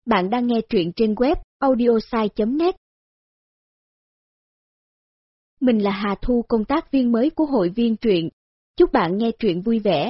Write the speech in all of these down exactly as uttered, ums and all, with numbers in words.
Bạn đang nghe truyện trên web audiosai chấm net. Mình là Hà Thu, công tác viên mới của hội viên truyện. Chúc bạn nghe truyện vui vẻ.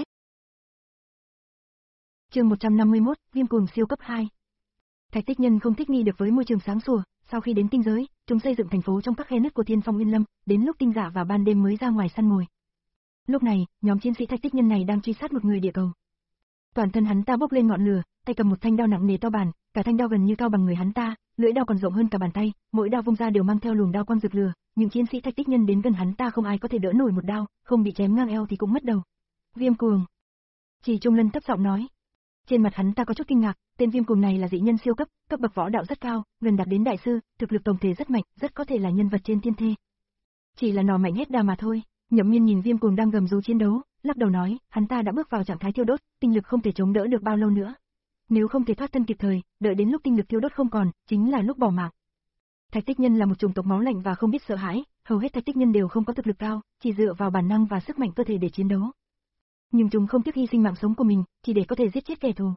Chương một trăm năm mươi mốt, Viêm Cuồng siêu cấp hai. Thạch Tích Nhân không thích nghi được với môi trường sáng sủa, sau khi đến tinh giới, chúng xây dựng thành phố trong các khe nứt của Thiên Phong Nguyên Lâm, đến lúc tinh dạ và ban đêm mới ra ngoài săn mồi. Lúc này, nhóm chiến sĩ Thạch Tích Nhân này đang truy sát một người địa cầu. Toàn thân hắn ta bốc lên ngọn lửa, tay cầm một thanh đao nặng nề to bản, cả thanh đao gần như cao bằng người hắn ta, lưỡi đao còn rộng hơn cả bàn tay, mỗi đao vung ra đều mang theo luồng đao quang rực lửa, những chiến sĩ Thạch Tích Nhân đến gần hắn ta không ai có thể đỡ nổi một đao, không bị chém ngang eo thì cũng mất đầu. Viêm Cuồng. Chỉ Trung Lân thấp giọng nói. Trên mặt hắn ta có chút kinh ngạc, tên Viêm Cuồng này là dị nhân siêu cấp, cấp bậc võ đạo rất cao, gần đạt đến đại sư, thực lực tổng thể rất mạnh, rất có thể là nhân vật trên thiên thê. Chỉ là nỏ mạnh hết đà mà thôi. Nhậm Miên nhìn Viêm Cuồng đang gầm rú chiến đấu, lắc đầu nói, hắn ta đã bước vào trạng thái thiêu đốt, tinh lực không thể chống đỡ được bao lâu nữa. Nếu không thể thoát thân kịp thời, đợi đến lúc tinh lực thiêu đốt không còn, chính là lúc bỏ mạng. Thạch Tích Nhân là một chủng tộc máu lạnh và không biết sợ hãi, hầu hết Thạch Tích Nhân đều không có thực lực cao, chỉ dựa vào bản năng và sức mạnh cơ thể để chiến đấu. Nhưng chúng không tiếc hy sinh mạng sống của mình, chỉ để có thể giết chết kẻ thù.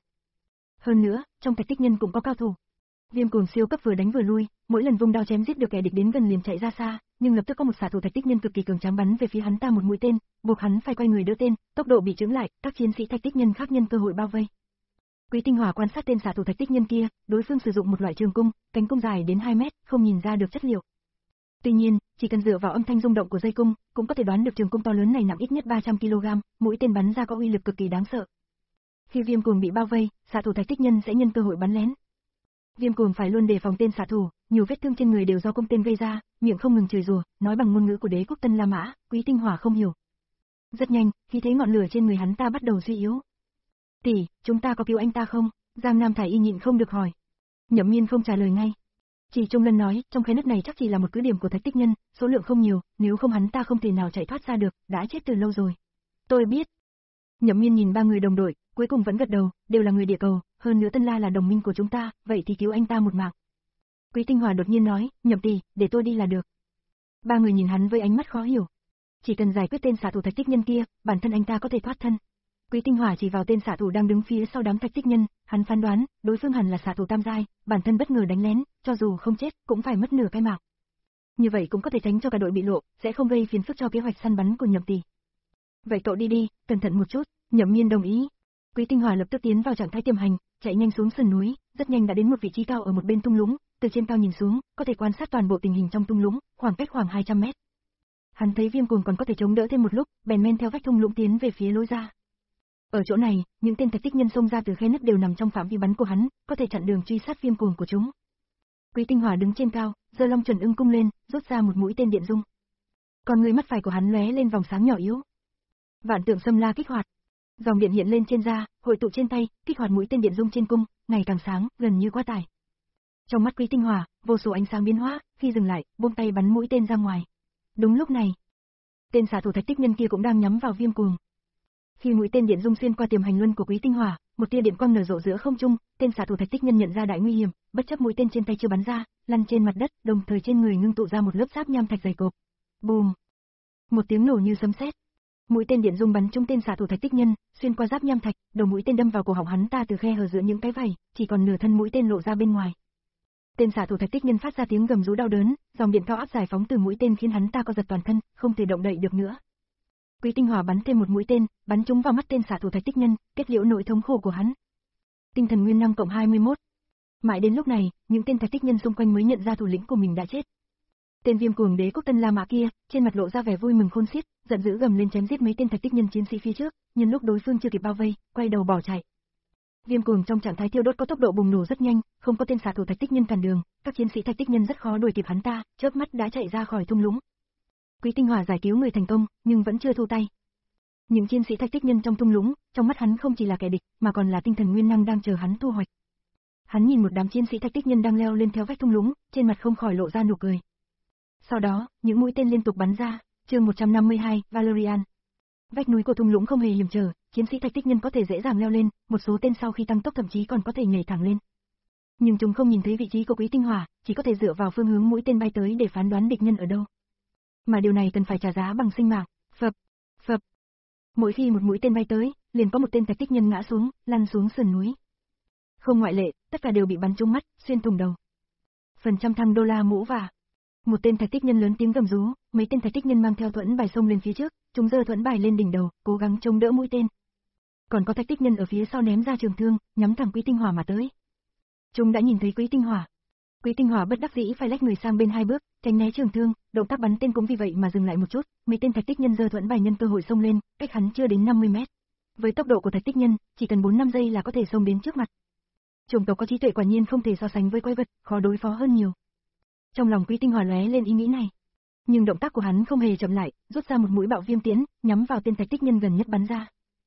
Hơn nữa, trong Thạch Tích Nhân cũng có cao thủ. Viêm Cuồng siêu cấp vừa đánh vừa lui, mỗi lần vung đao chém giết được kẻ địch đến gần liền chạy ra xa, nhưng lập tức có một xạ thủ Thạch Tích Nhân cực kỳ cường tráng bắn về phía hắn ta một mũi tên, buộc hắn phải quay người đỡ tên, tốc độ bị chững lại, các chiến sĩ Thạch Tích Nhân khác nhân cơ hội bao vây. Quý Tinh Hỏa quan sát tên xạ thủ Thạch Tích Nhân kia, đối phương sử dụng một loại trường cung, cánh cung dài đến hai mét, không nhìn ra được chất liệu. Tuy nhiên, chỉ cần dựa vào âm thanh rung động của dây cung, cũng có thể đoán được trường cung to lớn này nặng ít nhất ba trăm ki lô gam, mũi tên bắn ra có uy lực cực kỳ đáng sợ. Khi Viêm Cuồng bị bao vây, xạ thủ Thạch Tích Nhân sẽ nhân cơ hội bắn lén. Viêm Cuồng phải luôn đề phòng tên xạ thủ, nhiều vết thương trên người đều do cung tên gây ra, miệng không ngừng chửi rủa, nói bằng ngôn ngữ của đế quốc Tân La Mã, Quý Tinh Hỏa không hiểu. Rất nhanh, khi thấy ngọn lửa trên người hắn ta bắt đầu suy yếu. "Tỷ, chúng ta có cứu anh ta không?" Giang Nam Thải Y nhịn không được hỏi. Nhậm Miên không trả lời ngay. Chỉ Trung Lân nói, trong khe nứt này chắc chỉ là một cứ điểm của Thạch Tích Nhân, số lượng không nhiều, nếu không hắn ta không thể nào chạy thoát ra được, đã chết từ lâu rồi. "Tôi biết." Nhậm Miên nhìn ba người đồng đội, cuối cùng vẫn gật đầu, đều là người địa cầu, hơn nữa Tân La là đồng minh của chúng ta, vậy thì cứu anh ta một mạng. Quý Tinh Hỏa đột nhiên nói, "Nhậm tỷ, để tôi đi là được." Ba người nhìn hắn với ánh mắt khó hiểu. Chỉ cần giải quyết tên xạ thủ Thạch Tích Nhân kia, bản thân anh ta có thể thoát thân. Quý Tinh Hỏa chỉ vào tên xạ thủ đang đứng phía sau đám Thạch Tích Nhân, hắn phán đoán, đối phương hẳn là xạ thủ tam giai, bản thân bất ngờ đánh lén, cho dù không chết, cũng phải mất nửa cái mạng. Như vậy cũng có thể tránh cho cả đội bị lộ, sẽ không gây phiền phức cho kế hoạch săn bắn của Nhậm tỷ. "Vậy cậu đi đi, cẩn thận một chút." Nhậm Miên đồng ý. Quý Tinh Hỏa lập tức tiến vào trạng thái tiềm hành, chạy nhanh xuống sườn núi, rất nhanh đã đến một vị trí cao ở một bên thung lũng, từ trên cao nhìn xuống, có thể quan sát toàn bộ tình hình trong thung lũng, khoảng cách khoảng hai trăm mét. Hắn thấy Viêm Cuồng còn có thể chống đỡ thêm một lúc, bèn men theo vách thung lũng tiến về phía lối ra. Ở chỗ này, những tên Thạch Tích Nhân xông ra từ khe nứt đều nằm trong phạm vi bắn của hắn, có thể chặn đường truy sát Viêm Cuồng của chúng. Quý Tinh Hỏa đứng trên cao, giơ Long Chuẩn Ưng cung lên, rút ra một mũi tên điện dung. Còn người mắt phải của hắn lóe lên vòng sáng nhỏ yếu. Vạn Tượng Xâm La kích hoạt. Dòng điện hiện lên trên da, hội tụ trên tay, kích hoạt mũi tên điện dung trên cung, ngày càng sáng, gần như quá tải. Trong mắt Quý Tinh Hỏa, vô số ánh sáng biến hóa, khi dừng lại, buông tay bắn mũi tên ra ngoài. Đúng lúc này, tên xạ thủ Thạch Tích Nhân kia cũng đang nhắm vào Viêm Cuồng. Khi mũi tên điện dung xuyên qua tiềm hành luân của Quý Tinh Hỏa, một tia điện quang nở rộ giữa không trung, tên xạ thủ Thạch Tích Nhân nhận ra đại nguy hiểm, bất chấp mũi tên trên tay chưa bắn ra, lăn trên mặt đất, đồng thời trên người ngưng tụ ra một lớp giáp nham thạch dày cộp. Bùm! Một tiếng nổ như sấm sét. Mũi tên điện dung bắn trúng tên xạ thủ Thạch Tích Nhân, xuyên qua giáp nham thạch, đầu mũi tên đâm vào cổ họng hắn ta từ khe hở giữa những cái vảy, chỉ còn nửa thân mũi tên lộ ra bên ngoài. Tên xạ thủ Thạch Tích Nhân phát ra tiếng gầm rú đau đớn, dòng điện cao áp giải phóng từ mũi tên khiến hắn ta co giật toàn thân, không thể động đậy được nữa. Quý Tinh Hỏa bắn thêm một mũi tên, bắn trúng vào mắt tên xạ thủ Thạch Tích Nhân, kết liễu nỗi thống khổ của hắn. Tinh thần nguyên năng cộng hai mươi mốt. Mãi đến lúc này, những tên Thạch Tích Nhân xung quanh mới nhận ra thủ lĩnh của mình đã chết. Tên Viêm Cuồng đế quốc Tân La Mã kia, trên mặt lộ ra vẻ vui mừng khôn xiết, giận dữ gầm lên chém giết mấy tên Thạch Tích Nhân chiến sĩ phía trước, nhân lúc đối phương chưa kịp bao vây, quay đầu bỏ chạy. Viêm Cuồng trong trạng thái thiêu đốt có tốc độ bùng nổ rất nhanh, không có tên xạ thủ Thạch Tích Nhân cản đường, các chiến sĩ Thạch Tích Nhân rất khó đuổi kịp hắn ta, chớp mắt đã chạy ra khỏi thung lũng. Quý Tinh Hỏa giải cứu người thành công, nhưng vẫn chưa thu tay. Những chiến sĩ Thạch Tích Nhân trong thung lũng, trong mắt hắn không chỉ là kẻ địch, mà còn là tinh thần nguyên năng đang chờ hắn thu hoạch. Hắn nhìn một đám chiến sĩ Thạch Tích Nhân đang leo lên theo vách thung lũng, trên mặt không khỏi lộ ra nụ cười. Sau đó, những mũi tên liên tục bắn ra, chương một trăm năm mươi hai, Valerian. Vách núi của thung lũng không hề hiểm trở, chiến sĩ Thạch Tích Nhân có thể dễ dàng leo lên, một số tên sau khi tăng tốc thậm chí còn có thể nhảy thẳng lên. Nhưng chúng không nhìn thấy vị trí của Quý Tinh Hỏa, chỉ có thể dựa vào phương hướng mũi tên bay tới để phán đoán địch nhân ở đâu. Mà điều này cần phải trả giá bằng sinh mạng. Phập, phập. Mỗi khi một mũi tên bay tới, liền có một tên Thạch Tích Nhân ngã xuống, lăn xuống sườn núi. Không ngoại lệ, tất cả đều bị bắn trúng mắt, xuyên thủng đầu. Phần trăm thăng đô la mũ và một tên thạch tích nhân lớn tiếng gầm rú, mấy tên thạch tích nhân mang theo thuẫn bài xông lên phía trước, chúng giơ thuẫn bài lên đỉnh đầu, cố gắng chống đỡ mũi tên. Còn có thạch tích nhân ở phía sau ném ra trường thương, nhắm thẳng Quý Tinh Hỏa mà tới. Chúng đã nhìn thấy Quý Tinh Hỏa. Quý Tinh Hỏa bất đắc dĩ phải lách người sang bên hai bước, tránh né trường thương, động tác bắn tên cũng vì vậy mà dừng lại một chút, mấy tên thạch tích nhân giơ thuẫn bài nhân cơ hội xông lên, cách hắn chưa đến năm mươi mét. Với tốc độ của thạch tích nhân, chỉ cần bốn năm giây là có thể xông đến trước mặt. Chủng tộc có trí tuệ quả nhiên không thể so sánh với quái vật, khó đối phó hơn nhiều. Trong lòng Quý Tinh Hỏa lóe lên ý nghĩ này, nhưng động tác của hắn không hề chậm lại, rút ra một mũi bạo viêm tiễn, nhắm vào tên thạch tích nhân gần nhất bắn ra.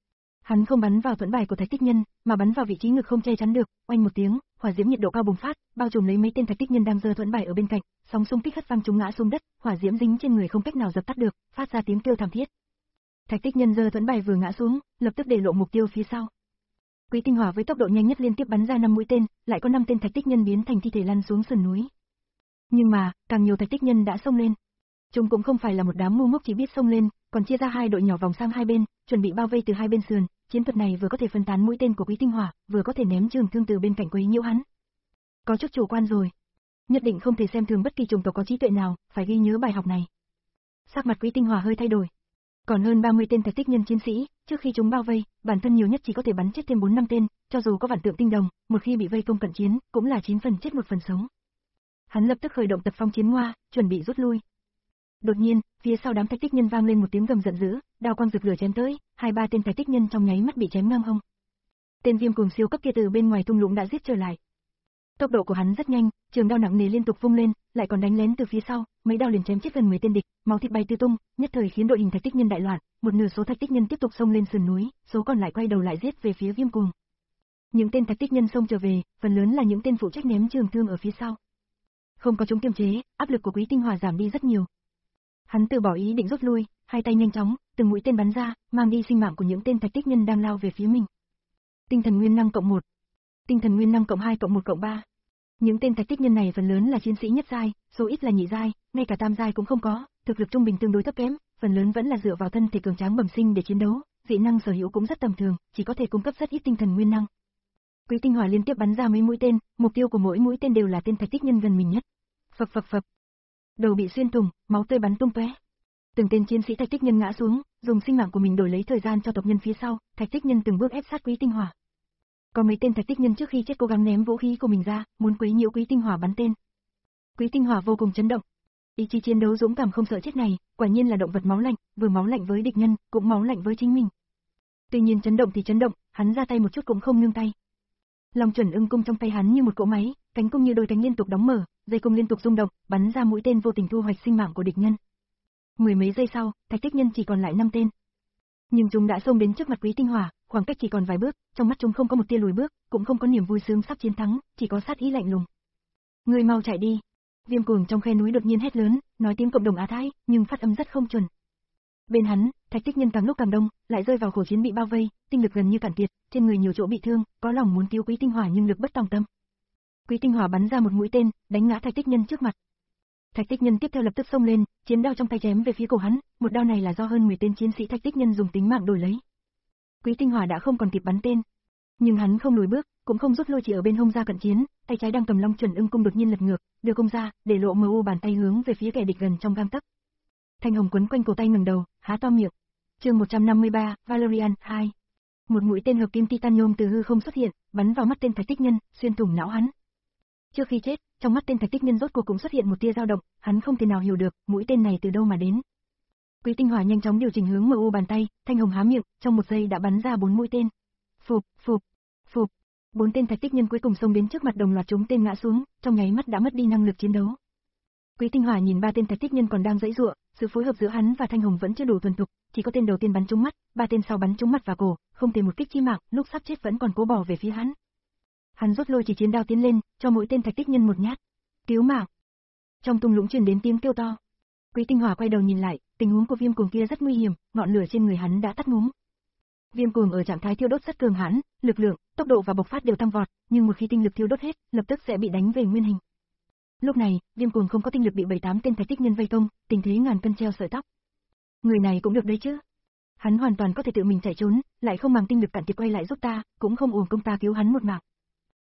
Hắn không bắn vào thuẫn bài của thạch tích nhân, mà bắn vào vị trí ngực không che chắn được, oanh một tiếng, hỏa diễm nhiệt độ cao bùng phát, bao trùm lấy mấy tên thạch tích nhân đang giơ thuẫn bài ở bên cạnh, sóng xung kích hất văng chúng ngã xuống đất, hỏa diễm dính trên người không cách nào dập tắt được, phát ra tiếng kêu thảm thiết. Thạch tích nhân giơ thuẫn bài vừa ngã xuống, lập tức để lộ mục tiêu phía sau. Quý Tinh Hỏa với tốc độ nhanh nhất liên tiếp bắn ra năm mũi tên, lại có năm tên thạch tích nhân biến thành thi thể lăn xuống sườn núi. Nhưng mà, càng nhiều thạch tích nhân đã xông lên. Chúng cũng không phải là một đám ngu ngốc chỉ biết xông lên, còn chia ra hai đội nhỏ vòng sang hai bên, chuẩn bị bao vây từ hai bên sườn, chiến thuật này vừa có thể phân tán mũi tên của Quý Tinh Hỏa, vừa có thể ném trường thương từ bên cạnh quấy nhiễu hắn. Có chút chủ quan rồi. Nhất định không thể xem thường bất kỳ chủng tộc có trí tuệ nào, phải ghi nhớ bài học này. Sắc mặt Quý Tinh Hỏa hơi thay đổi. Còn hơn ba mươi tên thạch tích nhân chiến sĩ, trước khi chúng bao vây, bản thân nhiều nhất chỉ có thể bắn chết thêm bốn năm tên, cho dù có vạn tượng tinh đồng, một khi bị vây công cận chiến, cũng là chín phần chết một phần sống. Hắn lập tức khởi động tật phong chiến ngoa, chuẩn bị rút lui. Đột nhiên, phía sau đám thạch tích nhân vang lên một tiếng gầm giận dữ, đao quang rực lửa chém tới, hai ba tên thạch tích nhân trong nháy mắt bị chém ngang hông. Tên Viêm Cuồng siêu cấp kia từ bên ngoài thung lũng đã giết trở lại. Tốc độ của hắn rất nhanh, trường đao nặng nề liên tục vung lên, lại còn đánh lén từ phía sau, mấy đao liền chém chết gần mười tên địch, máu thịt bay tứ tung, nhất thời khiến đội hình thạch tích nhân đại loạn, một nửa số thạch tích nhân tiếp tục xông lên sườn núi, số còn lại quay đầu lại giết về phía Viêm Cuồng. Những tên thạch tích nhân xông trở về, phần lớn là những tên phụ trách ném trường thương ở phía sau. Không có chúng kiềm chế, áp lực của Quý Tinh Hỏa giảm đi rất nhiều. Hắn từ bỏ ý định rút lui, hai tay nhanh chóng, từng mũi tên bắn ra, mang đi sinh mạng của những tên thạch tích nhân đang lao về phía mình. Tinh thần nguyên năng cộng một, tinh thần nguyên năng cộng hai cộng một cộng ba. Những tên thạch tích nhân này phần lớn là chiến sĩ nhất giai, số ít là nhị giai, ngay cả tam giai cũng không có, thực lực trung bình tương đối thấp kém, phần lớn vẫn là dựa vào thân thể cường tráng bẩm sinh để chiến đấu, dị năng sở hữu cũng rất tầm thường, chỉ có thể cung cấp rất ít tinh thần nguyên năng. Quý Tinh Hỏa liên tiếp bắn ra mấy mũi tên, mục tiêu của mỗi mũi tên đều là tên thạch tích nhân gần mình nhất. Phập phập phập. Đầu bị xuyên thủng, máu tươi bắn tung tóe. Từng tên chiến sĩ thạch tích nhân ngã xuống, dùng sinh mạng của mình đổi lấy thời gian cho tộc nhân phía sau, thạch tích nhân từng bước ép sát Quý Tinh Hỏa. Có mấy tên thạch tích nhân trước khi chết cố gắng ném vũ khí của mình ra, muốn quấy nhiễu Quý Tinh Hỏa bắn tên. Quý Tinh Hỏa vô cùng chấn động. Ý chí chiến đấu dũng cảm không sợ chết này, quả nhiên là động vật máu lạnh, vừa máu lạnh với địch nhân, cũng máu lạnh với chính mình. Tuy nhiên chấn động thì chấn động, hắn ra tay một chút cũng không nương tay. Long chuẩn ưng cung trong tay hắn như một cỗ máy, cánh cung như đôi cánh liên tục đóng mở, dây cung liên tục rung động, bắn ra mũi tên vô tình thu hoạch sinh mạng của địch nhân. Mười mấy giây sau, thạch tích nhân chỉ còn lại năm tên. Nhưng chúng đã xông đến trước mặt Quý Tinh Hỏa, khoảng cách chỉ còn vài bước, trong mắt chúng không có một tia lùi bước, cũng không có niềm vui sướng sắp chiến thắng, chỉ có sát ý lạnh lùng. Ngươi mau chạy đi! Viêm Cuồng trong khe núi đột nhiên hét lớn, nói tiếng cộng đồng Á Thái, nhưng phát âm rất không chuẩn. Bên hắn, thạch tích nhân càng lúc càng đông, lại rơi vào khổ chiến bị bao vây, tinh lực gần như cạn kiệt, trên người nhiều chỗ bị thương, có lòng muốn cứu Quý Tinh Hỏa nhưng lực bất tòng tâm. Quý Tinh Hỏa bắn ra một mũi tên, đánh ngã thạch tích nhân trước mặt. Thạch tích nhân tiếp theo lập tức xông lên, chiến đao trong tay chém về phía cổ hắn, một đao này là do hơn mười tên chiến sĩ thạch tích nhân dùng tính mạng đổi lấy. Quý Tinh Hỏa đã không còn kịp bắn tên, nhưng hắn không lùi bước, cũng không rút lui, chỉ ở bên hông ra cận chiến, tay trái đang cầm Long chuẩn ưng cung đột nhiên lật ngược, đưa cung ra, để lộ mờ u bàn tay hướng về phía kẻ địch gần trong gang tấc. Thanh hồng quấn quanh cổ tay ngẩng đầu, há to miệng. Chương một trăm năm mươi ba, Valerian hai. Một mũi tên hợp kim titanium từ hư không xuất hiện, bắn vào mắt tên thạch tích nhân, xuyên thủng não hắn. Trước khi chết, trong mắt tên thạch tích nhân rốt cuộc cũng xuất hiện một tia dao động, hắn không thể nào hiểu được mũi tên này từ đâu mà đến. Quý Tinh Hỏa nhanh chóng điều chỉnh hướng mờ u bàn tay, thanh hồng há miệng, trong một giây đã bắn ra bốn mũi tên. Phụp, phụp, phụp. Bốn tên thạch tích nhân cuối cùng xông đến trước mặt, đồng loạt chúng tên ngã xuống, trong nháy mắt đã mất đi năng lực chiến đấu. Quý Tinh Hỏa nhìn ba tên thạch tích nhân còn đang giãy giụa, sự phối hợp giữa hắn và thanh hồng vẫn chưa đủ thuần thục, chỉ có tên đầu tiên bắn trúng mắt, ba tên sau bắn trúng mặt và cổ, không thể một kích chí mạng, lúc sắp chết vẫn còn cố bỏ về phía hắn. Hắn rút lôi chỉ chiến đao tiến lên, cho mỗi tên thạch tích nhân một nhát. Cứu mạng! Trong thung lũng truyền đến tiếng kêu to. Quý Tinh Hỏa quay đầu nhìn lại, tình huống của Viêm Cuồng kia rất nguy hiểm, ngọn lửa trên người hắn đã tắt ngúm. Viêm Cuồng ở trạng thái thiêu đốt rất cường hãn, lực lượng, tốc độ và bộc phát đều tăng vọt, nhưng một khi tinh lực thiêu đốt hết, lập tức sẽ bị đánh về nguyên hình. Lúc này, Viêm Cuồng không có tinh lực bị bảy tám tên thạch tích nhân vây công, tình thế ngàn cân treo sợi tóc. Người này cũng được đấy chứ? Hắn hoàn toàn có thể tự mình chạy trốn, lại không màng tinh lực cạn kiệt quay lại giúp ta, cũng không uổng công ta cứu hắn một mạng.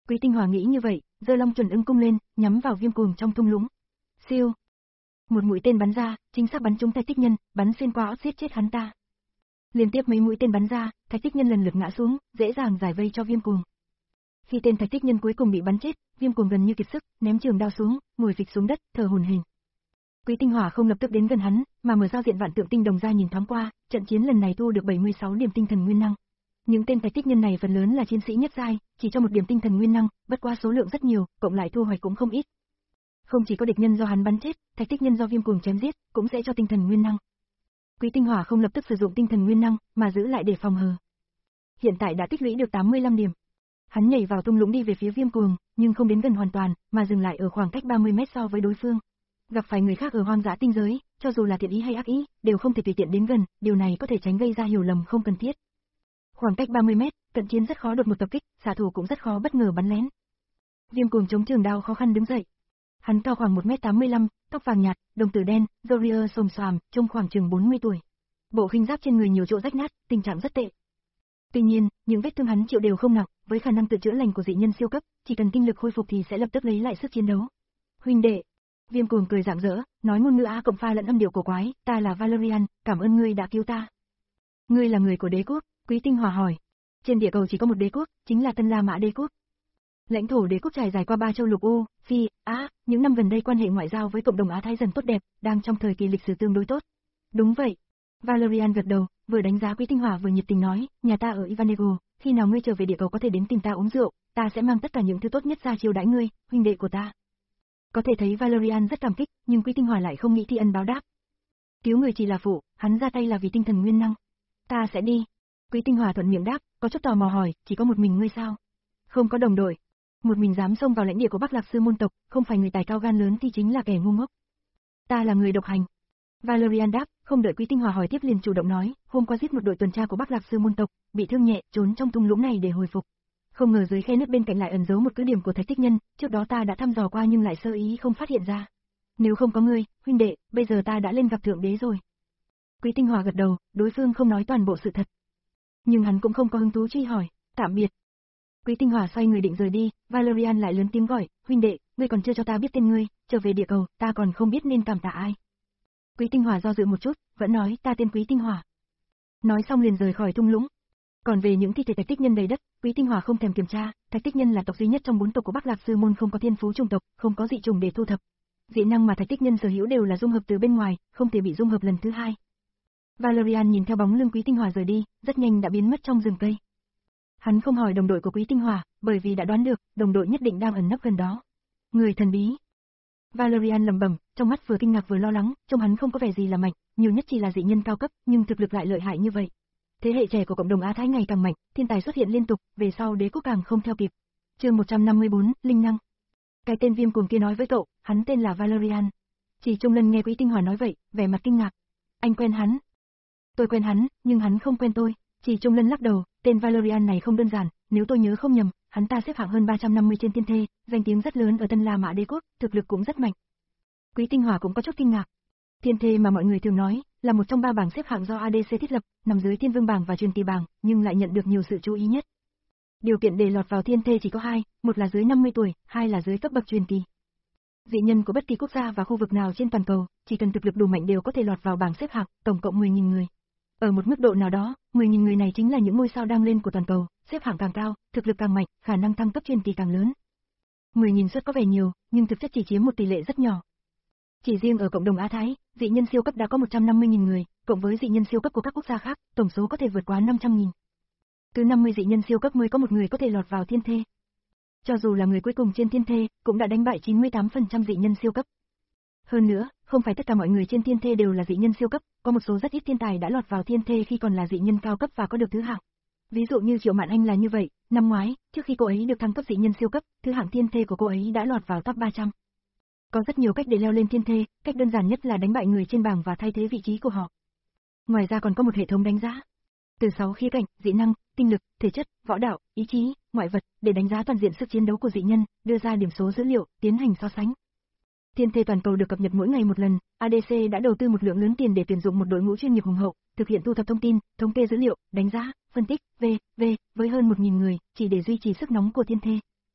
Quý Tinh Hòa nghĩ như vậy, giơ Long Chuẩn Ưng cung lên, nhắm vào Viêm Cuồng trong thung lũng. Siêu! Một mũi tên bắn ra, chính xác bắn trúng Thạch Tích Nhân, bắn xuyên qua óc giết chết hắn ta. Liên tiếp mấy mũi tên bắn ra, Thạch Tích Nhân lần lượt ngã xuống, dễ dàng giải vây cho Viêm Cuồng. Khi tên Thạch Tích Nhân cuối cùng bị bắn chết, Viêm Cuồng gần như kiệt sức, ném trường đao xuống, ngồi phịch xuống đất, thở hổn hển. Quý Tinh Hỏa không lập tức đến gần hắn, mà mở giao diện vạn tượng tinh đồng ra nhìn thoáng qua, trận chiến lần này thu được bảy mươi sáu điểm tinh thần nguyên năng. Những tên Thạch Tích Nhân này phần lớn là chiến sĩ nhất giai, chỉ cho một điểm tinh thần nguyên năng, bất qua số lượng rất nhiều, cộng lại thu hoạch cũng không ít. Không chỉ có địch nhân do hắn bắn chết, Thạch Tích Nhân do Viêm Cuồng chém giết, cũng sẽ cho tinh thần nguyên năng. Quý Tinh Hỏa không lập tức sử dụng tinh thần nguyên năng, mà giữ lại để phòng hờ. Hiện tại đã tích lũy được tám mươi lăm điểm. Hắn nhảy vào thung lũng đi về phía Viêm Cuồng, nhưng không đến gần hoàn toàn, mà dừng lại ở khoảng cách ba mươi mét so với đối phương. Gặp phải người khác ở hoang dã tinh giới, cho dù là thiện ý hay ác ý, đều không thể tùy tiện đến gần, điều này có thể tránh gây ra hiểu lầm không cần thiết. Khoảng cách ba mươi mét, cận chiến rất khó đột một tập kích, xạ thủ cũng rất khó bất ngờ bắn lén. Viêm Cuồng chống trường đao khó khăn đứng dậy. Hắn cao khoảng một mét tám mươi lăm, tóc vàng nhạt, đồng tử đen, râu ria xồm xoàm, trông khoảng chừng bốn mươi tuổi. Bộ khinh giáp trên người nhiều chỗ rách nát, tình trạng rất tệ. Tuy nhiên, những vết thương hắn chịu đều không nặng, với khả năng tự chữa lành của dị nhân siêu cấp, chỉ cần tinh lực khôi phục thì sẽ lập tức lấy lại sức chiến đấu. Huynh đệ, Viêm Cuồng cười rạng rỡ, nói ngôn ngữ A cộng pha lẫn âm điệu cổ quái, ta là Valerian, cảm ơn ngươi đã cứu ta. Ngươi là người của đế quốc? Quý Tinh Hòa hỏi. Trên địa cầu chỉ có một đế quốc, chính là Tân La Mã đế quốc. Lãnh thổ đế quốc trải dài qua ba châu lục U, Phi, Á, những năm gần đây quan hệ ngoại giao với cộng đồng Á Thái dần tốt đẹp, đang trong thời kỳ lịch sử tương đối tốt. Đúng vậy. Valerian gật đầu, vừa đánh giá Quý Tinh Hòa vừa nhiệt tình nói, nhà ta ở Ivanego, khi nào ngươi trở về địa cầu có thể đến tìm ta uống rượu, ta sẽ mang tất cả những thứ tốt nhất ra chiêu đãi ngươi, huynh đệ của ta. Có thể thấy Valerian rất cảm kích, nhưng Quý Tinh Hòa lại không nghĩ thi ân báo đáp. Cứu người chỉ là phụ, hắn ra tay là vì tinh thần nguyên năng. Ta sẽ đi. Quý Tinh Hòa thuận miệng đáp, có chút tò mò hỏi, chỉ có một mình ngươi sao? Không có đồng đội. Một mình dám xông vào lãnh địa của Bắc Lạc Sư môn tộc, không phải người tài cao gan lớn thì chính là kẻ ngu ngốc. Ta là người độc hành. Valerian đáp, không đợi Quý Tinh Hòa hỏi tiếp liền chủ động nói, hôm qua giết một đội tuần tra của Bắc Lạc Sư môn tộc, bị thương nhẹ, trốn trong thung lũng này để hồi phục. Không ngờ dưới khe nước bên cạnh lại ẩn giấu một cứ điểm của Thạch Tích Nhân, trước đó ta đã thăm dò qua nhưng lại sơ ý không phát hiện ra. Nếu không có ngươi, huynh đệ, bây giờ ta đã lên gặp thượng đế rồi. Quý Tinh Hòa gật đầu, đối phương không nói toàn bộ sự thật. Nhưng hắn cũng không có hứng thú truy hỏi, tạm biệt. Quý Tinh Hòa xoay người định rời đi, Valerian lại lớn tiếng gọi, huynh đệ, ngươi còn chưa cho ta biết tên ngươi, trở về địa cầu, ta còn không biết nên cảm tạ ai. Quý Tinh Hòa do dự một chút, vẫn nói ta tên Quý Tinh Hòa. Nói xong liền rời khỏi thung lũng. Còn về những thi thể Thạch Tích Nhân đầy đất, Quý Tinh Hòa không thèm kiểm tra, Thạch Tích Nhân là tộc duy nhất trong bốn tộc của Bắc Lạc Sư môn không có thiên phú chủng tộc, không có dị chủng để thu thập. Dị năng mà Thạch Tích Nhân sở hữu đều là dung hợp từ bên ngoài, không thể bị dung hợp lần thứ hai. Valerian nhìn theo bóng lưng Quý Tinh Hòa rời đi, rất nhanh đã biến mất trong rừng cây. Hắn không hỏi đồng đội của Quý Tinh Hòa, bởi vì đã đoán được, đồng đội nhất định đang ẩn nấp gần đó. Người thần bí. Valerian lẩm bẩm, trong mắt vừa kinh ngạc vừa lo lắng, trông hắn không có vẻ gì là mạnh, nhiều nhất chỉ là dị nhân cao cấp, nhưng thực lực lại lợi hại như vậy. Thế hệ trẻ của cộng đồng Á Thái ngày càng mạnh, thiên tài xuất hiện liên tục, về sau đế quốc càng không theo kịp. Chương một trăm năm mươi bốn, linh năng. Cái tên Viêm Cuồng kia nói với cậu, hắn tên là Valerian. Chỉ Trung Lân nghe Quý Tinh Hòa nói vậy, vẻ mặt kinh ngạc. Anh quen hắn? Tôi quen hắn, nhưng hắn không quen tôi. Chỉ Trung Lân lắc đầu, tên Valerian này không đơn giản, nếu tôi nhớ không nhầm, hắn ta xếp hạng hơn ba trăm năm mươi trên thiên thê, danh tiếng rất lớn ở Tân La Mã đế quốc, thực lực cũng rất mạnh. Quý Tinh Hòa cũng có chút kinh ngạc. Thiên thê mà mọi người thường nói, là một trong ba bảng xếp hạng do a đê xê thiết lập, nằm dưới Thiên Vương bảng và Truyền kỳ bảng, nhưng lại nhận được nhiều sự chú ý nhất. Điều kiện để lọt vào thiên thê chỉ có hai, một là dưới năm mươi tuổi, hai là dưới cấp bậc truyền kỳ. Dị nhân của bất kỳ quốc gia và khu vực nào trên toàn cầu, chỉ cần thực lực đủ mạnh đều có thể lọt vào bảng xếp hạng, tổng cộng mười nghìn người. Ở một mức độ nào đó, mười nghìn người này chính là những ngôi sao đang lên của toàn cầu, xếp hạng càng cao, thực lực càng mạnh, khả năng thăng cấp truyền kỳ càng lớn. mười nghìn suất có vẻ nhiều, nhưng thực chất chỉ chiếm một tỷ lệ rất nhỏ. Chỉ riêng ở cộng đồng Á Thái, dị nhân siêu cấp đã có một trăm năm mươi nghìn người, cộng với dị nhân siêu cấp của các quốc gia khác, tổng số có thể vượt quá năm trăm nghìn. Cứ năm mươi dị nhân siêu cấp mới có một người có thể lọt vào thiên thê. Cho dù là người cuối cùng trên thiên thê, cũng đã đánh bại chín mươi tám phần trăm dị nhân siêu cấp. Hơn nữa, không phải tất cả mọi người trên thiên thê đều là dị nhân siêu cấp, có một số rất ít thiên tài đã lọt vào thiên thê khi còn là dị nhân cao cấp và có được thứ hạng. Ví dụ như Triệu Mạn Anh là như vậy, năm ngoái, trước khi cô ấy được thăng cấp dị nhân siêu cấp, thứ hạng thiên thê của cô ấy đã lọt vào top ba trăm. Có rất nhiều cách để leo lên thiên thê, cách đơn giản nhất là đánh bại người trên bảng và thay thế vị trí của họ. Ngoài ra còn có một hệ thống đánh giá. Từ sáu khía cạnh, dị năng, tinh lực, thể chất, võ đạo, ý chí, ngoại vật, để đánh giá toàn diện sức chiến đấu của dị nhân, đưa ra điểm số dữ liệu, tiến hành so sánh. Thiên thê toàn cầu được cập nhật mỗi ngày một lần, a đê xê đã đầu tư một lượng lớn tiền để tuyển dụng một đội ngũ chuyên nghiệp hùng hậu, thực hiện thu thập thông tin, thống kê dữ liệu, đánh giá, phân tích, v v với hơn một nghìn người, chỉ để duy trì sức nóng của thiên thê.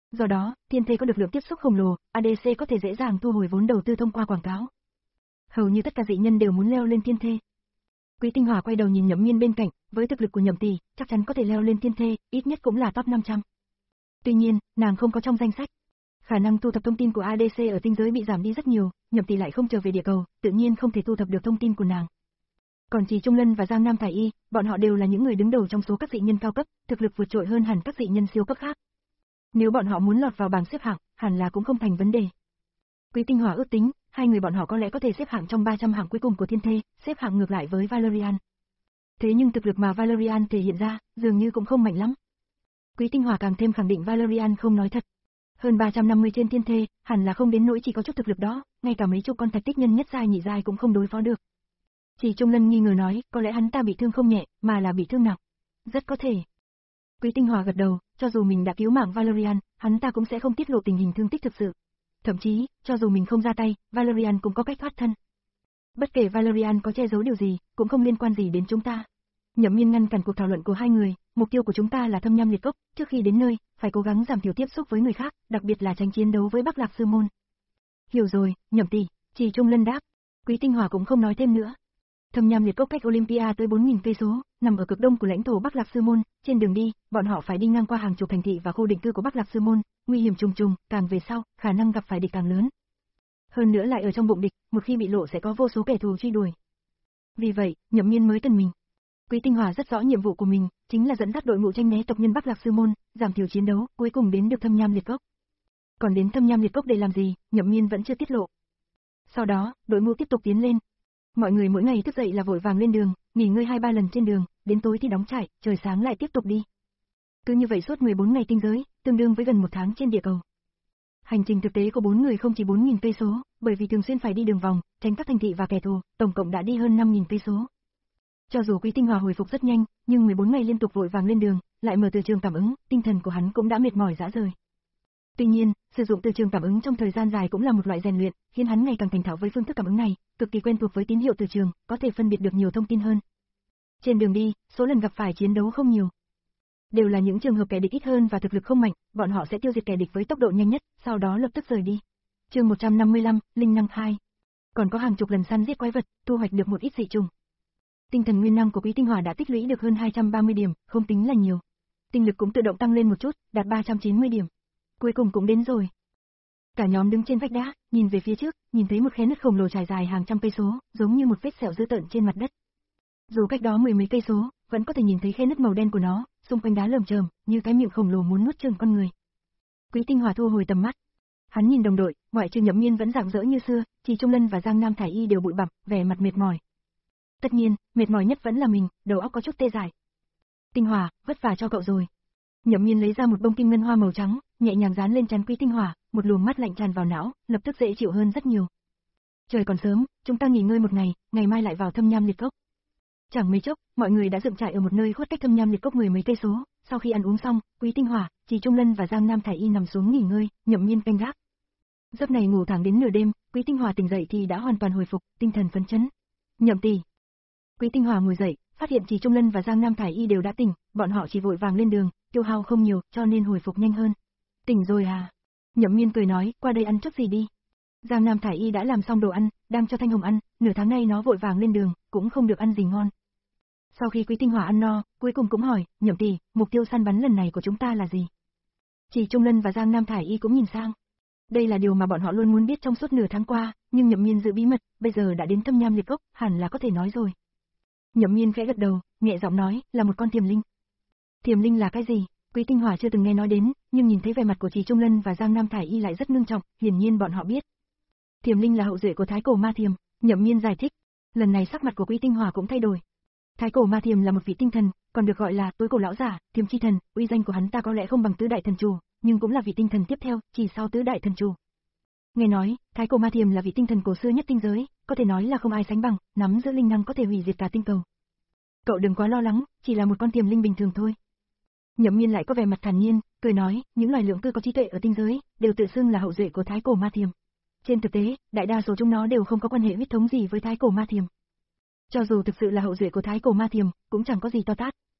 Do đó, thiên thê có được lượng tiếp xúc khổng lồ, a đê xê có thể dễ dàng thu hồi vốn đầu tư thông qua quảng cáo. Hầu như tất cả dị nhân đều muốn leo lên thiên thê. Quý Tinh Hòa quay đầu nhìn Nhậm Miên bên cạnh, với thực lực của Nhậm tỷ, chắc chắn có thể leo lên thiên thê, ít nhất cũng là top năm trăm. Tuy nhiên, nàng không có trong danh sách. Khả năng thu thập thông tin của a đê xê ở tinh giới bị giảm đi rất nhiều, Nhậm tỷ lại không trở về địa cầu, tự nhiên không thể thu thập được thông tin của nàng. Còn Trì Trung Lân và Giang Nam Thải Y, bọn họ đều là những người đứng đầu trong số các dị nhân cao cấp, thực lực vượt trội hơn hẳn các dị nhân siêu cấp khác. Nếu bọn họ muốn lọt vào bảng xếp hạng, hẳn là cũng không thành vấn đề. Quý Tinh Hòa ước tính, hai người bọn họ có lẽ có thể xếp hạng trong ba trăm hạng cuối cùng của thiên thê, xếp hạng ngược lại với Valerian. Thế nhưng thực lực mà Valerian thể hiện ra, dường như cũng không mạnh lắm. Quý Tinh Hòa càng thêm khẳng định Valerian không nói thật. Hơn ba trăm năm mươi trên thiên thê, hẳn là không đến nỗi chỉ có chút thực lực đó, ngay cả mấy chục con thạch tích nhân nhất giai nhị giai cũng không đối phó được. Chỉ Trung Lân nghi ngờ nói, có lẽ hắn ta bị thương không nhẹ, mà là bị thương nặng. Rất có thể. Quý Tinh Hòa gật đầu, cho dù mình đã cứu mạng Valerian, hắn ta cũng sẽ không tiết lộ tình hình thương tích thực sự. Thậm chí, cho dù mình không ra tay, Valerian cũng có cách thoát thân. Bất kể Valerian có che giấu điều gì, cũng không liên quan gì đến chúng ta. Nhậm Miên ngăn cản cuộc thảo luận của hai người, mục tiêu của chúng ta là thâm nham liệt cốc, trước khi đến nơi, phải cố gắng giảm thiểu tiếp xúc với người khác, đặc biệt là tránh chiến đấu với Bắc Lạc Sư Môn. Hiểu rồi, Nhậm tỷ, Chỉ Trung Lân đáp. Quý Tinh Hòa cũng không nói thêm nữa. Thâm nham liệt cốc cách Olympia tới bốn nghìn cây số, nằm ở cực đông của lãnh thổ Bắc Lạc Sư Môn, trên đường đi, bọn họ phải đi ngang qua hàng chục thành thị và khu định cư của Bắc Lạc Sư Môn, nguy hiểm trùng trùng, càng về sau, khả năng gặp phải địch càng lớn. Hơn nữa lại ở trong bụng địch, một khi bị lộ sẽ có vô số kẻ thù truy đuổi. Vì vậy, Nhậm Miên mới cần mình. Quý Tinh Hòa rất rõ nhiệm vụ của mình, chính là dẫn dắt đội ngũ tranh né tộc nhân Bắc Lạc Sư Môn, giảm thiểu chiến đấu, cuối cùng đến được thâm nham liệt cốc. Còn đến thâm nham liệt cốc để làm gì, Nhậm Miên vẫn chưa tiết lộ. Sau đó, đội ngũ tiếp tục tiến lên. Mọi người mỗi ngày thức dậy là vội vàng lên đường, nghỉ ngơi hai ba lần trên đường, đến tối thì đóng trại, trời sáng lại tiếp tục đi. Cứ như vậy suốt mười bốn ngày tinh giới, tương đương với gần một tháng trên địa cầu. Hành trình thực tế của bốn người không chỉ bốn nghìn cây số, bởi vì thường xuyên phải đi đường vòng, tránh các thành thị và kẻ thù, tổng cộng đã đi hơn năm nghìn cây số. Cho dù Quý Tinh Hòa hồi phục rất nhanh, nhưng mười bốn ngày liên tục vội vàng lên đường, lại mở từ trường cảm ứng, tinh thần của hắn cũng đã mệt mỏi rã rời. Tuy nhiên, sử dụng từ trường cảm ứng trong thời gian dài cũng là một loại rèn luyện, khiến hắn ngày càng thành thạo với phương thức cảm ứng này, cực kỳ quen thuộc với tín hiệu từ trường, có thể phân biệt được nhiều thông tin hơn. Trên đường đi, số lần gặp phải chiến đấu không nhiều. Đều là những trường hợp kẻ địch ít hơn và thực lực không mạnh, bọn họ sẽ tiêu diệt kẻ địch với tốc độ nhanh nhất, sau đó lập tức rời đi. Chương một trăm năm mươi lăm, Linh năng hai. Còn có hàng chục lần săn giết quái vật, thu hoạch được một ít dị trùng. Tinh thần nguyên năng của Quý Tinh Hòa đã tích lũy được hơn hai trăm ba mươi điểm, không tính là nhiều. Tinh lực cũng tự động tăng lên một chút, đạt ba trăm chín mươi điểm. Cuối cùng cũng đến rồi. Cả nhóm đứng trên vách đá, nhìn về phía trước, nhìn thấy một khe nứt khổng lồ trải dài hàng trăm cây số, giống như một vết sẹo dữ tợn trên mặt đất. Dù cách đó mười mấy cây số, vẫn có thể nhìn thấy khe nứt màu đen của nó, xung quanh đá lởm chởm, như cái miệng khổng lồ muốn nuốt chửng con người. Quý Tinh Hòa thu hồi tầm mắt. Hắn nhìn đồng đội, ngoại trừ Nhậm Miên vẫn rạng rỡ như xưa, Chỉ Trung Lân và Giang Nam Thải Y đều bụi bặm, vẻ mặt mệt mỏi. Tất nhiên, mệt mỏi nhất vẫn là mình, đầu óc có chút tê dại. Tinh Hòa, vất vả cho cậu rồi. Nhậm Miên lấy ra một bông kim ngân hoa màu trắng, nhẹ nhàng dán lên trán Quý Tinh Hòa, một luồng mát lạnh tràn vào não, lập tức dễ chịu hơn rất nhiều. Trời còn sớm, chúng ta nghỉ ngơi một ngày, ngày mai lại vào thâm nham liệt cốc. Chẳng mấy chốc, mọi người đã dựng trại ở một nơi khuất cách thâm nham liệt cốc mười mấy cây số. Sau khi ăn uống xong, Quý Tinh Hòa, Chỉ Trung Lân và Giang Nam Thải Y nằm xuống nghỉ ngơi, Nhậm Miên canh gác. Giấc này ngủ thẳng đến nửa đêm, Quý Tinh Hòa tỉnh dậy thì đã hoàn toàn hồi phục, tinh thần phấn chấn. Nhậm tỷ. Quý Tinh Hòa ngồi dậy, phát hiện Chỉ Trung Lân và Giang Nam Thải Y đều đã tỉnh, bọn họ chỉ vội vàng lên đường, tiêu hao không nhiều, cho nên hồi phục nhanh hơn. Tỉnh rồi à? Nhậm Miên cười nói, qua đây ăn chút gì đi. Giang Nam Thải Y đã làm xong đồ ăn, đang cho Thanh Hồng ăn, nửa tháng nay nó vội vàng lên đường, cũng không được ăn gì ngon. Sau khi Quý Tinh Hòa ăn no, cuối cùng cũng hỏi, Nhậm tỷ, mục tiêu săn bắn lần này của chúng ta là gì? Chỉ Trung Lân và Giang Nam Thải Y cũng nhìn sang. Đây là điều mà bọn họ luôn muốn biết trong suốt nửa tháng qua, nhưng Nhậm Miên giữ bí mật, bây giờ đã đến thâm nham liệt cốc, hẳn là có thể nói rồi. Nhậm Miên khẽ gật đầu, nhẹ giọng nói, là một con thiềm linh. Thiềm linh là cái gì? Quý Tinh Hòa chưa từng nghe nói đến, nhưng nhìn thấy vẻ mặt của Chỉ Trung Lân và Giang Nam Thải Y lại rất ngưng trọng, hiển nhiên bọn họ biết. Thiềm linh là hậu duệ của Thái Cổ Ma Thiềm, Nhậm Miên giải thích. Lần này sắc mặt của Quý Tinh Hòa cũng thay đổi. Thái Cổ Ma Thiềm là một vị tinh thần, còn được gọi là Tối Cổ lão giả, Thiềm chi thần, uy danh của hắn ta có lẽ không bằng Tứ Đại Thần Chủ, nhưng cũng là vị tinh thần tiếp theo, chỉ sau Tứ Đại Thần Chủ. Nghe nói, Thái Cổ Ma Thiềm là vị tinh thần cổ xưa nhất tinh giới, có thể nói là không ai sánh bằng, nắm giữ linh năng có thể hủy diệt cả tinh cầu. Cậu đừng quá lo lắng, chỉ là một con thiềm linh bình thường thôi. Nhậm Miên lại có vẻ mặt thản nhiên, cười nói, những loài lượng cư có trí tuệ ở tinh giới, đều tự xưng là hậu duệ của Thái Cổ Ma Thiềm. Trên thực tế, đại đa số chúng nó đều không có quan hệ huyết thống gì với Thái Cổ Ma Thiềm. Cho dù thực sự là hậu duệ của Thái Cổ Ma Thiềm, cũng chẳng có gì to tát.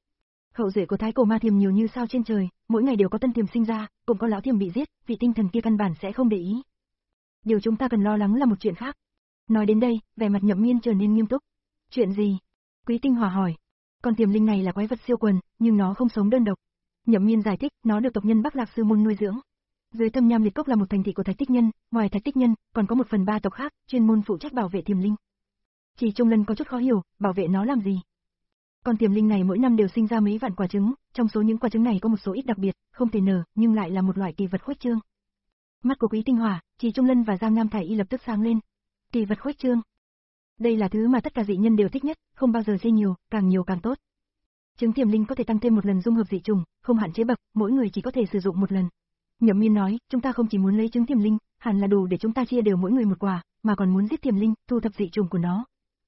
Hậu duệ của Thái Cổ Ma Thiềm nhiều như sao trên trời, mỗi ngày đều có tân thiềm sinh ra, cũng có lão thiềm bị giết, vị tinh thần kia căn bản sẽ không để ý. Điều chúng ta cần lo lắng là một chuyện khác. Nói đến đây, vẻ mặt Nhậm Miên trở nên nghiêm túc. Chuyện gì? Quý Tinh Hỏa hỏi. Con tiềm linh này là quái vật siêu quần, nhưng nó không sống đơn độc. Nhậm Miên giải thích, nó được tộc nhân Bắc Lạc Sư môn nuôi dưỡng. Dưới Thâm Nham Liệt Cốc là một thành thị của Thạch Tích Nhân, ngoài Thạch Tích Nhân, còn có một phần ba tộc khác, chuyên môn phụ trách bảo vệ tiềm linh. Chỉ Trung Lân có chút khó hiểu, bảo vệ nó làm gì? Con tiềm linh này mỗi năm đều sinh ra mấy vạn quả trứng, trong số những quả trứng này có một số ít đặc biệt, không thể nở, nhưng lại là một loại kỳ vật khuếch trương. Mắt của Quý Tinh Hỏa, Chỉ Trung Lân và Giang Nam Thải Y lập tức sáng lên. Kỳ vật khuếch trương. Đây là thứ mà tất cả dị nhân đều thích nhất, không bao giờ chê nhiều, càng nhiều càng tốt. Trứng tiềm linh có thể tăng thêm một lần dung hợp dị trùng, không hạn chế bậc, mỗi người chỉ có thể sử dụng một lần. Nhậm Miên nói, chúng ta không chỉ muốn lấy trứng tiềm linh, hẳn là đủ để chúng ta chia đều mỗi người một quả, mà còn muốn giết tiềm linh, thu thập dị trùng của nó.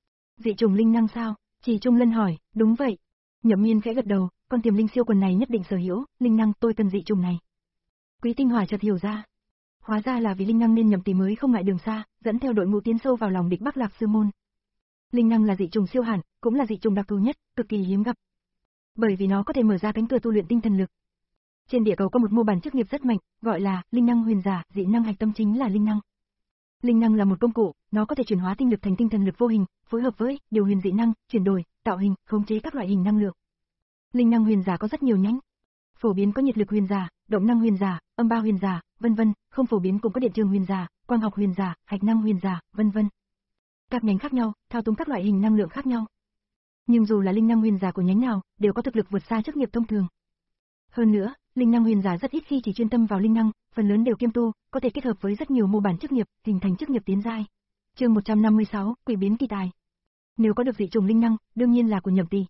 Dị trùng linh năng sao? Chỉ Trung Lân hỏi, đúng vậy. Nhậm Miên khẽ gật đầu, con tiềm linh siêu quần này nhất định sở hữu, linh năng tôi cần dị trùng này. Quý Tinh Hỏa chợt hiểu ra. Hóa ra là vì linh năng nên Nhậm tỷ mới không ngại đường xa, dẫn theo đội ngũ tiến sâu vào lòng địch Bắc Lạc Sư môn. Linh năng là dị trùng siêu hẳn, cũng là dị trùng đặc thù nhất, cực kỳ hiếm gặp. Bởi vì nó có thể mở ra cánh cửa tu luyện tinh thần lực. Trên địa cầu có một mô bản chức nghiệp rất mạnh, gọi là linh năng huyền giả, dị năng hạch tâm chính là linh năng. Linh năng là một công cụ, nó có thể chuyển hóa tinh lực thành tinh thần lực vô hình, phối hợp với điều huyền dị năng, chuyển đổi, tạo hình, khống chế các loại hình năng lượng. Linh năng huyền giả có rất nhiều nhánh. Phổ biến có nhiệt lực huyền giả, động năng huyền giả, âm ba huyền giả, vân vân, không phổ biến cũng có điện trường huyền giả, quang học huyền giả, hạch năng huyền giả, vân vân. Các nhánh khác nhau, thao túng các loại hình năng lượng khác nhau. Nhưng dù là linh năng huyền giả của nhánh nào, đều có thực lực vượt xa chức nghiệp thông thường. Hơn nữa, linh năng huyền giả rất ít khi chỉ chuyên tâm vào linh năng, phần lớn đều kiêm tu, có thể kết hợp với rất nhiều mô bản chức nghiệp, hình thành chức nghiệp tiến giai. Chương một trăm năm mươi sáu, Quỷ biến kỳ tài. Nếu có được dị trùng linh năng, đương nhiên là của Nhậm tỷ.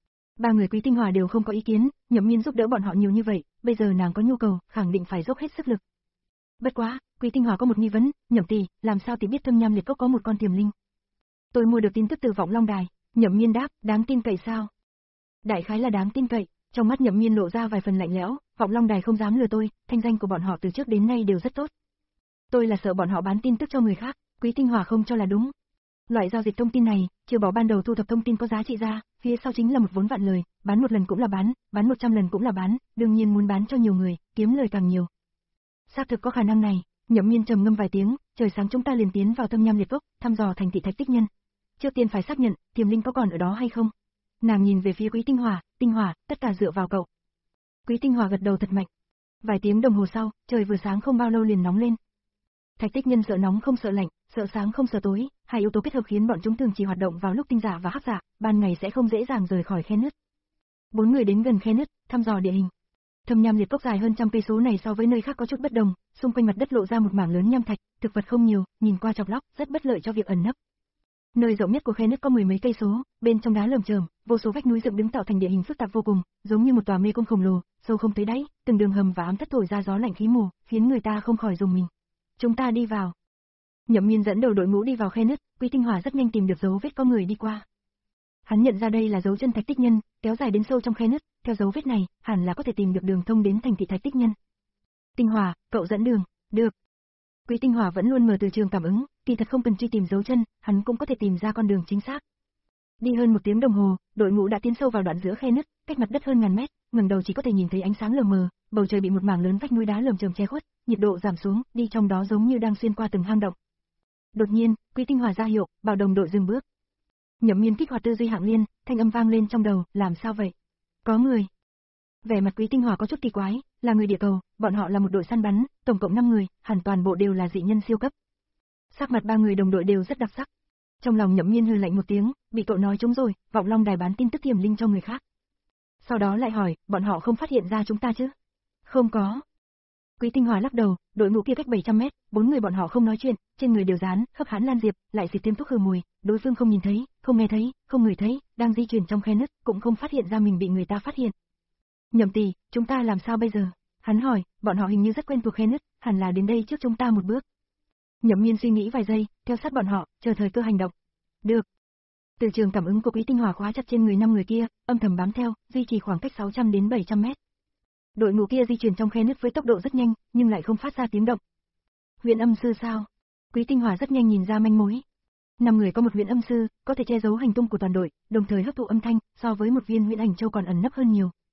Ba người Quý Tinh Hỏa đều không có ý kiến, Nhậm Miên giúp đỡ bọn họ nhiều như vậy, bây giờ nàng có nhu cầu, khẳng định phải dốc hết sức lực. Bất quá, Quý Tinh Hỏa có một nghi vấn, Nhậm tỷ, làm sao tỷ biết Thâm Nham Liệt Cốc có một con tiềm linh? Tôi mua được tin tức từ Vọng Long Đài. Nhậm Miên đáp, đáng tin cậy sao? Đại khái là đáng tin cậy. Trong mắt Nhậm Miên lộ ra vài phần lạnh lẽo, Vọng Long Đài không dám lừa tôi, thanh danh của bọn họ từ trước đến nay đều rất tốt. Tôi là sợ bọn họ bán tin tức cho người khác, Quý Tinh Hỏa không cho là đúng. Loại giao dịch thông tin này, trừ bỏ ban đầu thu thập thông tin có giá trị ra, phía sau chính là một vốn vạn lời, bán một lần cũng là bán, bán một trăm lần cũng là bán, đương nhiên muốn bán cho nhiều người, kiếm lời càng nhiều. Xác thực có khả năng này, Nhậm Miên trầm ngâm vài tiếng, trời sáng chúng ta liền tiến vào Thâm Nham Liệt Cốc, thăm dò thành thị Thạch Tích Nhân. Trước tiên phải xác nhận, tiềm linh có còn ở đó hay không. Nàng nhìn về phía Quý Tinh Hỏa, Tinh Hỏa, tất cả dựa vào cậu. Quý Tinh Hỏa gật đầu thật mạnh. Vài tiếng đồng hồ sau, trời vừa sáng không bao lâu liền nóng lên. Thạch Tích Nhân sợ nóng không sợ lạnh, sợ sáng không sợ tối, hai yếu tố kết hợp khiến bọn chúng thường chỉ hoạt động vào lúc tinh dạ và hắc dạ, ban ngày sẽ không dễ dàng rời khỏi khe nứt. Bốn người đến gần khe nứt, thăm dò địa hình. Thâm Nham Liệt Cốc dài hơn trăm cây số này so với nơi khác có chút bất đồng, xung quanh mặt đất lộ ra một mảng lớn nham thạch, thực vật không nhiều, nhìn qua chọc lóc, rất bất lợi cho việc ẩn nấp. Nơi rộng nhất của khe nứt có mười mấy cây số, bên trong đá lởm chởm, vô số vách núi dựng đứng tạo thành địa hình phức tạp vô cùng, giống như một tòa mê cung khổng lồ, sâu không thấy đáy, từng đường hầm và ám thất thổi ra gió lạnh khí mù, khiến người ta không khỏi rùng mình. Chúng ta đi vào. Nhậm Miên dẫn đầu đội ngũ đi vào khe nứt, Quý Tinh Hỏa rất nhanh tìm được dấu vết có người đi qua. Hắn nhận ra đây là dấu chân Thạch Tích Nhân, kéo dài đến sâu trong khe nứt, theo dấu vết này, hẳn là có thể tìm được đường thông đến thành thị Thạch Tích Nhân. Tinh Hỏa, cậu dẫn đường. Được. Quý Tinh Hỏa vẫn luôn mở từ trường cảm ứng, kỳ thật không cần truy tìm dấu chân, hắn cũng có thể tìm ra con đường chính xác. Đi hơn một tiếng đồng hồ, đội ngũ đã tiến sâu vào đoạn giữa khe nứt, cách mặt đất hơn ngàn mét, ngẩng đầu chỉ có thể nhìn thấy ánh sáng lờ mờ, bầu trời bị một mảng lớn vách núi đá lởm chởm che khuất, nhiệt độ giảm xuống, đi trong đó giống như đang xuyên qua từng hang động. Đột nhiên, Quý Tinh Hỏa ra hiệu, bảo đồng đội dừng bước. Nhậm Miên kích hoạt tư duy hạng liên, thanh âm vang lên trong đầu, làm sao vậy? Có người. Vẻ mặt Quý Tinh Hỏa có chút kỳ quái, là người địa cầu, bọn họ là một đội săn bắn, tổng cộng năm người, hẳn toàn bộ đều là dị nhân siêu cấp. Sắc mặt ba người đồng đội đều rất đặc sắc. Trong lòng Nhậm Miên hừ lạnh một tiếng, bị cậu nói trúng rồi, Vọng Long Đài bán tin tức tiềm linh cho người khác. Sau đó lại hỏi, bọn họ không phát hiện ra chúng ta chứ? Không có. Quý Tinh Hỏa lắc đầu, đội ngũ kia cách bảy trăm mét, bốn người bọn họ không nói chuyện, trên người đều dán, hấp hán lan diệp, lại xịt thêm thuốc khử mùi, đối phương không nhìn thấy, không nghe thấy, không ngửi thấy, đang di chuyển trong khe nứt, cũng không phát hiện ra mình bị người ta phát hiện. Nhậm tỷ, chúng ta làm sao bây giờ? Hắn hỏi, bọn họ hình như rất quen thuộc khe nứt, hẳn là đến đây trước chúng ta một bước. Nhậm Miên suy nghĩ vài giây, theo sát bọn họ, chờ thời cơ hành động. Được. Từ trường cảm ứng của Quý Tinh Hỏa khóa chặt trên người năm người kia, âm thầm bám theo, duy trì khoảng cách sáu trăm đến bảy trăm mét. Đội ngũ kia di chuyển trong khe nứt với tốc độ rất nhanh, nhưng lại không phát ra tiếng động. Huyền âm sư sao? Quý Tinh Hỏa rất nhanh nhìn ra manh mối. Năm người có một huyền âm sư, có thể che giấu hành tung của toàn đội, đồng thời hấp thụ âm thanh, so với một viên huyền ảnh châu còn ẩn nấp hơn nhiều,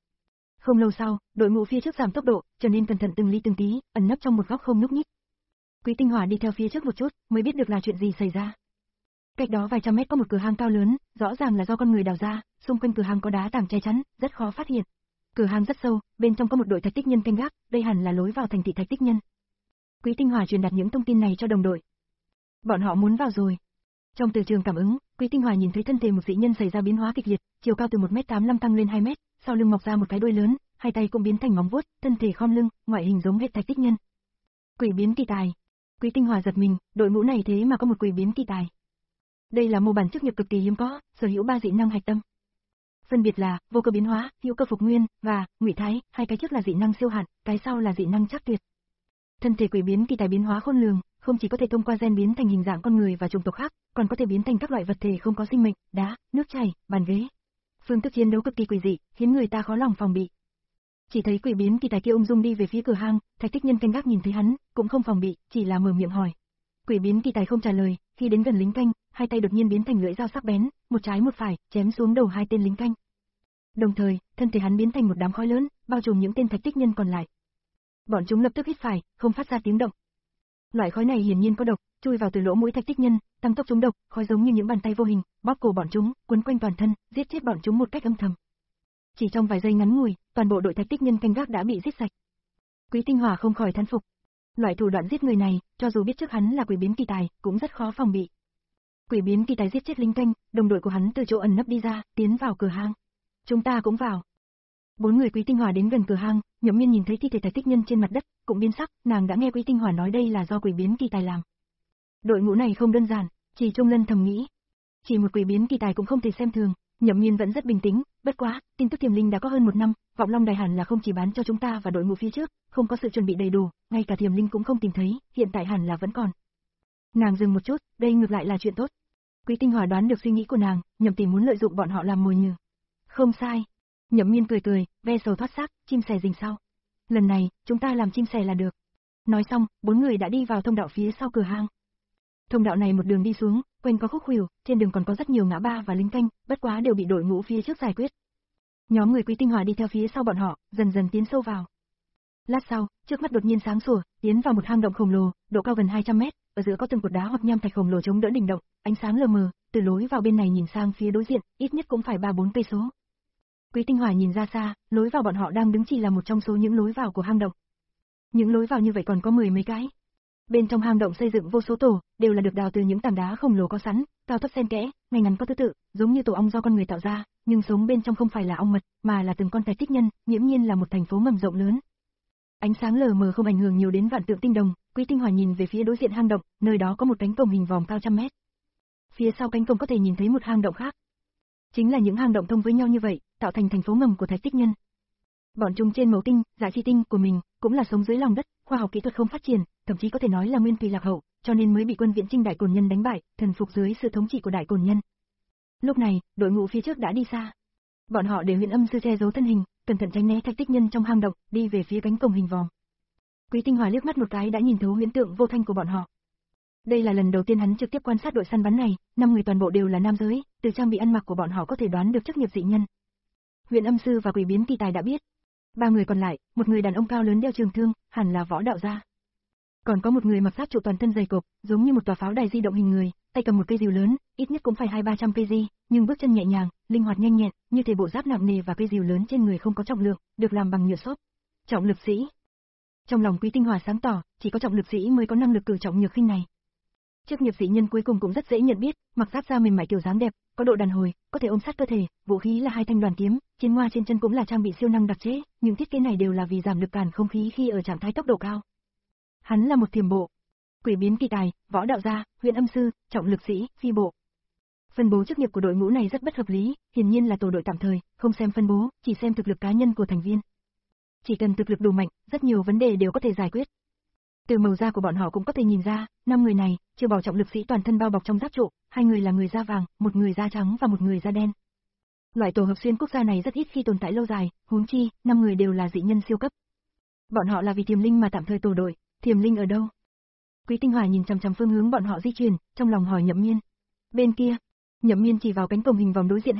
Không lâu sau, đội ngũ phía trước giảm tốc độ, trở nên cẩn thận từng ly từng tí, ẩn nấp trong một góc không nhúc nhích. Quý Tinh Hỏa đi theo phía trước một chút, mới biết được là chuyện gì xảy ra. Cách đó vài trăm mét có một cửa hang cao lớn, rõ ràng là do con người đào ra, xung quanh cửa hang có đá tảng che chắn, rất khó phát hiện. Cửa hang rất sâu, bên trong có một đội thạch tích nhân canh gác, đây hẳn là lối vào thành thị thạch tích nhân. Quý Tinh Hỏa truyền đạt những thông tin này cho đồng đội. Bọn họ muốn vào rồi. Trong từ trường cảm ứng, Quý Tinh Hỏa nhìn thấy thân thể một dị nhân xảy ra biến hóa kịch liệt, chiều cao từ một mét tám mươi lăm tăng lên hai mét, sau lưng mọc ra một cái đuôi lớn, hai tay cũng biến thành móng vuốt, thân thể khom lưng, ngoại hình giống hệt thạch tích nhân. Quỷ biến kỳ tài. Quý Tinh Hỏa giật mình, đội ngũ này thế mà có một quỷ biến kỳ tài. Đây là mô bản chức nghiệp cực kỳ hiếm có, sở hữu ba dị năng hạch tâm. Phân biệt là vô cơ biến hóa, hữu cơ phục nguyên và ngụy thái, hai cái trước là dị năng siêu hạn, cái sau là dị năng chắc tuyệt. Thân thể quỷ biến kỳ tài biến hóa khôn lường, không chỉ có thể thông qua gen biến thành hình dạng con người và chủng tộc khác, còn có thể biến thành các loại vật thể không có sinh mệnh, đá, nước chảy, bàn ghế. Phương thức chiến đấu cực kỳ quỷ dị, khiến người ta khó lòng phòng bị. Chỉ thấy quỷ biến kỳ tài kia ung dung đi về phía cửa hang, thạch tích nhân canh gác nhìn thấy hắn, cũng không phòng bị, chỉ là mở miệng hỏi. Quỷ biến kỳ tài không trả lời, khi đến gần lính canh, hai tay đột nhiên biến thành lưỡi dao sắc bén, một trái một phải, chém xuống đầu hai tên lính canh. Đồng thời, thân thể hắn biến thành một đám khói lớn, bao trùm những tên thạch tích nhân còn lại. Bọn chúng lập tức hít phải, không phát ra tiếng động. Loại khói này hiển nhiên có độc, chui vào từ lỗ mũi thạch tích nhân, tăng tốc chúng độc, khói giống như những bàn tay vô hình, bóp cổ bọn chúng, quấn quanh toàn thân, giết chết bọn chúng một cách âm thầm. Chỉ trong vài giây ngắn ngủi, toàn bộ đội thạch tích nhân canh gác đã bị giết sạch. Quý Tinh Hỏa không khỏi thán phục. Loại thủ đoạn giết người này, cho dù biết trước hắn là quỷ biến kỳ tài, cũng rất khó phòng bị. Quỷ biến kỳ tài giết chết lính canh, đồng đội của hắn từ chỗ ẩn nấp đi ra, tiến vào cửa hang. Chúng ta cũng vào. Bốn người Quý Tinh Hỏa đến gần cửa hang, Nhậm Miên nhìn thấy thi thể thạch tích nhân trên mặt đất, cũng biến sắc, nàng đã nghe Quý Tinh Hỏa nói đây là do quỷ biến kỳ tài làm. Đội ngũ này không đơn giản, chỉ Trung Lân thầm nghĩ. Chỉ một quỷ biến kỳ tài cũng không thể xem thường, Nhậm Miên vẫn rất bình tĩnh, bất quá, tin tức tiềm linh đã có hơn một năm, Vọng Long Đài hẳn là không chỉ bán cho chúng ta và đội ngũ phía trước, không có sự chuẩn bị đầy đủ, ngay cả tiềm linh cũng không tìm thấy, hiện tại hẳn là vẫn còn. Nàng dừng một chút, đây ngược lại là chuyện tốt. Quý Tinh Hỏa đoán được suy nghĩ của nàng, Nhậm tỷ muốn lợi dụng bọn họ làm mồi nhử. Không sai. Nhậm Miên cười cười, ve sầu thoát xác, chim sẻ rình sau. Lần này, chúng ta làm chim sẻ là được. Nói xong, bốn người đã đi vào thông đạo phía sau cửa hang. Thông đạo này một đường đi xuống, quanh có khúc khuỷu, trên đường còn có rất nhiều ngã ba và lính canh, bất quá đều bị đội ngũ phía trước giải quyết. Nhóm người Quý Tinh Hỏa đi theo phía sau bọn họ, dần dần tiến sâu vào. Lát sau, trước mắt đột nhiên sáng sủa, tiến vào một hang động khổng lồ, độ cao gần hai trăm mét, ở giữa có từng cột đá hoặc nham thạch khổng lồ chống đỡ đỉnh động, ánh sáng lờ mờ, từ lối vào bên này nhìn sang phía đối diện, ít nhất cũng phải ba bốn cây số. Quý Tinh Hỏa nhìn ra xa, lối vào bọn họ đang đứng chỉ là một trong số những lối vào của hang động. Những lối vào như vậy còn có mười mấy cái. Bên trong hang động xây dựng vô số tổ, đều là được đào từ những tảng đá khổng lồ có sẵn, cao thấp xen kẽ, ngay ngắn có thứ tự, giống như tổ ong do con người tạo ra, nhưng sống bên trong không phải là ong mật, mà là từng con thạch tích nhân, nghiễm nhiên là một thành phố ngầm rộng lớn. Ánh sáng lờ mờ không ảnh hưởng nhiều đến vạn tượng tinh đồng, Quý Tinh Hỏa nhìn về phía đối diện hang động, nơi đó có một cánh cổng hình vòm cao trăm mét. Phía sau cánh cổng có thể nhìn thấy một hang động khác. Chính là những hang động thông với nhau như vậy, tạo thành thành phố ngầm của thạch tích nhân. Bọn chúng trên mẫu tinh, dạ chi tinh của mình, cũng là sống dưới lòng đất, khoa học kỹ thuật không phát triển, thậm chí có thể nói là nguyên thủy lạc hậu, cho nên mới bị quân Viễn Chinh Đại Cổn Nhân đánh bại, thần phục dưới sự thống trị của Đại Cổn Nhân. Lúc này, đội ngũ phía trước đã đi xa. Bọn họ để Huyền Âm Sư che giấu thân hình, cẩn thận tránh né thạch tích nhân trong hang động, đi về phía cánh cổng hình vòm. Quý Tinh Hỏa liếc mắt một cái đã nhìn thấu huyễn tượng vô thanh của bọn họ. Đây là lần đầu tiên hắn trực tiếp quan sát đội săn bắn này, năm người toàn bộ đều là nam giới, từ trang bị ăn mặc của bọn họ có thể đoán được chức nghiệp dị nhân. Huyền Âm Sư và Quỷ biến kỳ tài đã biết. Ba người còn lại, một người đàn ông cao lớn đeo trường thương, hẳn là võ đạo gia. Còn có một người mặc giáp trụ toàn thân dày cộp, giống như một tòa pháo đài di động hình người, tay cầm một cây rìu lớn, ít nhất cũng phải hai ba trăm cây di, nhưng bước chân nhẹ nhàng, linh hoạt nhanh nhẹn, như thể bộ giáp nặng nề và cây rìu lớn trên người không có trọng lượng, được làm bằng nhựa xốp. Trọng lực sĩ. Trong lòng Quý Tinh Hỏa sáng tỏ, chỉ có trọng lực sĩ mới có năng lực cử trọng nhược khinh này. Chức nghiệp dị nhân cuối cùng cũng rất dễ nhận biết, mặc giáp da mềm mại kiểu dáng đẹp, có độ đàn hồi, có thể ôm sát cơ thể, vũ khí là hai thanh đoàn kiếm, chiến hoa trên chân cũng là trang bị siêu năng đặc chế, những thiết kế này đều là vì giảm lực cản không khí khi ở trạng thái tốc độ cao. Hắn là một thiểm bộ, Quỷ biến kỳ tài, võ đạo gia, Huyền Âm Sư, trọng lực sĩ, phi bộ. Phân bố chức nghiệp của đội ngũ này rất bất hợp lý, hiển nhiên là tổ đội tạm thời, không xem phân bố, chỉ xem thực lực cá nhân của thành viên. Chỉ cần thực lực đủ mạnh, rất nhiều vấn đề đều có thể giải quyết. Từ màu da của bọn họ cũng có thể nhìn ra, năm người này, trừ bỏ trọng lực sĩ toàn thân bao bọc trong giáp trụ, hai người là người da vàng, một người da trắng và một người da đen. Loại tổ hợp xuyên quốc gia này rất ít khi tồn tại lâu dài, huống chi, năm người đều là dị nhân siêu cấp. Bọn họ là vì Tiềm Linh mà tạm thời tổ đội, Tiềm Linh ở đâu? Quý Tinh Hỏa nhìn chằm chằm phương hướng bọn họ di chuyển, trong lòng hỏi Nhậm Miên. Bên kia, Nhậm Miên chỉ vào cánh cổng hình vòm đối diện hang động,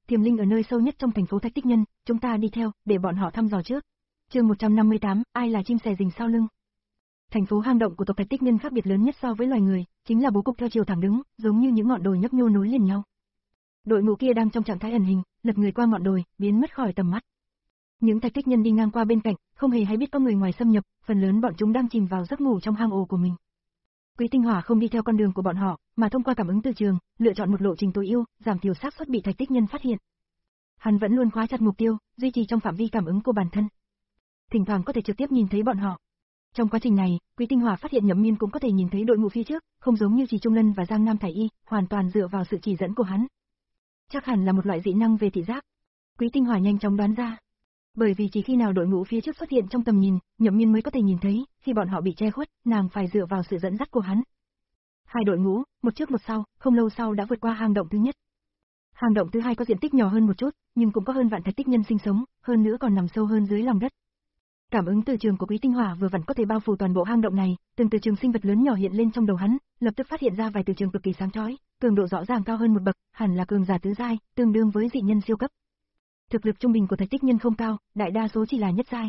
Thiềm Linh ở nơi sâu nhất trong thành phố Thạch Tích Nhân, chúng ta đi theo, để bọn họ thăm dò trước. Chương một trăm năm mươi tám, ai là chim sẻ rình sau lưng? Thành phố hang động của tộc Thạch Tích Nhân khác biệt lớn nhất so với loài người, chính là bố cục theo chiều thẳng đứng, giống như những ngọn đồi nhấp nhô nối liền nhau. Đội ngũ kia đang trong trạng thái ẩn hình, lật người qua ngọn đồi, biến mất khỏi tầm mắt. Những Thạch Tích Nhân đi ngang qua bên cạnh, không hề hay biết có người ngoài xâm nhập, phần lớn bọn chúng đang chìm vào giấc ngủ trong hang ổ của mình. Quý Tinh Hỏa không đi theo con đường của bọn họ, mà thông qua cảm ứng từ trường, lựa chọn một lộ trình tối ưu, giảm thiểu xác suất bị Thạch Tích Nhân phát hiện. Hắn vẫn luôn khóa chặt mục tiêu, duy trì trong phạm vi cảm ứng của bản thân. Thỉnh thoảng có thể trực tiếp nhìn thấy bọn họ. Trong quá trình này, Quý Tinh Hỏa phát hiện Nhậm Miên cũng có thể nhìn thấy đội ngũ phía trước, không giống như Trì Trung Lân và Giang Nam Thải Y, hoàn toàn dựa vào sự chỉ dẫn của hắn. Chắc hẳn là một loại dị năng về thị giác. Quý Tinh Hỏa nhanh chóng đoán ra. Bởi vì chỉ khi nào đội ngũ phía trước xuất hiện trong tầm nhìn, Nhậm Miên mới có thể nhìn thấy, khi bọn họ bị che khuất, nàng phải dựa vào sự dẫn dắt của hắn. Hai đội ngũ, một trước một sau, không lâu sau đã vượt qua hang động thứ nhất. Hang động thứ hai có diện tích nhỏ hơn một chút, nhưng cũng có hơn vạn Thạch Tích Nhân sinh sống, hơn nữa còn nằm sâu hơn dưới lòng đất. Cảm ứng từ trường của Quý Tinh Hỏa vừa vặn có thể bao phủ toàn bộ hang động này, từng từ trường sinh vật lớn nhỏ hiện lên trong đầu hắn, lập tức phát hiện ra vài từ trường cực kỳ sáng chói, cường độ rõ ràng cao hơn một bậc, hẳn là cường giả tứ giai, tương đương với dị nhân siêu cấp. Thực lực trung bình của Thạch Tích Nhân không cao, đại đa số chỉ là nhất giai.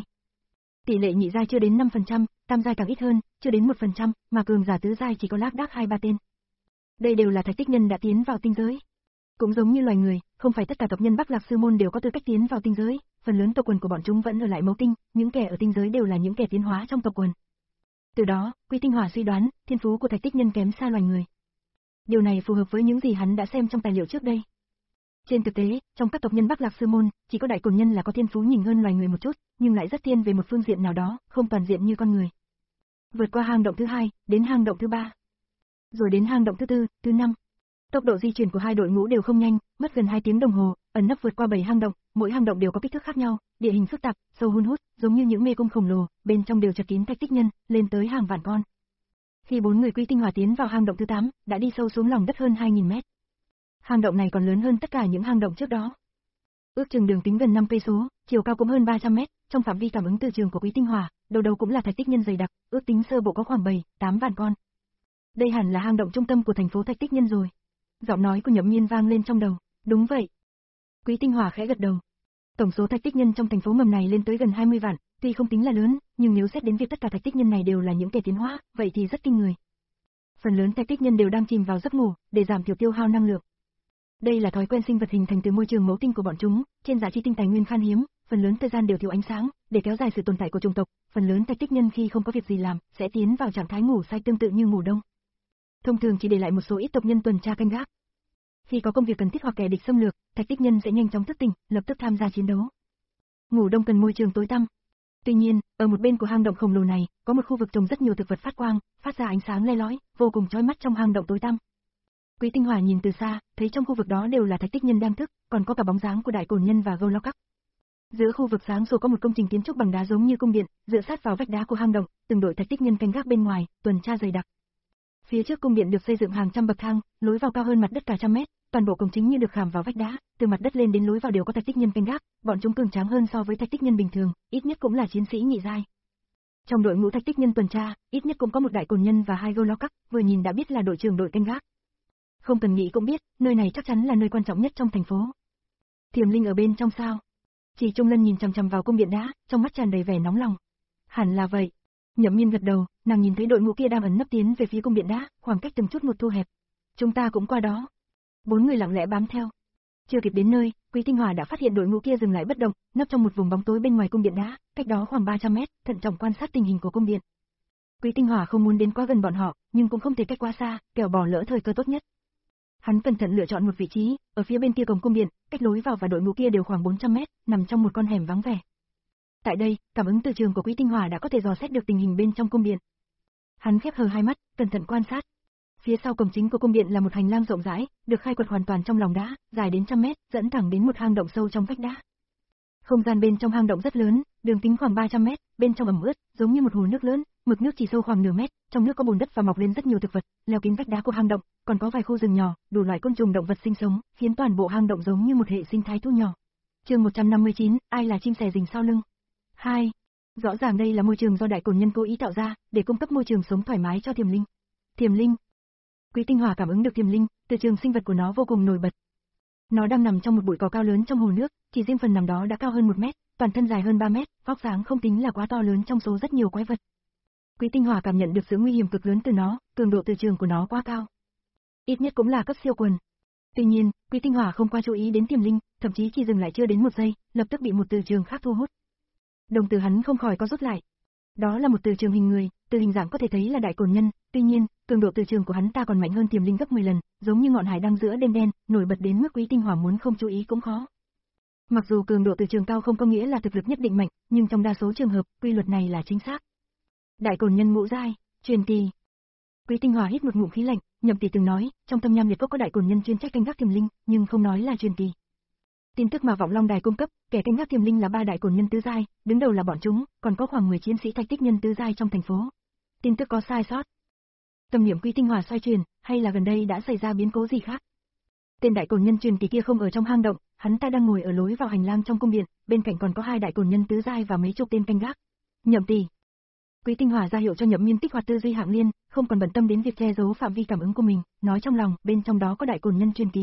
Tỷ lệ nhị giai chưa đến năm phần trăm, tam giai càng ít hơn, chưa đến một phần trăm, mà cường giả tứ giai chỉ có lác đác hai ba tên. Đây đều là Thạch Tích Nhân đã tiến vào tinh giới. Cũng giống như loài người, không phải tất cả tộc nhân Bắc Lạc Sư môn đều có tư cách tiến vào tinh giới, phần lớn tộc quần của bọn chúng vẫn ở lại Mẫu Tinh, những kẻ ở tinh giới đều là những kẻ tiến hóa trong tộc quần. Từ đó, Quý Tinh Hỏa suy đoán, thiên phú của Thạch Tích Nhân kém xa loài người. Điều này phù hợp với những gì hắn đã xem trong tài liệu trước đây. Trên thực tế, trong các tộc nhân Bắc Lạc Sư môn, chỉ có Đại Cổn Nhân là có thiên phú nhỉnh hơn loài người một chút, nhưng lại rất thiên về một phương diện nào đó, không toàn diện như con người. Vượt qua hang động thứ hai, đến hang động thứ ba, rồi đến hang động thứ tư, thứ năm. Tốc độ di chuyển của hai đội ngũ đều không nhanh, mất gần hai tiếng đồng hồ, ẩn nấp vượt qua bảy hang động, mỗi hang động đều có kích thước khác nhau, địa hình phức tạp, sâu hun hút, giống như những mê cung khổng lồ, bên trong đều chật kín Thạch Tích Nhân, lên tới hàng vạn con. Khi bốn người Quý Tinh Hỏa tiến vào hang động thứ tám, đã đi sâu xuống lòng đất hơn hai nghìn mét. Hang động này còn lớn hơn tất cả những hang động trước đó. Ước chừng đường kính gần năm cây số, chiều cao cũng hơn ba trăm mét, trong phạm vi cảm ứng từ trường của Quý Tinh Hỏa, đầu đầu cũng là Thạch Tích Nhân dày đặc, ước tính sơ bộ có khoảng bảy, tám vạn con. Đây hẳn là hang động trung tâm của thành phố Thạch Tích Nhân rồi. Giọng nói của Nhậm Miên vang lên trong đầu, đúng vậy. Quý Tinh Hỏa khẽ gật đầu. Tổng số Thạch Tích Nhân trong thành phố mầm này lên tới gần hai mươi vạn, tuy không tính là lớn, nhưng nếu xét đến việc tất cả Thạch Tích Nhân này đều là những kẻ tiến hóa, vậy thì rất kinh người. Phần lớn Thạch Tích Nhân đều đang chìm vào giấc ngủ, để giảm thiểu tiêu hao năng lượng. Đây là thói quen sinh vật hình thành từ môi trường Mẫu Tinh của bọn chúng, trên giá trị tinh tài nguyên khan hiếm, phần lớn thời gian đều thiếu ánh sáng, để kéo dài sự tồn tại của chủng tộc, phần lớn Thạch Tích Nhân khi không có việc gì làm, sẽ tiến vào trạng thái ngủ say tương tự như ngủ đông. Thông thường chỉ để lại một số ít tộc nhân tuần tra canh gác. Khi có công việc cần thiết hoặc kẻ địch xâm lược, Thạch Tích Nhân sẽ nhanh chóng thức tỉnh, lập tức tham gia chiến đấu. Ngủ đông cần môi trường tối tăm. Tuy nhiên, ở một bên của hang động khổng lồ này, có một khu vực trồng rất nhiều thực vật phát quang, phát ra ánh sáng le lói, vô cùng chói mắt trong hang động tối tăm. Quý Tinh Hỏa nhìn từ xa, thấy trong khu vực đó đều là Thạch Tích Nhân đang thức, còn có cả bóng dáng của Đại Cổn Nhân và Gâu Lao Các. Giữa khu vực sáng sủa có một công trình kiến trúc bằng đá giống như cung điện, dựa sát vào vách đá của hang động, từng đội Thạch Tích Nhân canh gác bên ngoài, tuần tra dày đặc. Phía trước cung điện được xây dựng hàng trăm bậc thang, lối vào cao hơn mặt đất cả trăm mét, toàn bộ cổng chính như được khảm vào vách đá, từ mặt đất lên đến lối vào đều có Thạch Tích Nhân canh gác, bọn chúng cường tráng hơn so với Thạch Tích Nhân bình thường, ít nhất cũng là chiến sĩ nhị giai. Trong đội ngũ Thạch Tích Nhân tuần tra, ít nhất cũng có một Đại Cổn Nhân và hai Gâu Lao Các, vừa nhìn đã biết là đội trưởng đội canh gác. Không cần nghĩ cũng biết, nơi này chắc chắn là nơi quan trọng nhất trong thành phố. Thiềm Linh ở bên trong sao? Chỉ Trung Lân nhìn chằm chằm vào cung điện đá, trong mắt tràn đầy vẻ nóng lòng. Hẳn là vậy. Nhậm Miên gật đầu, nàng nhìn thấy đội ngũ kia đang ẩn nấp tiến về phía cung điện đá, khoảng cách từng chút một thu hẹp. Chúng ta cũng qua đó. Bốn người lặng lẽ bám theo. Chưa kịp đến nơi, Quý Tinh Hỏa đã phát hiện đội ngũ kia dừng lại bất động, nấp trong một vùng bóng tối bên ngoài cung điện đá, cách đó khoảng ba trăm mét, thận trọng quan sát tình hình của cung điện. Quý Tinh Hỏa không muốn đến quá gần bọn họ, nhưng cũng không thể cách quá xa, kẻo bỏ lỡ thời cơ tốt nhất. Hắn cẩn thận lựa chọn một vị trí, ở phía bên kia cổng cung điện, cách lối vào và đội ngũ kia đều khoảng bốn trăm mét, nằm trong một con hẻm vắng vẻ. Tại đây, cảm ứng từ trường của Quý Tinh Hỏa đã có thể dò xét được tình hình bên trong cung điện. Hắn khép hờ hai mắt, cẩn thận quan sát. Phía sau cổng chính của cung điện là một hành lang rộng rãi, được khai quật hoàn toàn trong lòng đá, dài đến trăm mét, dẫn thẳng đến một hang động sâu trong vách đá. Không gian bên trong hang động rất lớn, đường kính khoảng ba trăm mét, bên trong ẩm ướt, giống như một hồ nước lớn, mực nước chỉ sâu khoảng nửa mét, trong nước có bùn đất và mọc lên rất nhiều thực vật, leo kín vách đá của hang động, còn có vài khu rừng nhỏ, đủ loại côn trùng động vật sinh sống, khiến toàn bộ hang động giống như một hệ sinh thái thu nhỏ. Chương một trăm năm mươi chín, ai là chim sẻ rình sau lưng? hai. Rõ ràng đây là môi trường do Đại Cổn Nhân cố ý tạo ra, để cung cấp môi trường sống thoải mái cho Thiềm Linh. Thiềm Linh. Quý Tinh Hỏa cảm ứng được Thiềm Linh, từ trường sinh vật của nó vô cùng nổi bật. Nó đang nằm trong một bụi cỏ cao lớn trong hồ nước, chỉ riêng phần nằm đó đã cao hơn một mét, toàn thân dài hơn ba mét, vóc dáng không tính là quá to lớn trong số rất nhiều quái vật. Quý Tinh Hỏa cảm nhận được sự nguy hiểm cực lớn từ nó, cường độ từ trường của nó quá cao. Ít nhất cũng là cấp siêu quần. Tuy nhiên, Quý Tinh Hỏa không qua chú ý đến Tiềm Linh, thậm chí chỉ dừng lại chưa đến một giây, lập tức bị một từ trường khác thu hút. Đồng tử hắn không khỏi co rút lại. Đó là một từ trường hình người, từ hình dạng có thể thấy là đại cổn nhân, tuy nhiên, cường độ từ trường của hắn ta còn mạnh hơn Tiềm Linh gấp mười lần, giống như ngọn hải đăng giữa đêm đen, nổi bật đến mức Quý Tinh Hỏa muốn không chú ý cũng khó. Mặc dù cường độ từ trường cao không có nghĩa là thực lực nhất định mạnh, nhưng trong đa số trường hợp, quy luật này là chính xác. Đại cổn nhân ngũ giai, truyền kỳ. Quý Tinh Hỏa hít một ngụm khí lạnh, Nhậm Tỷ từng nói, trong Tâm Nham Liệt Cốc có đại cổn nhân chuyên trách canh gác Tiềm Linh, nhưng không nói là truyền kỳ. Tin tức mà Vọng Long Đài cung cấp, kẻ canh gác Tiềm Linh là ba đại cổn nhân tứ giai, đứng đầu là bọn chúng, còn có khoảng mười chiến sĩ thạch tích nhân tứ giai trong thành phố. Tin tức có sai sót. Tâm niệm Quý Tinh Hỏa xoay chuyển, hay là gần đây đã xảy ra biến cố gì khác? Tên đại cổn nhân truyền kỳ kia không ở trong hang động, hắn ta đang ngồi ở lối vào hành lang trong cung điện, bên cạnh còn có hai đại cổn nhân tứ giai và mấy chục tên canh gác. Nhậm Tỷ. Quý Tinh Hỏa ra hiệu cho Nhậm Miên kích hoạt tư duy hạng liên, không còn bận tâm đến việc che giấu phạm vi cảm ứng của mình, nói trong lòng, bên trong đó có đại cổn nhân truyền kỳ.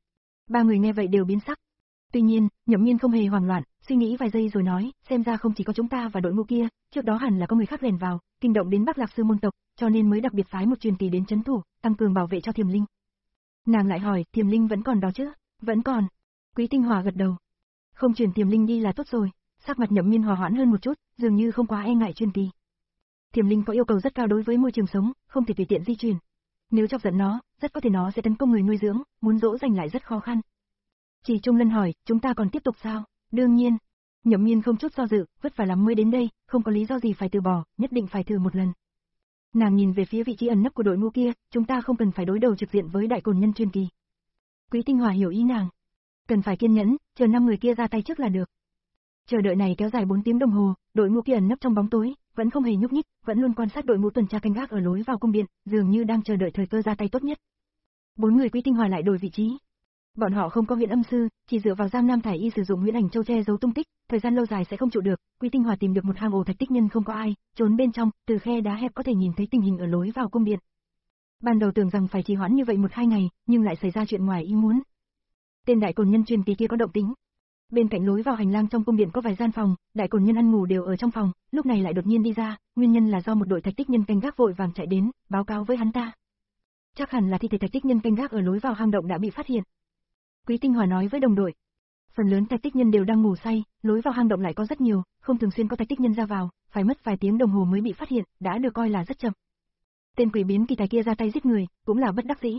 Ba người nghe vậy đều biến sắc. Tuy nhiên, Nhậm Miên không hề hoảng loạn, suy nghĩ vài giây rồi nói, xem ra không chỉ có chúng ta và đội ngũ kia, trước đó hẳn là có người khác lèn vào, kinh động đến Bắc Lạc sư môn tộc, cho nên mới đặc biệt phái một truyền kỳ đến trấn thủ, tăng cường bảo vệ cho Tiềm Linh. Nàng lại hỏi, Tiềm Linh vẫn còn đó chứ? Vẫn còn. Quý Tinh Hỏa gật đầu. Không chuyển Tiềm Linh đi là tốt rồi. Sắc mặt Nhậm Miên hòa hoãn hơn một chút, dường như không quá e ngại truyền kỳ. Tiềm Linh có yêu cầu rất cao đối với môi trường sống, không thể tùy tiện di chuyển. Nếu chọc giận nó, rất có thể nó sẽ tấn công người nuôi dưỡng, muốn dỗ dành lại rất khó khăn. Chỉ Trung Lân hỏi, chúng ta còn tiếp tục sao? Đương nhiên. Nhậm Miên không chút do dự, vất vả lắm mới đến đây, không có lý do gì phải từ bỏ, nhất định phải thử một lần. Nàng nhìn về phía vị trí ẩn nấp của đội ngũ kia, chúng ta không cần phải đối đầu trực diện với đại cổn nhân truyền kỳ. Quý Tinh Hỏa hiểu ý nàng. Cần phải kiên nhẫn, chờ năm người kia ra tay trước là được. Chờ đợi này kéo dài bốn tiếng đồng hồ, đội ngũ kia ẩn nấp trong bóng tối, vẫn không hề nhúc nhích, vẫn luôn quan sát đội ngũ tuần tra canh gác ở lối vào cung điện, dường như đang chờ đợi thời cơ ra tay tốt nhất. Bốn người Quý Tinh Hỏa lại đổi vị trí. Bọn họ không có Huyền Âm sư, chỉ dựa vào Giang Nam Thải Y sử dụng Huyền Ảnh Châu che giấu tung tích, thời gian lâu dài sẽ không trụ được. Quý Tinh Hỏa tìm được một hang ổ thạch tích nhân không có ai, trốn bên trong, từ khe đá hẹp có thể nhìn thấy tình hình ở lối vào cung điện. Ban đầu tưởng rằng phải trì hoãn như vậy một hai ngày, nhưng lại xảy ra chuyện ngoài ý muốn. Tên đại cổn nhân truyền kỳ kia có động tĩnh. Bên cạnh lối vào hành lang trong cung điện có vài gian phòng, đại cổn nhân ăn ngủ đều ở trong phòng, lúc này lại đột nhiên đi ra, nguyên nhân là do một đội thạch tích nhân canh gác vội vàng chạy đến, báo cáo với hắn ta. Chắc hẳn là thi thể thạch tích nhân canh gác ở lối vào hang động đã bị phát hiện. Quý Tinh Hỏa nói với đồng đội. Phần lớn thạch tích nhân đều đang ngủ say, lối vào hang động lại có rất nhiều, không thường xuyên có thạch tích nhân ra vào, phải mất vài tiếng đồng hồ mới bị phát hiện, đã được coi là rất chậm. Tên quỷ biến kỳ tài kia ra tay giết người, cũng là bất đắc dĩ.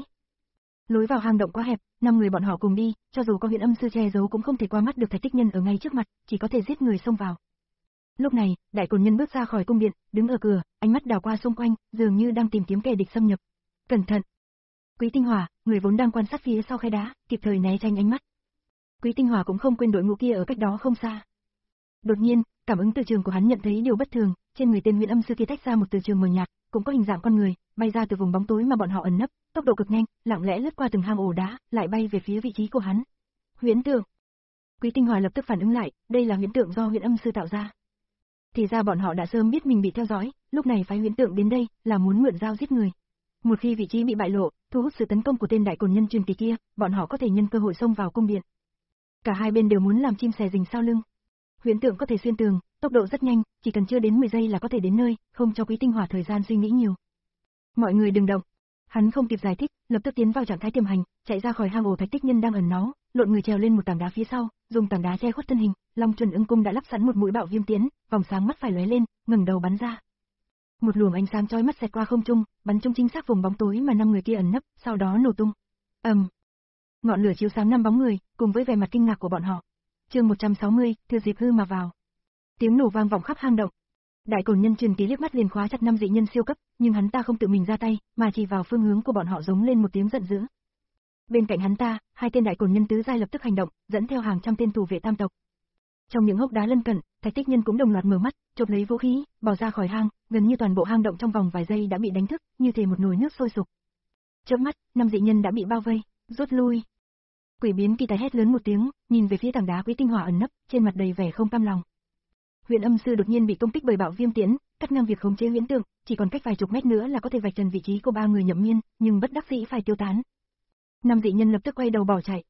Lối vào hang động quá hẹp, năm người bọn họ cùng đi, cho dù có Huyền Âm sư che giấu cũng không thể qua mắt được thạch tích nhân ở ngay trước mặt, chỉ có thể giết người xông vào. Lúc này, đại cổn nhân bước ra khỏi cung điện, đứng ở cửa, ánh mắt đảo qua xung quanh, dường như đang tìm kiếm kẻ địch xâm nhập. Cẩn thận! Quý Tinh Hỏa, người vốn đang quan sát phía sau khe đá, kịp thời né tránh ánh mắt. Quý Tinh Hỏa cũng không quên đội ngũ kia ở cách đó không xa. Đột nhiên, cảm ứng từ trường của hắn nhận thấy điều bất thường, trên người tên Huyền Âm sư kia tách ra một từ trường mờ nhạt, cũng có hình dạng con người, bay ra từ vùng bóng tối mà bọn họ ẩn nấp, tốc độ cực nhanh, lặng lẽ lướt qua từng hang ổ đá, lại bay về phía vị trí của hắn. Huyễn tượng. Quý Tinh Hỏa lập tức phản ứng lại, đây là huyễn tượng do Huyền Âm sư tạo ra. Thì ra bọn họ đã sớm biết mình bị theo dõi, lúc này phái huyễn tượng đến đây là muốn mượn dao giết người. Một khi vị trí bị bại lộ, thu hút sự tấn công của tên đại cổn nhân truyền kỳ kia, bọn họ có thể nhân cơ hội xông vào cung điện. Cả hai bên đều muốn làm chim sẻ rình sau lưng. Huyễn tượng có thể xuyên tường, tốc độ rất nhanh, chỉ cần chưa đến mười giây là có thể đến nơi, không cho Quý Tinh Hỏa thời gian suy nghĩ nhiều. Mọi người đừng động. Hắn không kịp giải thích, lập tức tiến vào trạng thái tiềm hành, chạy ra khỏi hang ổ thạch tích nhân đang ẩn náu, lộn người trèo lên một tảng đá phía sau, dùng tảng đá che khuất thân hình, Long Chuẩn Ưng Cung đã lắp sẵn một mũi bạo viêm tiễn, vòng sáng mắt phải lóe lên, ngẩng đầu bắn ra. Một luồng ánh sáng chói mắt xẹt qua không trung, bắn trúng chính xác vùng bóng tối mà năm người kia ẩn nấp, sau đó nổ tung. Ầm. Um. Ngọn lửa chiếu sáng năm bóng người, cùng với vẻ mặt kinh ngạc của bọn họ. Chương một trăm sáu mươi, thừa dịp hư mà vào. Tiếng nổ vang vọng khắp hang động. Đại cổn nhân truyền kỳ liếc mắt liền khóa chặt năm dị nhân siêu cấp, nhưng hắn ta không tự mình ra tay, mà chỉ vào phương hướng của bọn họ giống lên một tiếng giận dữ. Bên cạnh hắn ta, hai tên đại cổn nhân tứ giai lập tức hành động, dẫn theo hàng trăm tên thủ vệ tam tộc. Trong những hốc đá lân cận, thạch tích nhân cũng đồng loạt mở mắt, chộp lấy vũ khí, bỏ ra khỏi hang, gần như toàn bộ hang động trong vòng vài giây đã bị đánh thức, như thể một nồi nước sôi sục. Chớp mắt, năm dị nhân đã bị bao vây, rút lui. Quỷ biến kỳ tài hét lớn một tiếng, nhìn về phía tảng đá Quý Tinh Hỏa ẩn nấp, trên mặt đầy vẻ không cam lòng. Huyền Âm sư đột nhiên bị công kích bởi bạo viêm tiễn, cắt ngang việc khống chế huyễn tượng, chỉ còn cách vài chục mét nữa là có thể vạch trần vị trí của ba người Nhậm Miên, nhưng bất đắc dĩ phải tiêu tán. Năm dị nhân lập tức quay đầu bỏ chạy.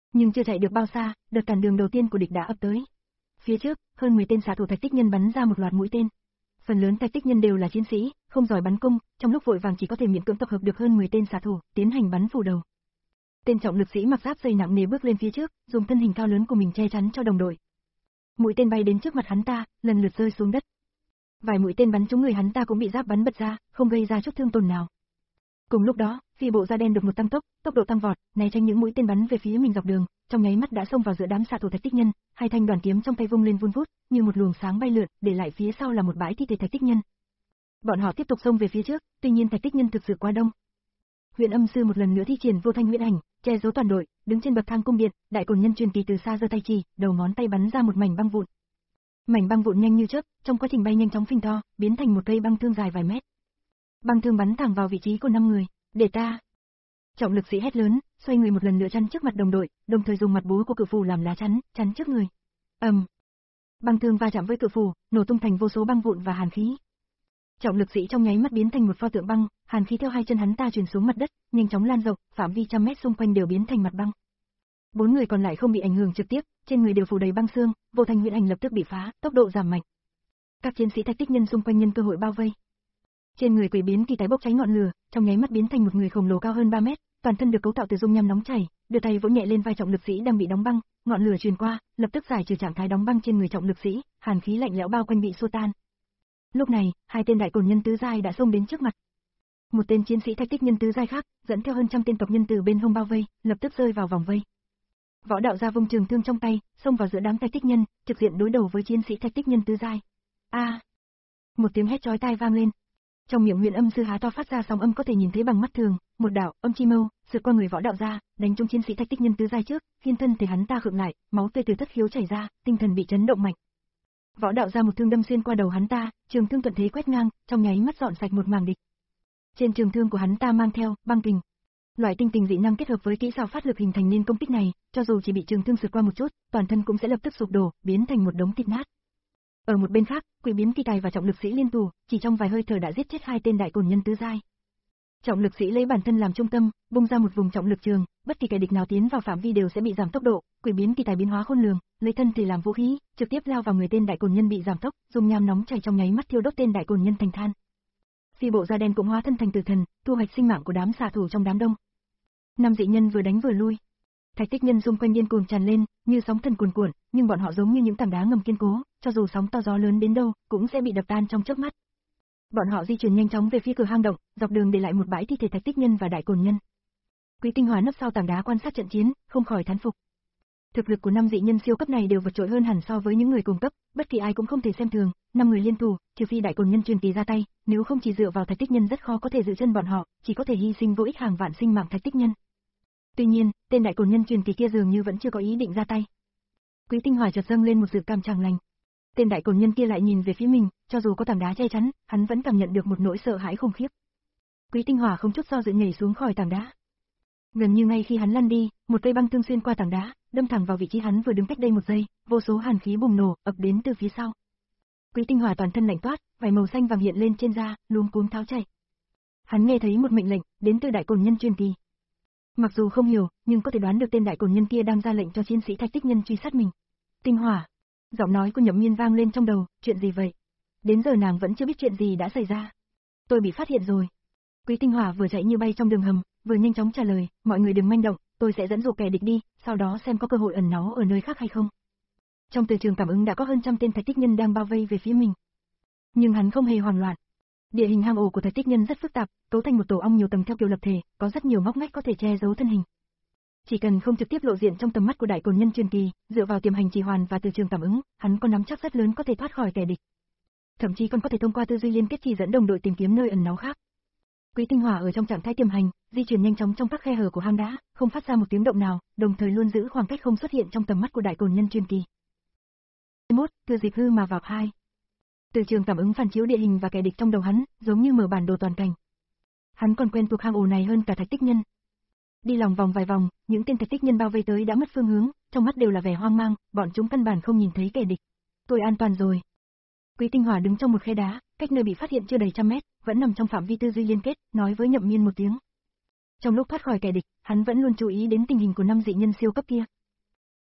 Nhưng chưa chạy được bao xa, đợt cản đường đầu tiên của địch đã ập tới. Phía trước, hơn mười tên xạ thủ Thạch Tích Nhân bắn ra một loạt mũi tên. Phần lớn Thạch Tích Nhân đều là chiến sĩ, không giỏi bắn cung, trong lúc vội vàng chỉ có thể miễn cưỡng tập hợp được hơn mười tên xạ thủ, tiến hành bắn phủ đầu. Tên trọng lực sĩ mặc giáp dày nặng nề bước lên phía trước, dùng thân hình cao lớn của mình che chắn cho đồng đội. Mũi tên bay đến trước mặt hắn ta, lần lượt rơi xuống đất. Vài mũi tên bắn trúng người hắn ta cũng bị giáp bắn bật ra, không gây ra chút thương tổn nào. Cùng lúc đó, phi bộ da đen đột ngột tăng tốc, tốc độ tăng vọt, né tránh những mũi tên bắn về phía mình dọc đường, trong nháy mắt đã xông vào giữa đám xạ thủ Thạch Tích Nhân, hai thanh đoàn kiếm trong tay vung lên vun vút, như một luồng sáng bay lượn, để lại phía sau là một bãi thi thể Thạch Tích Nhân. Bọn họ tiếp tục xông về phía trước, tuy nhiên Thạch Tích Nhân thực sự quá đông. Huyền Âm sư một lần nữa thi triển vô thanh huyễn ảnh, che giấu toàn đội, đứng trên bậc thang cung điện, đại cồn nhân truyền kỳ từ xa giơ tay chỉ, đầu ngón tay bắn ra một mảnh băng vụn. Mảnh băng vụn nhanh như chớp, trong quá trình bay nhanh chóng phình to, biến thành một cây băng thương dài vài mét. Băng thương bắn thẳng vào vị trí của năm người, "Để ta!" Trọng lực sĩ hét lớn, xoay người một lần nữa chắn trước mặt đồng đội, đồng thời dùng mặt búa của cự phù làm lá chắn, chắn trước người. Ầm. Um. Băng thương va chạm với cự phù, nổ tung thành vô số băng vụn và hàn khí. Trọng lực sĩ trong nháy mắt biến thành một pho tượng băng, hàn khí theo hai chân hắn ta truyền xuống mặt đất, nhanh chóng lan rộng, phạm vi trăm mét xung quanh đều biến thành mặt băng. Bốn người còn lại không bị ảnh hưởng trực tiếp, trên người đều phủ đầy băng xương, vô thanh huyễn ảnh lập tức bị phá, tốc độ giảm mạnh. Các chiến sĩ Thạch Tích Nhân xung quanh nhân cơ hội bao vây. Trên người quỷ biến kỳ tái bốc cháy ngọn lửa, trong nháy mắt biến thành một người khổng lồ cao hơn ba mét, toàn thân được cấu tạo từ dung nham nóng chảy, đưa tay vỗ nhẹ lên vai trọng lực sĩ đang bị đóng băng, ngọn lửa truyền qua, lập tức giải trừ trạng thái đóng băng trên người trọng lực sĩ, hàn khí lạnh lẽo bao quanh bị xua tan. Lúc này, hai tên đại cồn nhân tứ giai đã xông đến trước mặt. Một tên chiến sĩ Thạch Tích Nhân tứ giai khác, dẫn theo hơn trăm tên tộc nhân từ bên hông bao vây, lập tức rơi vào vòng vây. Võ đạo gia vung trường thương trong tay, xông vào giữa đám Thạch Tích Nhân, trực diện đối đầu với chiến sĩ Thạch Tích Nhân tứ giai. A! À. Một tiếng hét chói tai vang lên. Trong miệng Huyền Âm sư há to phát ra sóng âm có thể nhìn thấy bằng mắt thường, một đạo âm chi mâu sượt qua người võ đạo gia, đánh trúng chiến sĩ Thạch Tích Nhân tứ giai trước, khiến thân thể hắn ta khựng lại, máu tươi từ thất khiếu chảy ra, tinh thần bị chấn động mạnh. Võ đạo gia một thương đâm xuyên qua đầu hắn ta, trường thương thuận thế quét ngang, trong nháy mắt dọn sạch một mảng địch. Trên trường thương của hắn ta mang theo băng kình. Loại tinh kình dị năng kết hợp với kỹ xảo phát lực hình thành nên công kích này, cho dù chỉ bị trường thương sượt qua một chút, toàn thân cũng sẽ lập tức sụp đổ, biến thành một đống thịt nát. Ở một bên khác, quỷ biến kỳ tài và trọng lực sĩ liên thủ, chỉ trong vài hơi thở đã giết chết hai tên đại cồn nhân tứ giai. Trọng lực sĩ lấy bản thân làm trung tâm, bung ra một vùng trọng lực trường, bất kỳ kẻ địch nào tiến vào phạm vi đều sẽ bị giảm tốc độ, quỷ biến kỳ tài biến hóa khôn lường, lấy thân thể làm vũ khí, trực tiếp lao vào người tên đại cồn nhân bị giảm tốc, dùng nham nóng chảy trong nháy mắt thiêu đốt tên đại cồn nhân thành than. Phi bộ da đen cũng hóa thân thành tử thần, thu hoạch sinh mạng của đám xạ thủ trong đám đông. Năm dị nhân vừa đánh vừa lui. Thạch Tích Nhân xung quanh điên cuồng tràn lên, như sóng thần cuồn cuộn, nhưng bọn họ giống như những tảng đá ngầm kiên cố, cho dù sóng to gió lớn đến đâu, cũng sẽ bị đập tan trong chớp mắt. Bọn họ di chuyển nhanh chóng về phía cửa hang động, dọc đường để lại một bãi thi thể Thạch Tích Nhân và đại cồn nhân. Quý Tinh Hòa nấp sau tảng đá quan sát trận chiến, không khỏi thán phục. Thực lực của năm dị nhân siêu cấp này đều vượt trội hơn hẳn so với những người cùng cấp, bất kỳ ai cũng không thể xem thường, năm người liên thủ, trừ phi đại cồn nhân truyền kỳ ra tay, nếu không chỉ dựa vào Thạch Tích Nhân rất khó có thể giữ chân bọn họ, chỉ có thể hy sinh vô ích hàng vạn sinh mạng Thạch Tích Nhân. Tuy nhiên, tên đại cồn nhân truyền kỳ kia dường như vẫn chưa có ý định ra tay. Quý Tinh Hòa chợt dâng lên một dự cảm chẳng lành. Tên đại cồn nhân kia lại nhìn về phía mình, cho dù có tảng đá che chắn, hắn vẫn cảm nhận được một nỗi sợ hãi khủng khiếp. Quý Tinh Hòa không chút do dự nhảy xuống khỏi tảng đá. Gần như ngay khi hắn lăn đi, một cây băng thương xuyên qua tảng đá, đâm thẳng vào vị trí hắn vừa đứng cách đây một giây, vô số hàn khí bùng nổ, ập đến từ phía sau. Quý Tinh Hòa toàn thân lạnh toát, vảy màu xanh vàng hiện lên trên da, luống cuống tháo chạy. Hắn nghe thấy một mệnh lệnh, đến từ đại cồn nhân truyền kỳ. Mặc dù không hiểu, nhưng có thể đoán được tên đại cồn nhân kia đang ra lệnh cho chiến sĩ Thạch Tích Nhân truy sát mình. Tinh Hòa, giọng nói của Nhậm Miên vang lên trong đầu, chuyện gì vậy? Đến giờ nàng vẫn chưa biết chuyện gì đã xảy ra. Tôi bị phát hiện rồi. Quý Tinh Hòa vừa chạy như bay trong đường hầm, vừa nhanh chóng trả lời, mọi người đừng manh động, tôi sẽ dẫn dụ kẻ địch đi, sau đó xem có cơ hội ẩn náu ở nơi khác hay không. Trong từ trường cảm ứng đã có hơn trăm tên Thạch Tích Nhân đang bao vây về phía mình. Nhưng hắn không hề hoảng loạn. Địa hình hang ổ của Thạch Tích Nhân rất phức tạp, cấu thành một tổ ong nhiều tầng theo kiểu lập thể, có rất nhiều ngóc ngách có thể che giấu thân hình. Chỉ cần không trực tiếp lộ diện trong tầm mắt của đại cồn nhân truyền kỳ, dựa vào tiềm hành trì hoàn và từ trường cảm ứng, hắn có nắm chắc rất lớn có thể thoát khỏi kẻ địch. Thậm chí còn có thể thông qua tư duy liên kết chỉ dẫn đồng đội tìm kiếm nơi ẩn náu khác. Quý Tinh Hòa ở trong trạng thái tiềm hành, di chuyển nhanh chóng trong các khe hở của hang đá, không phát ra một tiếng động nào, đồng thời luôn giữ khoảng cách không xuất hiện trong tầm mắt của đại cồn nhân truyền kỳ. mốt. Thừa dịp hư mà vào hai. Từ trường cảm ứng phản chiếu địa hình và kẻ địch trong đầu hắn, giống như mở bản đồ toàn cảnh. Hắn còn quen thuộc hang ổ này hơn cả Thạch Tích Nhân. Đi lòng vòng vài vòng, những tên Thạch Tích Nhân bao vây tới đã mất phương hướng, trong mắt đều là vẻ hoang mang, bọn chúng căn bản không nhìn thấy kẻ địch. Tôi an toàn rồi. Quý Tinh Hòa đứng trong một khe đá, cách nơi bị phát hiện chưa đầy trăm mét, vẫn nằm trong phạm vi tư duy liên kết, nói với Nhậm Miên một tiếng. Trong lúc thoát khỏi kẻ địch, hắn vẫn luôn chú ý đến tình hình của năm dị nhân siêu cấp kia.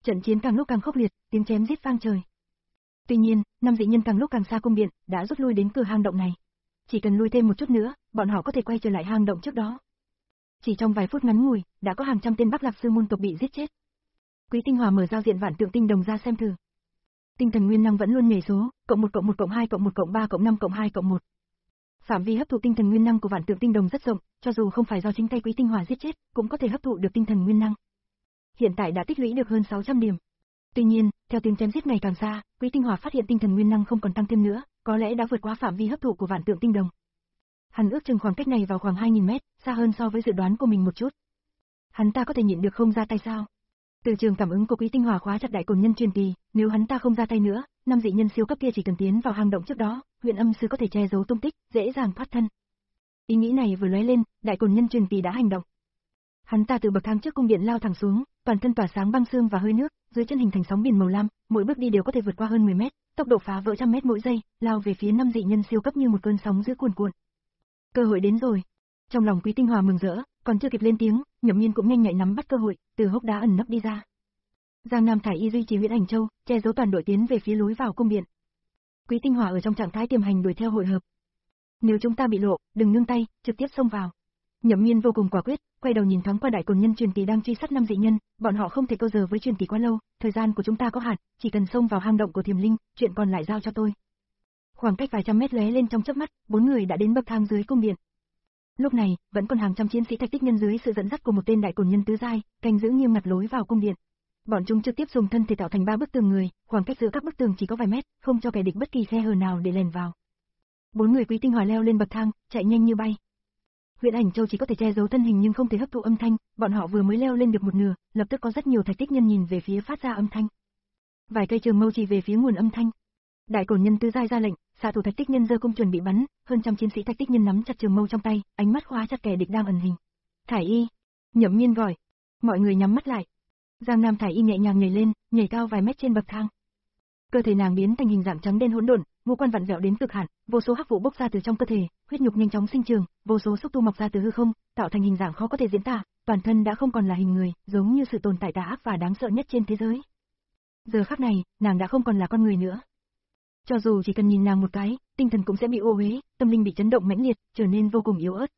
Trận chiến càng lúc càng khốc liệt, tiếng chém giết vang trời. Tuy nhiên, năm dị nhân càng lúc càng xa cung điện, đã rút lui đến cửa hang động này. Chỉ cần lui thêm một chút nữa, bọn họ có thể quay trở lại hang động trước đó. Chỉ trong vài phút ngắn ngủi, đã có hàng trăm tên Bắc Lạc sư môn tộc bị giết chết. Quý Tinh Hòa mở giao diện vạn tượng tinh đồng ra xem thử. Tinh thần nguyên năng vẫn luôn nhảy số, cộng một cộng một cộng hai cộng một cộng ba cộng năm cộng hai cộng một. Phạm vi hấp thụ tinh thần nguyên năng của vạn tượng tinh đồng rất rộng, cho dù không phải do chính tay Quý Tinh Hòa giết chết, cũng có thể hấp thụ được tinh thần nguyên năng. Hiện tại đã tích lũy được hơn sáu trăm điểm. Tuy nhiên, theo tiếng chém giết ngày càng xa, Quý Tinh Hòa phát hiện tinh thần nguyên năng không còn tăng thêm nữa, có lẽ đã vượt quá phạm vi hấp thụ của vạn tượng tinh đồng. Hắn ước chừng khoảng cách này vào khoảng hai nghìn mét, xa hơn so với dự đoán của mình một chút. Hắn ta có thể nhịn được không ra tay sao? Từ trường cảm ứng của Quý Tinh Hòa khóa chặt đại cồn nhân truyền kỳ, nếu hắn ta không ra tay nữa, năm dị nhân siêu cấp kia chỉ cần tiến vào hang động trước đó, Huyền Âm sư có thể che giấu tung tích, dễ dàng thoát thân. Ý nghĩ này vừa lóe lên, đại cồn nhân truyền kỳ đã hành động. Hắn ta từ bậc thang trước cung điện lao thẳng xuống, toàn thân tỏa sáng băng xương và hơi nước, dưới chân hình thành sóng biển màu lam, mỗi bước đi đều có thể vượt qua hơn mười mét, tốc độ phá vỡ trăm mét mỗi giây, lao về phía năm dị nhân siêu cấp như một cơn sóng dữ cuồn cuộn. Cơ hội đến rồi. Trong lòng Quý Tinh Hòa mừng rỡ, còn chưa kịp lên tiếng, Nhậm Miên cũng nhanh nhạy nắm bắt cơ hội, từ hốc đá ẩn nấp đi ra. Giang Nam thải y duy trì huyễn ảnh châu, che giấu toàn đội tiến về phía lối vào cung điện. Quý Tinh Hòa ở trong trạng thái tiềm hành đuổi theo hội hợp. Nếu chúng ta bị lộ, đừng nương tay, trực tiếp xông vào. Nhậm Miên vô cùng quả quyết, quay đầu nhìn thoáng qua đại cồn nhân truyền kỳ đang truy sát năm dị nhân, bọn họ không thể câu giờ với truyền kỳ quá lâu, thời gian của chúng ta có hạn, chỉ cần xông vào hang động của Thiềm Linh, chuyện còn lại giao cho tôi. Khoảng cách vài trăm mét lóe lên trong chớp mắt, bốn người đã đến bậc thang dưới cung điện. Lúc này, vẫn còn hàng trăm chiến sĩ thạch tích nhân dưới sự dẫn dắt của một tên đại cồn nhân tứ giai, canh giữ nghiêm ngặt lối vào cung điện. Bọn chúng trực tiếp dùng thân thể tạo thành ba bức tường người, khoảng cách giữa các bức tường chỉ có vài mét, không cho kẻ địch bất kỳ khe hở nào để lèn vào. Bốn người Quý Tinh Hòa leo lên bậc thang, chạy nhanh như bay. Huyễn ảnh châu chỉ có thể che giấu thân hình nhưng không thể hấp thụ âm thanh, bọn họ vừa mới leo lên được một nửa, lập tức có rất nhiều thạch tích nhân nhìn về phía phát ra âm thanh. Vài cây trường mâu chỉ về phía nguồn âm thanh. Đại cồn nhân tứ giai ra lệnh, xạ thủ thạch tích nhân giơ cung chuẩn bị bắn, hơn trăm chiến sĩ thạch tích nhân nắm chặt trường mâu trong tay, ánh mắt khóa chặt kẻ địch đang ẩn hình. Thải y, Nhậm Miên gọi. Mọi người nhắm mắt lại. Giang Nam thải y nhẹ nhàng nhảy lên, nhảy cao vài mét trên bậc thang. Cơ thể nàng biến thành hình dạng trắng đen hỗn độn, ngũ quan vặn vẹo đến cực hạn, vô số hắc vụ bốc ra từ trong cơ thể, huyết nhục nhanh chóng sinh trưởng, vô số xúc tu mọc ra từ hư không, tạo thành hình dạng khó có thể diễn tả, toàn thân đã không còn là hình người, giống như sự tồn tại tà ác và đáng sợ nhất trên thế giới. Giờ khắc này, nàng đã không còn là con người nữa. Cho dù chỉ cần nhìn nàng một cái, tinh thần cũng sẽ bị ô uế, tâm linh bị chấn động mãnh liệt, trở nên vô cùng yếu ớt.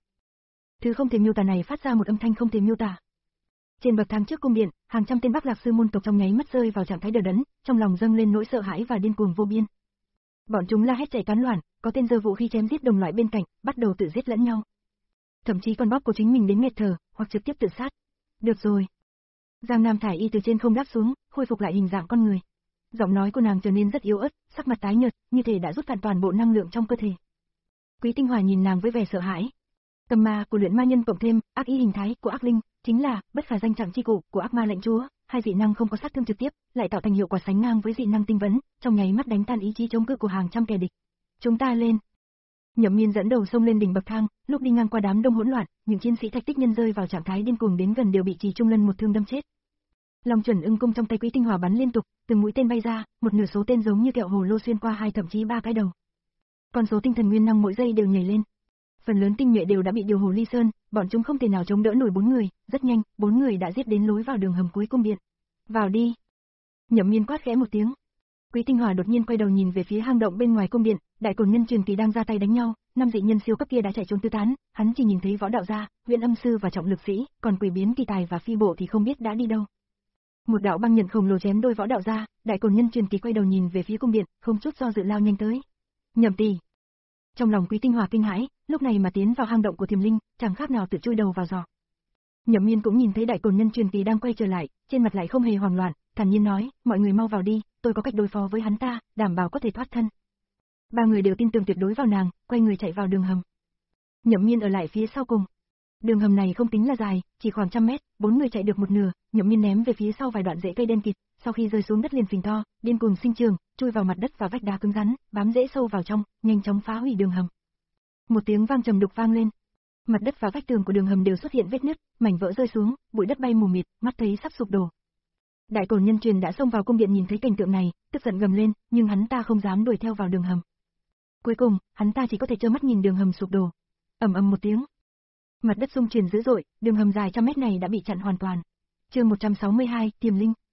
Thứ không thể miêu tả này phát ra một âm thanh không thể miêu tả. Trên bậc thang trước cung điện, hàng trăm tên Bắc Lạc sư môn tộc trong nháy mắt rơi vào trạng thái đờ đẫn, trong lòng dâng lên nỗi sợ hãi và điên cuồng vô biên. Bọn chúng la hét chạy tán loạn, có tên giơ vũ khí chém giết đồng loại bên cạnh, bắt đầu tự giết lẫn nhau. Thậm chí còn bóp cổ chính mình đến nghẹt thở, hoặc trực tiếp tự sát. Được rồi. Giang Nam thải y từ trên không đáp xuống, khôi phục lại hình dạng con người. Giọng nói của nàng trở nên rất yếu ớt, sắc mặt tái nhợt, như thể đã rút cạn toàn bộ năng lượng trong cơ thể. Quý Tinh Hòa nhìn nàng với vẻ sợ hãi. Tâm ma của luyện ma nhân cộng thêm ác ý hình thái của ác linh, chính là bất khả danh trạng chi cụ của ác ma lệnh chúa, hai dị năng không có sát thương trực tiếp, lại tạo thành hiệu quả sánh ngang với dị năng tinh vấn, trong nháy mắt đánh tan ý chí chống cự của hàng trăm kẻ địch. Chúng ta lên. Nhậm Miên dẫn đầu xông lên đỉnh bậc thang, lúc đi ngang qua đám đông hỗn loạn, những chiến sĩ thạch tích nhân rơi vào trạng thái điên cuồng đến gần đều bị Trì Trung Lân một thương đâm chết. Long chuẩn ưng cung trong tay Quý Tinh Hòa bắn liên tục, từng mũi tên bay ra, một nửa số tên giống như kẹo hồ lô xuyên qua hai thậm chí ba cái đầu. Con số tinh thần nguyên năng mỗi giây đều nhảy lên. Phần lớn tinh nhuệ đều đã bị điều hồ ly sơn, bọn chúng không thể nào chống đỡ nổi bốn người, rất nhanh, bốn người đã giết đến lối vào đường hầm cuối cung điện. Vào đi. Nhậm Miên quát khẽ một tiếng. Quý Tinh Hòa đột nhiên quay đầu nhìn về phía hang động bên ngoài cung điện, đại cồn nhân truyền kỳ đang ra tay đánh nhau, năm dị nhân siêu cấp kia đã chạy trốn tứ tán, hắn chỉ nhìn thấy võ đạo gia, Huyền Âm sư và trọng lực sĩ, còn quỷ biến kỳ tài và phi bộ thì không biết đã đi đâu. Một đạo băng nhận khổng lồ chém đôi võ đạo gia, đại cồn nhân truyền kỳ quay đầu nhìn về phía cung điện, không chút do dự lao nhanh tới. Nhậm tỷ. Trong lòng Quý Tinh Hòa kinh hãi, lúc này mà tiến vào hang động của Thiềm Linh, chẳng khác nào tự chui đầu vào giỏ. Nhậm Miên cũng nhìn thấy đại cồn nhân truyền kỳ đang quay trở lại, trên mặt lại không hề hoảng loạn, thản nhiên nói, mọi người mau vào đi, tôi có cách đối phó với hắn ta, đảm bảo có thể thoát thân. Ba người đều tin tưởng tuyệt đối vào nàng, quay người chạy vào đường hầm. Nhậm Miên ở lại phía sau cùng. Đường hầm này không tính là dài, chỉ khoảng trăm mét, bốn người chạy được một nửa, Nhậm Miên ném về phía sau vài đoạn rễ cây đen kịt, sau khi rơi xuống đất liền phình to, điên cuồng sinh trường, chui vào mặt đất và vách đá cứng rắn, bám rễ sâu vào trong, nhanh chóng phá hủy đường hầm. Một tiếng vang trầm đục vang lên. Mặt đất và vách tường của đường hầm đều xuất hiện vết nứt, mảnh vỡ rơi xuống, bụi đất bay mù mịt, mắt thấy sắp sụp đổ. Đại cồn nhân truyền đã xông vào cung điện nhìn thấy cảnh tượng này, tức giận gầm lên, nhưng hắn ta không dám đuổi theo vào đường hầm. Cuối cùng, hắn ta chỉ có thể trơ mắt nhìn đường hầm sụp đổ. Ầm ầm một tiếng, mặt đất xung chuyển dữ dội, đường hầm dài trăm mét này đã bị chặn hoàn toàn. Chương một trăm sáu mươi hai, Tiềm Linh.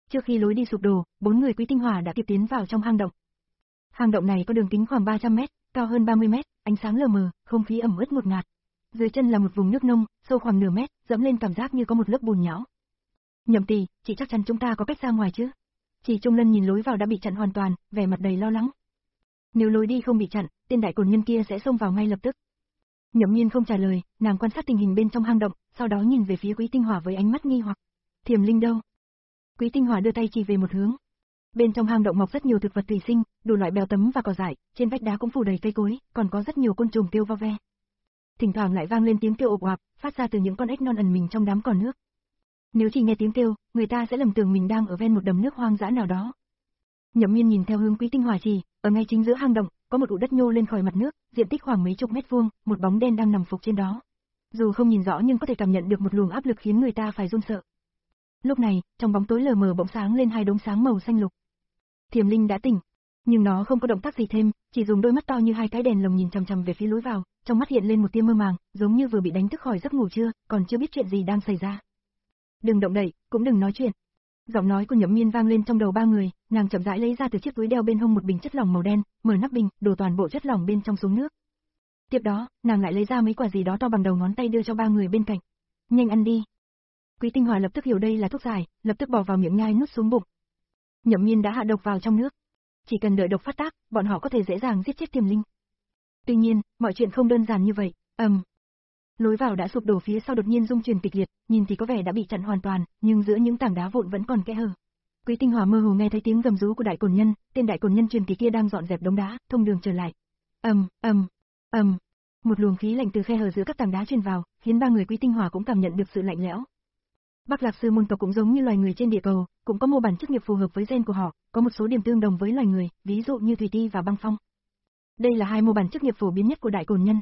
Trước khi lối đi sụp đổ, bốn người Quý Tinh Hỏa đã kịp tiến vào trong hang động. Hang động này có đường kính khoảng ba trăm mét, cao hơn ba mươi mét, ánh sáng lờ mờ, không khí ẩm ướt ngột ngạt. Dưới chân là một vùng nước nông, sâu khoảng nửa mét, dẫm lên cảm giác như có một lớp bùn nhão. Nhậm Tỷ, chị chắc chắn chúng ta có cách ra ngoài chứ? Chỉ Trung Lân nhìn lối vào đã bị chặn hoàn toàn, vẻ mặt đầy lo lắng. Nếu lối đi không bị chặn, tên đại cồn nhân kia sẽ xông vào ngay lập tức. Nhậm Nhiên không trả lời, nàng quan sát tình hình bên trong hang động, sau đó nhìn về phía Quý Tinh Hỏa với ánh mắt nghi hoặc. Thiểm linh đâu? Quý Tinh Hỏa đưa tay chỉ về một hướng. Bên trong hang động mọc rất nhiều thực vật thủy sinh, đủ loại bèo tấm và cỏ dại, trên vách đá cũng phủ đầy cây cối, còn có rất nhiều côn trùng kêu vo ve. Thỉnh thoảng lại vang lên tiếng kêu ộp oạp, phát ra từ những con ếch non ẩn mình trong đám cỏ nước. Nếu chỉ nghe tiếng kêu, người ta sẽ lầm tưởng mình đang ở ven một đầm nước hoang dã nào đó. Nhậm Miên nhìn theo hướng Quý Tinh Hỏa chỉ, ở ngay chính giữa hang động, có một ụ đất nhô lên khỏi mặt nước, diện tích khoảng mấy chục mét vuông, một bóng đen đang nằm phục trên đó. Dù không nhìn rõ nhưng có thể cảm nhận được một luồng áp lực khiến người ta phải run sợ. Lúc này, trong bóng tối lờ mờ bỗng sáng lên hai đốm sáng màu xanh lục. Thiểm linh đã tỉnh, nhưng nó không có động tác gì thêm, chỉ dùng đôi mắt to như hai cái đèn lồng nhìn chằm chằm về phía lối vào, trong mắt hiện lên một tia mơ màng, giống như vừa bị đánh thức khỏi giấc ngủ trưa, còn chưa biết chuyện gì đang xảy ra. Đừng động đậy, cũng đừng nói chuyện. Giọng nói của Nhậm Miên vang lên trong đầu ba người, nàng chậm rãi lấy ra từ chiếc túi đeo bên hông một bình chất lỏng màu đen, mở nắp bình, đổ toàn bộ chất lỏng bên trong xuống nước. Tiếp đó, nàng lại lấy ra mấy quả gì đó to bằng đầu ngón tay đưa cho ba người bên cạnh. Nhanh ăn đi. Quý Tinh Hỏa lập tức hiểu đây là thuốc giải, lập tức bỏ vào miệng nhai nuốt xuống bụng. Nhậm Miên đã hạ độc vào trong nước. Chỉ cần đợi độc phát tác, bọn họ có thể dễ dàng giết chết Tiềm Linh. Tuy nhiên, mọi chuyện không đơn giản như vậy. Ầm. Um. Lối vào đã sụp đổ phía sau đột nhiên rung chuyển kịch liệt, nhìn thì có vẻ đã bị chặn hoàn toàn, nhưng giữa những tảng đá vụn vẫn còn kẽ hở. Quý Tinh Hỏa mơ hồ nghe thấy tiếng gầm rú của đại cồn nhân, tên đại cồn nhân truyền kỳ kia đang dọn dẹp đống đá, thông đường trở lại. Ầm, um, ầm, um, ầm. Um. Một luồng khí lạnh từ khe hở giữa các tảng đá truyền vào, khiến ba người Quý Tinh Hỏa cũng cảm nhận được sự lạnh lẽo. Bắc Lạc Sư môn tộc cũng giống như loài người trên địa cầu, cũng có mô bản chức nghiệp phù hợp với gen của họ, có một số điểm tương đồng với loài người, ví dụ như thủy ti và băng phong. Đây là hai mô bản chức nghiệp phổ biến nhất của đại cồn nhân.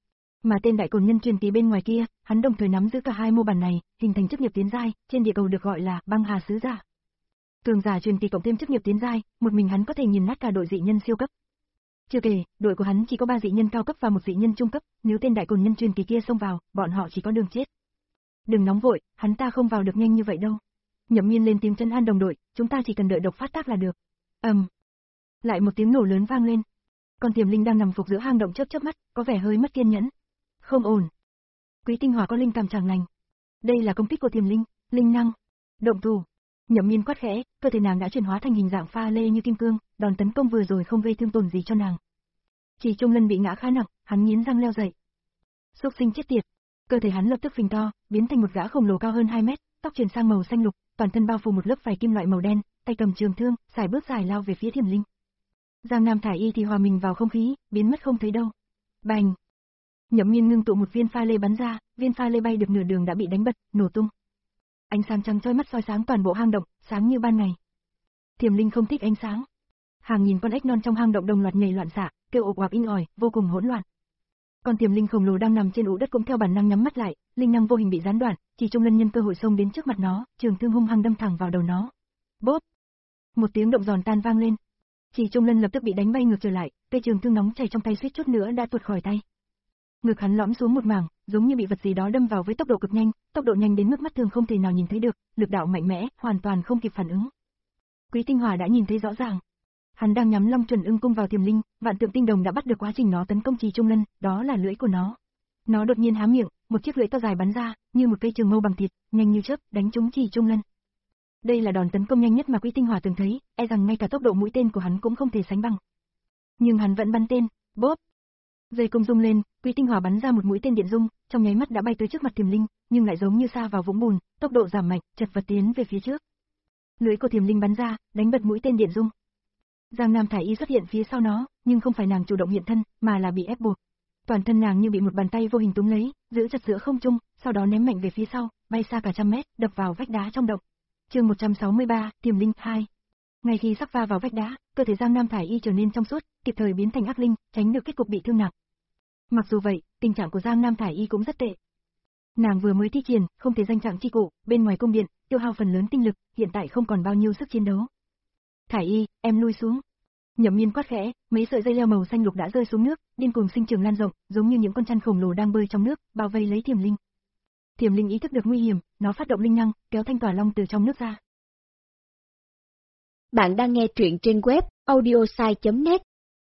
Mà tên đại cồn nhân truyền kỳ bên ngoài kia, hắn đồng thời nắm giữ cả hai mô bản này, hình thành chức nghiệp tiến giai, trên địa cầu được gọi là băng hà sứ giả. Cường giả truyền kỳ cộng thêm chức nghiệp tiến giai, một mình hắn có thể nhìn nát cả đội dị nhân siêu cấp. Chưa kể, đội của hắn chỉ có ba dị nhân cao cấp và một dị nhân trung cấp, nếu tên đại cồn nhân truyền kỳ kia xông vào, bọn họ chỉ có đường chết. Đừng nóng vội, hắn ta không vào được nhanh như vậy đâu. Nhậm Miên lên tiếng trấn an đồng đội, chúng ta chỉ cần đợi độc phát tác là được. Ầm. Um. Lại một tiếng nổ lớn vang lên. Con Tiềm Linh đang nằm phục giữa hang động chớp chớp mắt, có vẻ hơi mất kiên nhẫn. Không ổn. Quý Tinh Hỏa có linh cảm chẳng lành. Đây là công kích của Tiềm Linh, linh năng. Động thủ. Nhậm Miên quát khẽ, cơ thể nàng đã chuyển hóa thành hình dạng pha lê như kim cương, đòn tấn công vừa rồi không gây thương tổn gì cho nàng. Chỉ Trung Lân bị ngã khá nặng, hắn nghiến răng leo dậy. Xúc sinh chết tiệt. Cơ thể hắn lập tức phình to, biến thành một gã khổng lồ cao hơn hai mét, tóc chuyển sang màu xanh lục, toàn thân bao phủ một lớp vải kim loại màu đen, tay cầm trường thương, sải bước dài lao về phía Thiểm Linh. Giang Nam Thải Y thì hòa mình vào không khí, biến mất không thấy đâu. Bành! Nhậm Miên ngưng tụ một viên pha lê bắn ra, viên pha lê bay được nửa đường đã bị đánh bật, nổ tung. Ánh sáng trắng chói mắt soi sáng toàn bộ hang động, sáng như ban ngày. Thiểm Linh không thích ánh sáng. Hàng nghìn con ếch non trong hang động đồng loạt nhảy loạn xạ, kêu ộp oạp inh ỏi, vô cùng hỗn loạn. Con Tiềm Linh khổng lồ đang nằm trên ụ đất cũng theo bản năng nhắm mắt lại, linh năng vô hình bị gián đoạn, chỉ Trung Lân nhân cơ hội xông đến trước mặt nó, trường thương hung hăng đâm thẳng vào đầu nó. Bốp! Một tiếng động giòn tan vang lên. Chỉ Trung Lân lập tức bị đánh bay ngược trở lại, cây trường thương nóng chảy trong tay suýt chút nữa đã tuột khỏi tay. Ngực hắn lõm xuống một mảng, giống như bị vật gì đó đâm vào với tốc độ cực nhanh, tốc độ nhanh đến mức mắt thường không thể nào nhìn thấy được, lực đạo mạnh mẽ, hoàn toàn không kịp phản ứng. Quý Tinh Hỏa đã nhìn thấy rõ ràng. Hắn đang nhắm Long Chuẩn Ưng cung vào Tiềm Linh, Vạn Tượng Tinh Đồng đã bắt được quá trình nó tấn công Trì Trung Lân, đó là lưỡi của nó. Nó đột nhiên há miệng, một chiếc lưỡi to dài bắn ra, như một cây trường mâu bằng thịt, nhanh như chớp, đánh trúng Trì Trung Lân. Đây là đòn tấn công nhanh nhất mà Quý Tinh Hỏa từng thấy, e rằng ngay cả tốc độ mũi tên của hắn cũng không thể sánh bằng. Nhưng hắn vẫn bắn tên, bốp. Dây cung rung lên, Quý Tinh Hỏa bắn ra một mũi tên điện dung, trong nháy mắt đã bay tới trước mặt Tiềm Linh, nhưng lại giống như sa vào vũng bùn, tốc độ giảm mạnh, chật vật tiến về phía trước. Lưỡi của Tiềm Linh bắn ra, đánh bật mũi tên điện dung. Giang Nam Thải Y xuất hiện phía sau nó, nhưng không phải nàng chủ động hiện thân, mà là bị ép buộc. Toàn thân nàng như bị một bàn tay vô hình túm lấy, giữ chặt giữa không trung, sau đó ném mạnh về phía sau, bay xa cả trăm mét, đập vào vách đá trong động. Chương một trăm sáu mươi ba, Tiềm Linh hai. Ngay khi sắp va vào vách đá, cơ thể Giang Nam Thải Y trở nên trong suốt, kịp thời biến thành ác linh, tránh được kết cục bị thương nặng. Mặc dù vậy, tình trạng của Giang Nam Thải Y cũng rất tệ. Nàng vừa mới thi triển, không thể danh trạng chi cụ, bên ngoài cung điện, tiêu hao phần lớn tinh lực, hiện tại không còn bao nhiêu sức chiến đấu. Thải Y, em lui xuống. Nhậm Miên quát khẽ, mấy sợi dây leo màu xanh lục đã rơi xuống nước, điên cuồng sinh trưởng lan rộng, giống như những con chăn khổng lồ đang bơi trong nước, bao vây lấy Tiềm Linh. Tiềm Linh ý thức được nguy hiểm, nó phát động linh năng, kéo Thanh Tỏa Long từ trong nước ra. Bạn đang nghe truyện trên web audiosai chấm net.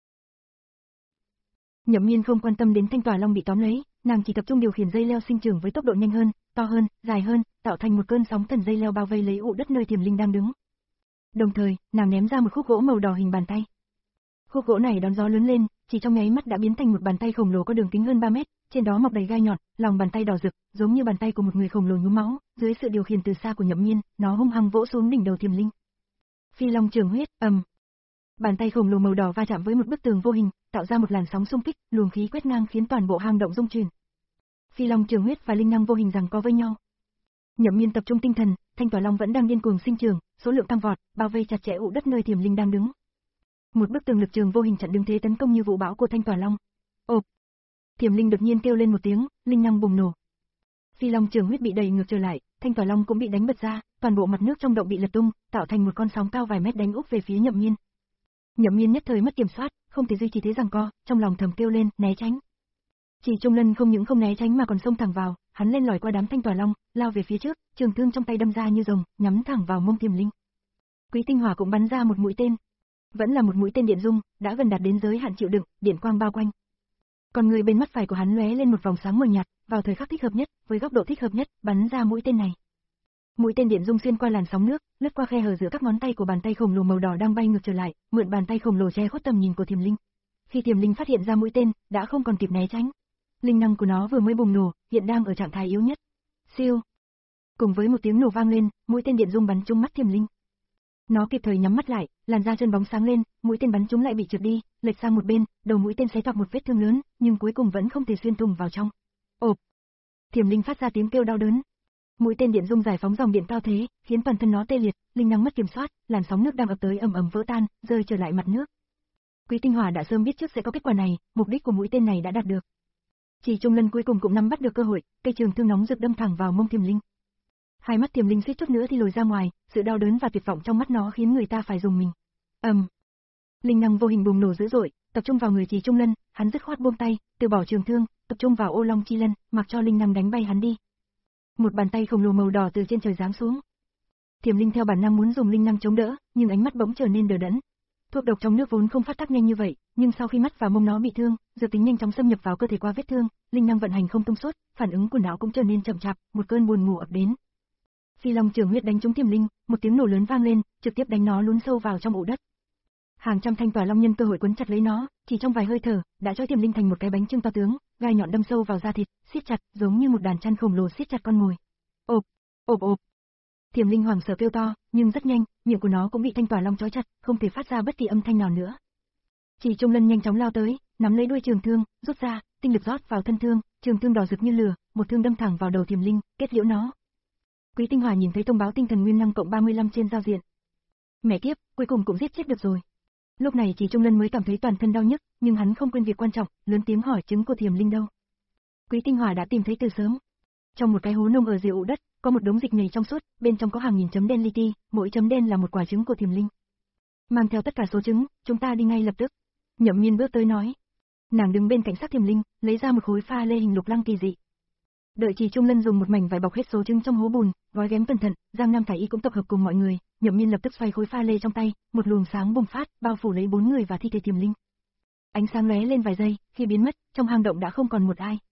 Nhậm Miên không quan tâm đến Thanh Tỏa Long bị tóm lấy, nàng chỉ tập trung điều khiển dây leo sinh trưởng với tốc độ nhanh hơn, to hơn, dài hơn, tạo thành một cơn sóng thần dây leo bao vây lấy ụ đất nơi Tiềm Linh đang đứng. Đồng thời, nàng ném ra một khúc gỗ màu đỏ hình bàn tay. Khúc gỗ này đón gió lớn lên, chỉ trong nháy mắt đã biến thành một bàn tay khổng lồ có đường kính hơn ba mét, trên đó mọc đầy gai nhọn, lòng bàn tay đỏ rực, giống như bàn tay của một người khổng lồ nhuốm máu, dưới sự điều khiển từ xa của Nhậm Miên, nó hung hăng vỗ xuống đỉnh đầu Tiềm Linh. Phi Long trường huyết, ầm. Bàn tay khổng lồ màu đỏ va chạm với một bức tường vô hình, tạo ra một làn sóng xung kích, luồng khí quét ngang khiến toàn bộ hang động rung chuyển. Phi Long trường huyết và linh năng vô hình giằng co với nhau. Nhậm Miên tập trung tinh thần, Thanh Tỏa Long vẫn đang điên cuồng sinh trưởng, số lượng tăng vọt, bao vây chặt chẽ ụ đất nơi Tiềm Linh đang đứng. Một bức tường lực trường vô hình chặn đứng thế tấn công như vũ bão của Thanh Tỏa Long. Ộp! Tiềm Linh đột nhiên kêu lên một tiếng, linh năng bùng nổ. Phi Long trường huyết bị đẩy ngược trở lại, Thanh Tỏa Long cũng bị đánh bật ra, toàn bộ mặt nước trong động bị lật tung, tạo thành một con sóng cao vài mét đánh úp về phía Nhậm Miên. Nhậm Miên nhất thời mất kiểm soát, không thể duy trì thế giằng co, trong lòng thầm kêu lên, né tránh. Chỉ Trung Lân không những không né tránh mà còn xông thẳng vào, hắn lên lỏi qua đám Thanh Tỏa Long, lao về phía trước, trường thương trong tay đâm ra như rồng, nhắm thẳng vào mông Tiềm Linh. Quý Tinh Hỏa cũng bắn ra một mũi tên, vẫn là một mũi tên điện dung, đã gần đạt đến giới hạn chịu đựng, điện quang bao quanh. Còn người bên mắt phải của hắn lóe lên một vòng sáng mờ nhạt, vào thời khắc thích hợp nhất, với góc độ thích hợp nhất, bắn ra mũi tên này. Mũi tên điện dung xuyên qua làn sóng nước, lướt qua khe hở giữa các ngón tay của bàn tay khổng lồ màu đỏ đang bay ngược trở lại, mượn bàn tay khổng lồ che khuất tầm nhìn của Tiềm Linh. Khi Tiềm Linh phát hiện ra mũi tên, đã không còn kịp né tránh. Linh năng của nó vừa mới bùng nổ, hiện đang ở trạng thái yếu nhất. Siêu. Cùng với một tiếng nổ vang lên, mũi tên điện dung bắn trúng mắt Tiềm Linh. Nó kịp thời nhắm mắt lại, làn da chân bóng sáng lên, mũi tên bắn trúng lại bị trượt đi, lệch sang một bên, đầu mũi tên xé toạc một vết thương lớn, nhưng cuối cùng vẫn không thể xuyên thủng vào trong. Ộp. Tiềm Linh phát ra tiếng kêu đau đớn. Mũi tên điện dung giải phóng dòng điện cao thế, khiến toàn thân nó tê liệt, linh năng mất kiểm soát, làn sóng nước đang ập tới ầm ầm vỡ tan, rơi trở lại mặt nước. Quý Tinh Hỏa đã sớm biết trước sẽ có kết quả này, mục đích của mũi tên này đã đạt được. Chỉ Trung Lân cuối cùng cũng nắm bắt được cơ hội, cây trường thương nóng rực đâm thẳng vào mông Tiềm Linh. Hai mắt Tiềm Linh suýt chút nữa thì lồi ra ngoài, sự đau đớn và tuyệt vọng trong mắt nó khiến người ta phải dùng mình. Ầm. Um. Linh năng vô hình bùng nổ dữ dội, tập trung vào người Chỉ Trung Lân, hắn dứt khoát buông tay, từ bỏ trường thương, tập trung vào Ô Long Chi Lân, mặc cho linh năng đánh bay hắn đi. Một bàn tay khổng lồ màu đỏ từ trên trời giáng xuống. Tiềm Linh theo bản năng muốn dùng linh năng chống đỡ, nhưng ánh mắt bỗng trở nên đờ đẫn. Thuốc độc trong nước vốn không phát tác nhanh như vậy, nhưng sau khi mắt và mông nó bị thương, dược tính nhanh chóng xâm nhập vào cơ thể qua vết thương, linh năng vận hành không thông suốt, phản ứng của não cũng trở nên chậm chạp, một cơn buồn ngủ ập đến. Phi Long trường huyết đánh trúng Tiềm Linh, một tiếng nổ lớn vang lên, trực tiếp đánh nó lún sâu vào trong ụ đất. Hàng trăm Thanh Tỏa Long nhân cơ hội quấn chặt lấy nó, chỉ trong vài hơi thở, đã trói Tiềm Linh thành một cái bánh chưng to tướng, gai nhọn đâm sâu vào da thịt, siết chặt, giống như một đàn chăn khổng lồ siết chặt con mồi. Ộp, ộp ộp. Tiềm Linh hoảng sợ kêu to, nhưng rất nhanh, miệng của nó cũng bị Thanh Tỏa Long trói chặt, không thể phát ra bất kỳ âm thanh nào nữa. Chỉ Trung Lân nhanh chóng lao tới, nắm lấy đuôi trường thương, rút ra, tinh lực rót vào thân thương, trường thương đỏ rực như lửa, một thương đâm thẳng vào đầu Tiềm Linh, kết liễu nó. Quý Tinh Hỏa nhìn thấy thông báo tinh thần nguyên năng cộng ba mươi lăm trên giao diện. Mẹ kiếp, cuối cùng cũng giết chết được rồi. Lúc này Chỉ Trung Lân mới cảm thấy toàn thân đau nhức, nhưng hắn không quên việc quan trọng, lớn tiếng hỏi trứng của Tiềm Linh đâu. Quý Tinh Hỏa đã tìm thấy từ sớm. Trong một cái hố nông ở dưới ụ đất, có một đống dịch nhầy trong suốt, bên trong có hàng nghìn chấm đen li ti, mỗi chấm đen là một quả trứng của Tiềm Linh. Mang theo tất cả số trứng, chúng ta đi ngay lập tức. Nhậm Miên bước tới nói. Nàng đứng bên cạnh xác Tiềm Linh, lấy ra một khối pha lê hình lục lăng kỳ dị. Đợi Chỉ Trung Lân dùng một mảnh vải bọc hết số trứng trong hố bùn, gói ghém cẩn thận, Giang Nam Thải Y cũng tập hợp cùng mọi người, Nhậm Miên lập tức xoay khối pha lê trong tay, một luồng sáng bùng phát, bao phủ lấy bốn người và thi thể Tiềm Linh. Ánh sáng lóe lên vài giây, khi biến mất, trong hang động đã không còn một ai.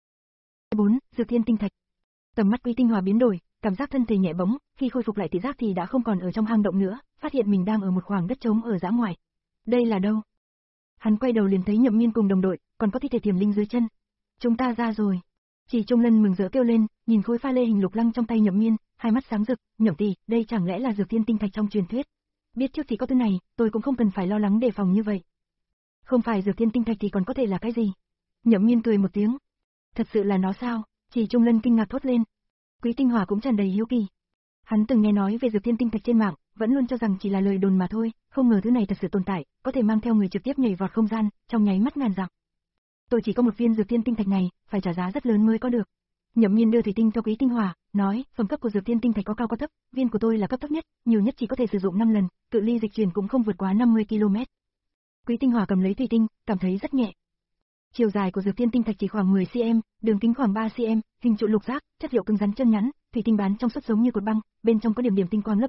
bốn. Dược Thiên Tinh Thạch. Tầm mắt Quý Tinh Hỏa biến đổi, cảm giác thân thể nhẹ bỗng, khi khôi phục lại thị giác thì đã không còn ở trong hang động nữa, phát hiện mình đang ở một khoảng đất trống ở dã ngoại. Đây là đâu? Hắn quay đầu liền thấy Nhậm Miên cùng đồng đội, còn có thi thể Tiềm Linh dưới chân. Chúng ta ra rồi. Chỉ Trung Lân mừng rỡ kêu lên, nhìn khối pha lê hình lục lăng trong tay Nhậm Miên, hai mắt sáng rực, Nhậm tỷ, đây chẳng lẽ là Dược Thiên Tinh Thạch trong truyền thuyết? Biết trước thì có thứ này, tôi cũng không cần phải lo lắng đề phòng như vậy. Không phải Dược Thiên Tinh Thạch thì còn có thể là cái gì? Nhậm Miên cười một tiếng. Thật sự là nó sao? Chỉ Trung Lân kinh ngạc thốt lên. Quý Tinh Hỏa cũng tràn đầy hiếu kỳ. Hắn từng nghe nói về Dược Thiên Tinh Thạch trên mạng, vẫn luôn cho rằng chỉ là lời đồn mà thôi, không ngờ thứ này thật sự tồn tại, có thể mang theo người trực tiếp nhảy vọt không gian, trong nháy mắt ngàn dặm. Tôi chỉ có một viên Dược Thiên Tinh Thạch này, phải trả giá rất lớn mới có được. Nhậm Miên đưa thủy tinh cho Quý Tinh Hỏa, nói, phẩm cấp của Dược Thiên Tinh Thạch có cao có thấp, viên của tôi là cấp thấp nhất, nhiều nhất chỉ có thể sử dụng năm lần, cự ly dịch chuyển cũng không vượt quá năm mươi ki lô mét. Quý Tinh Hỏa cầm lấy thủy tinh, cảm thấy rất nhẹ. Chiều dài của Dược Thiên Tinh Thạch chỉ khoảng mười xăng-ti-mét, đường kính khoảng ba xăng-ti-mét, hình trụ lục giác, chất liệu cứng rắn chân nhẵn, thủy tinh bán trong suốt giống như cột băng, bên trong có điểm điểm tinh quang lấp lánh,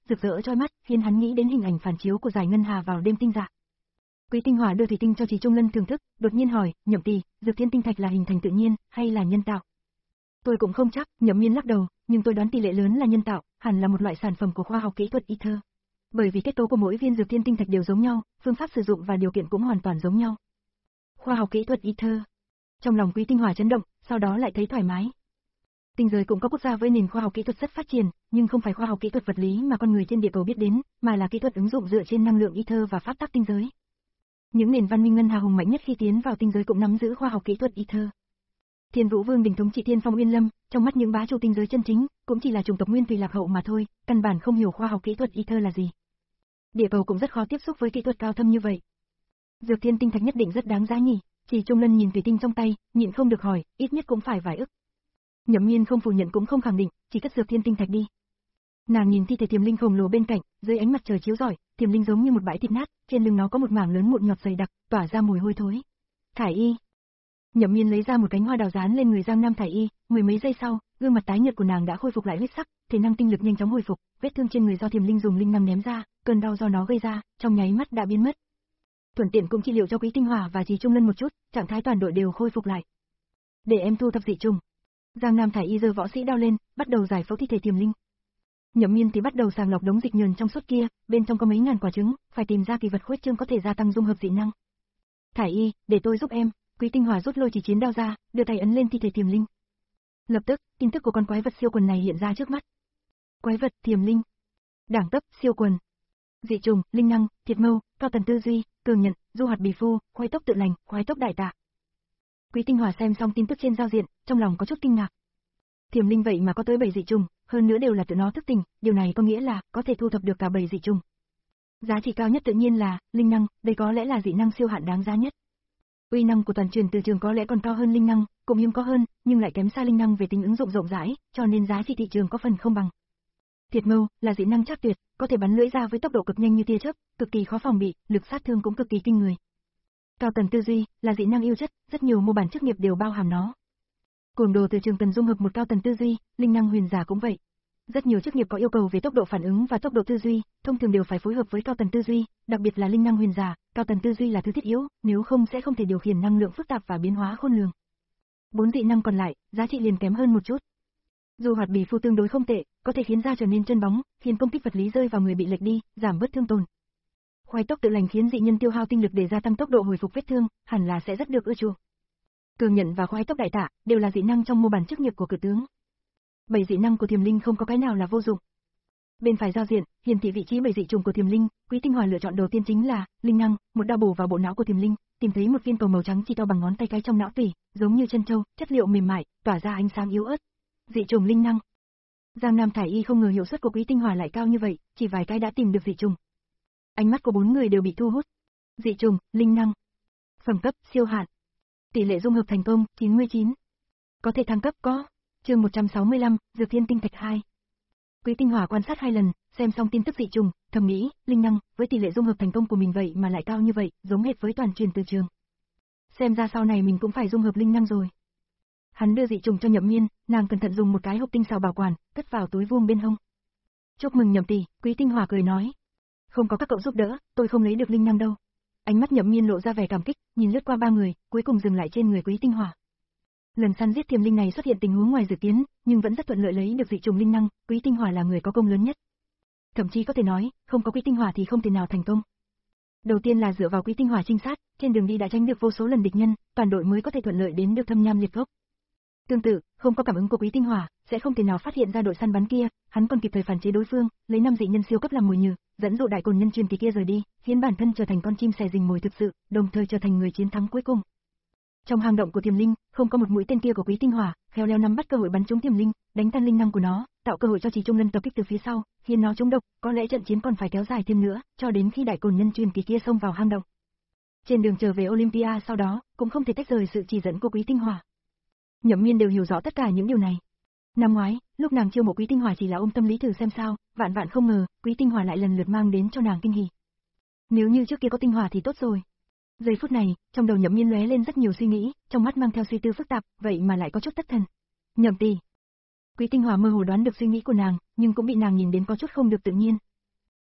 rực rỡ chói mắt, khiến hắn nghĩ đến hình ảnh phản chiếu của Giải Ngân Hà vào đêm tinh dạ. Quý Tinh Hỏa đưa thủy tinh cho Trì Trung Lân thưởng thức, đột nhiên hỏi, Nhậm tỷ, Dược Thiên tinh thạch là hình thành tự nhiên hay là nhân tạo? Tôi cũng không chắc, Nhậm Miên lắc đầu, nhưng tôi đoán tỷ lệ lớn là nhân tạo, hẳn là một loại sản phẩm của khoa học kỹ thuật Ether. Bởi vì kết cấu của mỗi viên Dược Thiên tinh thạch đều giống nhau, phương pháp sử dụng và điều kiện cũng hoàn toàn giống nhau. Khoa học kỹ thuật Ether. Trong lòng Quý Tinh Hỏa chấn động, sau đó lại thấy thoải mái. Tinh giới cũng có quốc gia với nền khoa học kỹ thuật rất phát triển, nhưng không phải khoa học kỹ thuật vật lý mà con người trên địa cầu biết đến, mà là kỹ thuật ứng dụng dựa trên năng lượng Ether và pháp tắc tinh giới. Những nền văn minh ngân hà hùng mạnh nhất khi tiến vào tinh giới cũng nắm giữ khoa học kỹ thuật Ether. Thiên Vũ Vương đình thống trị Thiên Phong Uyên Lâm, trong mắt những bá chủ tinh giới chân chính, cũng chỉ là chủng tộc nguyên thủy lạc hậu mà thôi, căn bản không hiểu khoa học kỹ thuật Ether là gì. Địa cầu cũng rất khó tiếp xúc với kỹ thuật cao thâm như vậy. Dược Thiên tinh thạch nhất định rất đáng giá nhỉ? Chỉ Trung Lân nhìn thủy tinh trong tay, nhịn không được hỏi, ít nhất cũng phải vài ức. Nhậm Miên không phủ nhận cũng không khẳng định, chỉ cất Dược Thiên tinh thạch đi. Nàng nhìn thi thể Tiềm Linh khổng lồ bên cạnh, dưới ánh mặt trời chiếu rọi, Tiềm Linh giống như một bãi thịt nát, trên lưng nó có một mảng lớn mụn nhọt dày đặc, tỏa ra mùi hôi thối. Thải Y. Nhậm Miên lấy ra một cánh hoa đào dán lên người Giang Nam Thải Y, mười mấy giây sau, gương mặt tái nhợt của nàng đã khôi phục lại huyết sắc, thể năng tinh lực nhanh chóng hồi phục, vết thương trên người do Tiềm Linh dùng linh năng ném ra, cơn đau do nó gây ra, trong nháy mắt đã biến mất. Thuận tiện cũng trị liệu cho Quý Tinh Hỏa và Trì Trung Lân một chút, trạng thái toàn đội đều khôi phục lại. Để em thu thập dị trùng. Giang Nam Thải Y giơ võ sĩ đao lên, bắt đầu giải phẫu thi thể Tiềm Linh. Nhậm Miên thì bắt đầu sàng lọc đống dịch nhờn trong suốt kia, bên trong có mấy ngàn quả trứng, phải tìm ra kỳ vật khuếch trương có thể gia tăng dung hợp dị năng. Thải Y, để tôi giúp em. Quý Tinh Hỏa rút lôi chỉ chiến đao ra, đưa tay ấn lên thi thể Tiềm Linh. Lập tức, tin tức của con quái vật siêu quần này hiện ra trước mắt. Quái vật Tiềm Linh. Đẳng cấp siêu quần. Dị trùng, linh năng, thiệt mâu, cao tần tư duy, cường nhận, du hoạt bì phu, khoái tốc tự lành, khoái tốc đại tạ. Quý Tinh Hỏa xem xong tin tức trên giao diện, trong lòng có chút kinh ngạc. Tiềm Linh vậy mà có tới bảy dị trùng, hơn nữa đều là tự nó thức tỉnh, điều này có nghĩa là có thể thu thập được cả bảy dị trùng. Giá trị cao nhất tự nhiên là linh năng, đây có lẽ là dị năng siêu hạn đáng giá nhất. Uy năng của toàn truyền từ trường có lẽ còn cao hơn linh năng, cũng hiếm có hơn, nhưng lại kém xa linh năng về tính ứng dụng rộng rãi, cho nên giá trị thị trường có phần không bằng. Thiệt mâu là dị năng chắc tuyệt, có thể bắn lưỡi ra với tốc độ cực nhanh như tia chớp, cực kỳ khó phòng bị, lực sát thương cũng cực kỳ kinh người. Cao tần tư duy là dị năng yêu chất, rất nhiều mô bản chức nghiệp đều bao hàm nó. Cuồng đồ từ trường cần dung hợp một cao tần tư duy, linh năng huyền giả cũng vậy. Rất nhiều chức nghiệp có yêu cầu về tốc độ phản ứng và tốc độ tư duy, thông thường đều phải phối hợp với cao tần tư duy, đặc biệt là linh năng huyền giả, cao tần tư duy là thứ thiết yếu, nếu không sẽ không thể điều khiển năng lượng phức tạp và biến hóa khôn lường. Bốn dị năng còn lại, giá trị liền kém hơn một chút. Dù hoạt bì phu tương đối không tệ, có thể khiến da trở nên chân bóng, khiến công kích vật lý rơi vào người bị lệch đi, giảm bớt thương tổn. Khoái tốc tự lành khiến dị nhân tiêu hao tinh lực để gia tăng tốc độ hồi phục vết thương, hẳn là sẽ rất được ưa chuộng. Cường nhận và khoái tốc đại tạ đều là dị năng trong mô bản chức nghiệp của cử tướng. Bảy dị năng của Tiềm Linh không có cái nào là vô dụng. Bên phải giao diện, hiển thị vị trí bảy dị trùng của Tiềm Linh, Quý Tinh Hỏa lựa chọn đầu tiên chính là linh năng, một đao bổ vào bộ não của Tiềm Linh, tìm thấy một viên cầu màu trắng chỉ to bằng ngón tay cái trong não tủy, giống như chân trâu, chất liệu mềm mại, tỏa ra ánh sáng yếu ớt. Dị trùng linh năng. Giang Nam Thải Y không ngờ hiệu suất của Quý Tinh Hỏa lại cao như vậy, chỉ vài cái đã tìm được dị trùng. Ánh mắt của bốn người đều bị thu hút. Dị trùng, linh năng. Phẩm cấp siêu hạn. Tỷ lệ dung hợp thành công chín mươi chín. Có thể thăng cấp có. Chương một trăm sáu mươi lăm, Dược Thiên tinh thạch hai. Quý Tinh Hỏa quan sát hai lần, xem xong tin tức dị trùng, thầm nghĩ, linh năng, với tỷ lệ dung hợp thành công của mình vậy mà lại cao như vậy, giống hệt với toàn truyền từ trường. Xem ra sau này mình cũng phải dung hợp linh năng rồi. Hắn đưa dị trùng cho Nhậm Miên, nàng cẩn thận dùng một cái hộp tinh xào bảo quản, cất vào túi vuông bên hông. Chúc mừng Nhậm tỷ, Quý Tinh Hỏa cười nói. Không có các cậu giúp đỡ, tôi không lấy được linh năng đâu. Ánh mắt Nhậm Miên lộ ra vẻ cảm kích, nhìn lướt qua ba người, cuối cùng dừng lại trên người Quý Tinh Hỏa. Lần săn giết Tiềm Linh này xuất hiện tình huống ngoài dự kiến, nhưng vẫn rất thuận lợi lấy được dị trùng linh năng, Quý Tinh Hỏa là người có công lớn nhất. Thậm chí có thể nói, không có Quý Tinh Hỏa thì không thể nào thành công. Đầu tiên là dựa vào Quý Tinh Hỏa trinh sát, trên đường đi đã tránh được vô số lần địch nhân, toàn đội mới có thể thuận lợi đến được Thâm Nham Liệt Gốc. Tương tự, không có cảm ứng của Quý Tinh Hỏa, sẽ không thể nào phát hiện ra đội săn bắn kia, hắn còn kịp thời phản chế đối phương, lấy năm dị nhân siêu cấp làm mồi nhử, dẫn dụ đại cồn nhân truyền kỳ kia rời đi, khiến bản thân trở thành con chim sẻ rình mồi thực sự, đồng thời trở thành người chiến thắng cuối cùng. Trong hang động của Tiềm Linh, không có một mũi tên kia của Quý Tinh Hỏa, khéo léo nắm bắt cơ hội bắn trúng Tiềm Linh, đánh tan linh năng của nó, tạo cơ hội cho Trì Trung Lân tập kích từ phía sau, khiến nó trúng độc, có lẽ trận chiến còn phải kéo dài thêm nữa, cho đến khi đại cồn nhân truyền kỳ kia xông vào hang động. Trên đường trở về Olympia sau đó, cũng không thể tách rời sự chỉ dẫn của Quý Tinh Hỏa. Nhậm Miên đều hiểu rõ tất cả những điều này. Năm ngoái, lúc nàng chiêu mộ Quý Tinh Hỏa chỉ là ôm tâm lý thử xem sao, vạn vạn không ngờ, Quý Tinh Hỏa lại lần lượt mang đến cho nàng kinh hỉ. Nếu như trước kia có tinh hỏa thì tốt rồi. Giây phút này, trong đầu Nhậm Miên lóe lên rất nhiều suy nghĩ, trong mắt mang theo suy tư phức tạp, vậy mà lại có chút thất thần. Nhậm tỷ. Quý Tinh Hỏa mơ hồ đoán được suy nghĩ của nàng, nhưng cũng bị nàng nhìn đến có chút không được tự nhiên.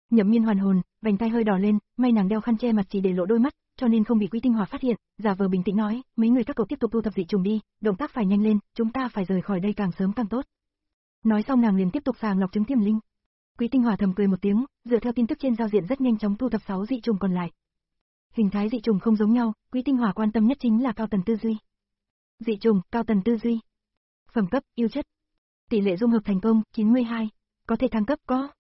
Nhậm Miên hoàn hồn, vành tai hơi đỏ lên, may nàng đeo khăn che mặt chỉ để lộ đôi mắt, cho nên không bị Quý Tinh Hòa phát hiện, giả vờ bình tĩnh nói, mấy người các cậu tiếp tục thu thập dị trùng đi, động tác phải nhanh lên, chúng ta phải rời khỏi đây càng sớm càng tốt. Nói xong nàng liền tiếp tục sàng lọc trứng tiềm linh. Quý Tinh Hòa thầm cười một tiếng, dựa theo tin tức trên giao diện rất nhanh chóng thu thập sáu dị trùng còn lại. Hình thái dị trùng không giống nhau, Quý Tinh Hòa quan tâm nhất chính là cao tần tư duy. Dị trùng, cao tần tư duy. Phẩm cấp, yêu chất. Tỷ lệ dung hợp thành công, chín mươi hai. Có thể thăng cấp, có.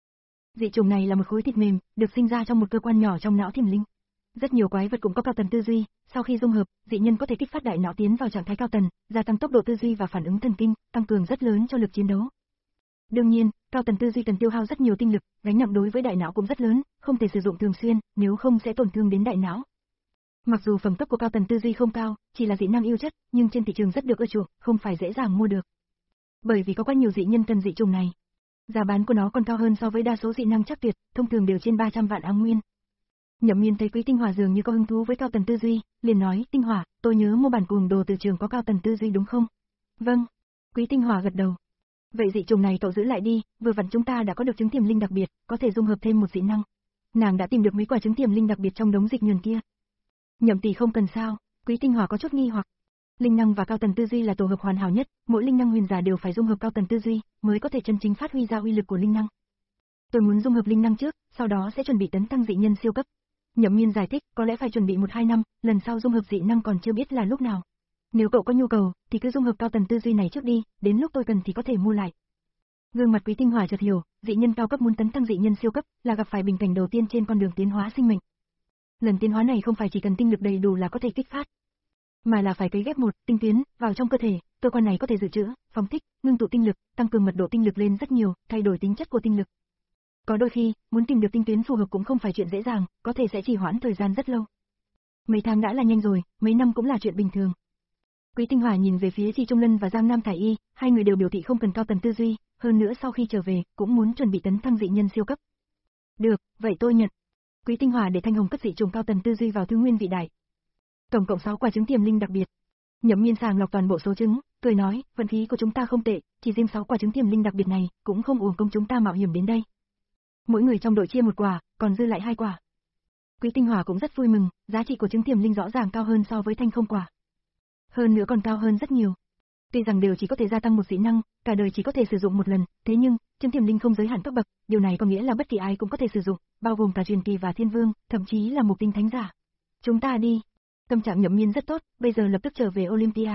Dị trùng này là một khối thịt mềm, được sinh ra trong một cơ quan nhỏ trong não thiềm linh. Rất nhiều quái vật cũng có cao tần tư duy, sau khi dung hợp, dị nhân có thể kích phát đại não tiến vào trạng thái cao tần, gia tăng tốc độ tư duy và phản ứng thần kinh, tăng cường rất lớn cho lực chiến đấu. Đương nhiên, cao tần tư duy cần tiêu hao rất nhiều tinh lực, gánh nặng đối với đại não cũng rất lớn, không thể sử dụng thường xuyên, nếu không sẽ tổn thương đến đại não. Mặc dù phẩm cấp của cao tần tư duy không cao, chỉ là dị năng yêu chất, nhưng trên thị trường rất được ưa chuộng, không phải dễ dàng mua được. Bởi vì có quá nhiều dị nhân cần dị trùng này. Giá bán của nó còn cao hơn so với đa số dị năng chắc tuyệt, thông thường đều trên ba trăm vạn áng nguyên. Nhậm Miên thấy Quý Tinh Hòa dường như có hứng thú với cao tần tư duy, liền nói, Tinh Hòa, tôi nhớ mua bản cuồng đồ từ trường có cao tần tư duy đúng không? Vâng. Quý Tinh Hòa gật đầu. Vậy dị trùng này cậu giữ lại đi, vừa vặn chúng ta đã có được trứng tiềm linh đặc biệt, có thể dung hợp thêm một dị năng. Nàng đã tìm được mấy quả trứng tiềm linh đặc biệt trong đống dịch nhờn kia. Nhậm tỷ không cần sao? Quý Tinh Hòa có chút nghi hoặc. Linh năng và cao tần tư duy là tổ hợp hoàn hảo nhất, mỗi linh năng huyền giả đều phải dung hợp cao tần tư duy, mới có thể chân chính phát huy ra uy lực của linh năng. Tôi muốn dung hợp linh năng trước, sau đó sẽ chuẩn bị tấn tăng dị nhân siêu cấp. Nhậm Miên giải thích, có lẽ phải chuẩn bị một hai năm, lần sau dung hợp dị năng còn chưa biết là lúc nào. Nếu cậu có nhu cầu, thì cứ dung hợp cao tần tư duy này trước đi, đến lúc tôi cần thì có thể mua lại. Gương mặt Quý Tinh Hòa chợt hiểu, dị nhân cao cấp muốn tấn tăng dị nhân siêu cấp, là gặp phải bình cảnh đầu tiên trên con đường tiến hóa sinh mệnh. Lần tiến hóa này không phải chỉ cần tinh lực đầy đủ là có thể kích phát, mà là phải cấy ghép một tinh tuyến vào trong cơ thể, cơ quan này có thể dự trữ, phóng thích, ngưng tụ tinh lực, tăng cường mật độ tinh lực lên rất nhiều, thay đổi tính chất của tinh lực. Có đôi khi, muốn tìm được tinh tuyến phù hợp cũng không phải chuyện dễ dàng, có thể sẽ trì hoãn thời gian rất lâu. Mấy tháng đã là nhanh rồi, mấy năm cũng là chuyện bình thường. Quý Tinh Hòa nhìn về phía Chi Trung Lân và Giang Nam Thải Y, hai người đều biểu thị không cần cao tần tư duy, hơn nữa sau khi trở về, cũng muốn chuẩn bị tấn thăng dị nhân siêu cấp. Được, vậy tôi nhận. Quý Tinh Hòa để Thanh Hồng cất dị trùng cao tần tư duy vào thư nguyên vị đại. Tổng cộng sáu quả trứng tiềm linh đặc biệt. Nhậm Miên sàng lọc toàn bộ số trứng, cười nói, vận khí của chúng ta không tệ, chỉ riêng sáu quả trứng tiềm linh đặc biệt này, cũng không uổng công chúng ta mạo hiểm đến đây. Mỗi người trong đội chia một quả, còn dư lại hai quả. Quý Tinh Hòa cũng rất vui mừng, giá trị của trứng tiềm linh rõ ràng cao hơn so với thanh không quả. Hơn nữa còn cao hơn rất nhiều. Tuy rằng đều chỉ có thể gia tăng một dị năng, cả đời chỉ có thể sử dụng một lần, thế nhưng, trứng tiềm linh không giới hạn cấp bậc, điều này có nghĩa là bất kỳ ai cũng có thể sử dụng, bao gồm cả truyền kỳ và thiên vương, thậm chí là mục tinh thánh giả. Chúng ta đi. Tâm trạng Nhậm Miên rất tốt, bây giờ lập tức trở về Olympia.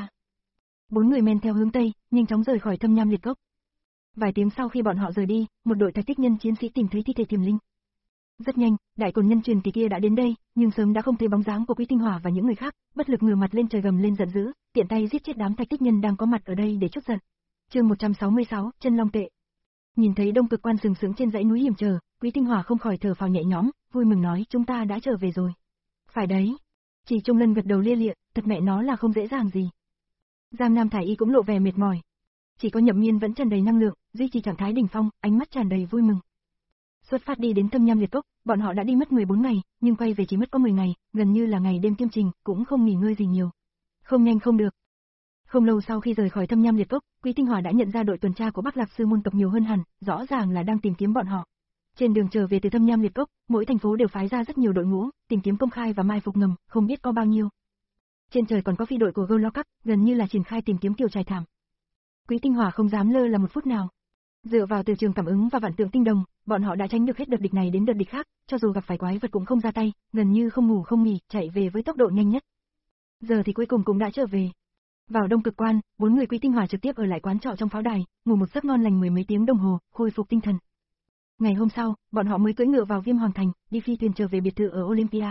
Bốn người men theo hướng tây, nhanh chóng rời khỏi Thâm Nham Liệt Cốc. Vài tiếng sau khi bọn họ rời đi, một đội thạch tích nhân chiến sĩ tìm thấy thi thể tiềm linh. Rất nhanh, đại cồn nhân truyền kỳ kia đã đến đây, nhưng sớm đã không thấy bóng dáng của Quý Tinh Hòa và những người khác, bất lực ngửa mặt lên trời gầm lên giận dữ, tiện tay giết chết đám thạch tích nhân đang có mặt ở đây để chút giận. Chương một trăm sáu mươi sáu, chân long tệ. Nhìn thấy Đông Cực Quan sừng sững trên dãy núi hiểm trở, Quý Tinh Hòa không khỏi thở phào nhẹ nhõm, vui mừng nói, chúng ta đã trở về rồi. Phải đấy. Chỉ Trung Lân gật đầu lia lịa, thật mẹ nó là không dễ dàng gì. Giang Nam Thải Y cũng lộ vẻ mệt mỏi. Chỉ có Nhậm Miên vẫn tràn đầy năng lượng, duy trì trạng thái đỉnh phong, ánh mắt tràn đầy vui mừng. Xuất phát đi đến Thâm Nham Liệt Cốc, bọn họ đã đi mất mười bốn ngày, nhưng quay về chỉ mất có mười ngày, gần như là ngày đêm kiêm trình, cũng không nghỉ ngơi gì nhiều. Không nhanh không được. Không lâu sau khi rời khỏi Thâm Nham Liệt Cốc, Quý Tinh Hòa đã nhận ra đội tuần tra của Bắc Lạc Sư môn tộc nhiều hơn hẳn, rõ ràng là đang tìm kiếm bọn họ. Trên đường trở về từ Thâm Nham Liệt Cốc, mỗi thành phố đều phái ra rất nhiều đội ngũ, tìm kiếm công khai và mai phục ngầm, không biết có bao nhiêu. Trên trời còn có phi đội của Golokak, gần như là triển khai tìm kiếm kiểu trải thảm. Quý Tinh Hòa không dám lơ là một phút nào. Dựa vào từ trường cảm ứng và vạn tượng tinh đồng, bọn họ đã tránh được hết đợt địch này đến đợt địch khác, cho dù gặp phải quái vật cũng không ra tay, gần như không ngủ không nghỉ, chạy về với tốc độ nhanh nhất. Giờ thì cuối cùng cũng đã trở về. Vào Đông Cực Quan, bốn người Quý Tinh Hòa trực tiếp ở lại quán trọ trong pháo đài, ngủ một giấc ngon lành mười mấy tiếng đồng hồ, khôi phục tinh thần. Ngày hôm sau, bọn họ mới cưỡi ngựa vào Viêm Hoàng Thành, đi phi thuyền trở về biệt thự ở Olympia.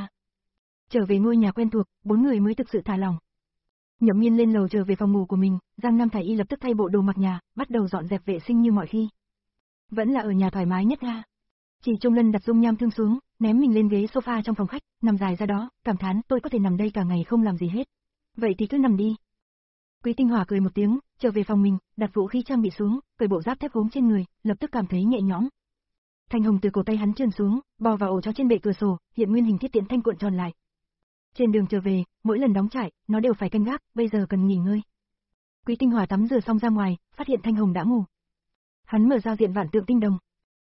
Trở về ngôi nhà quen thuộc, bốn người mới thực sự thả lỏng. Nhậm Miên lên lầu trở về phòng ngủ của mình, Giang Nam Thải Y lập tức thay bộ đồ mặc nhà, bắt đầu dọn dẹp vệ sinh như mọi khi. Vẫn là ở nhà thoải mái nhất ha. Chỉ Trung Lân đặt dung nham thương xuống, ném mình lên ghế sofa trong phòng khách, nằm dài ra đó, cảm thán, tôi có thể nằm đây cả ngày không làm gì hết. Vậy thì cứ nằm đi. Quý Tinh Hòa cười một tiếng, trở về phòng mình, đặt vũ khí trang bị xuống, cởi bộ giáp thép gốm trên người, lập tức cảm thấy nhẹ nhõm. Thanh hồng từ cổ tay hắn trườn xuống, bò vào ổ chó trên bệ cửa sổ, hiện nguyên hình thiết tiễn thanh cuộn tròn lại. Trên đường trở về, mỗi lần đóng trại, nó đều phải canh gác, bây giờ cần nghỉ ngơi. Quý Tinh Hòa tắm rửa xong ra ngoài, phát hiện Thanh Hồng đã ngủ. Hắn mở giao diện vạn tượng tinh đồng.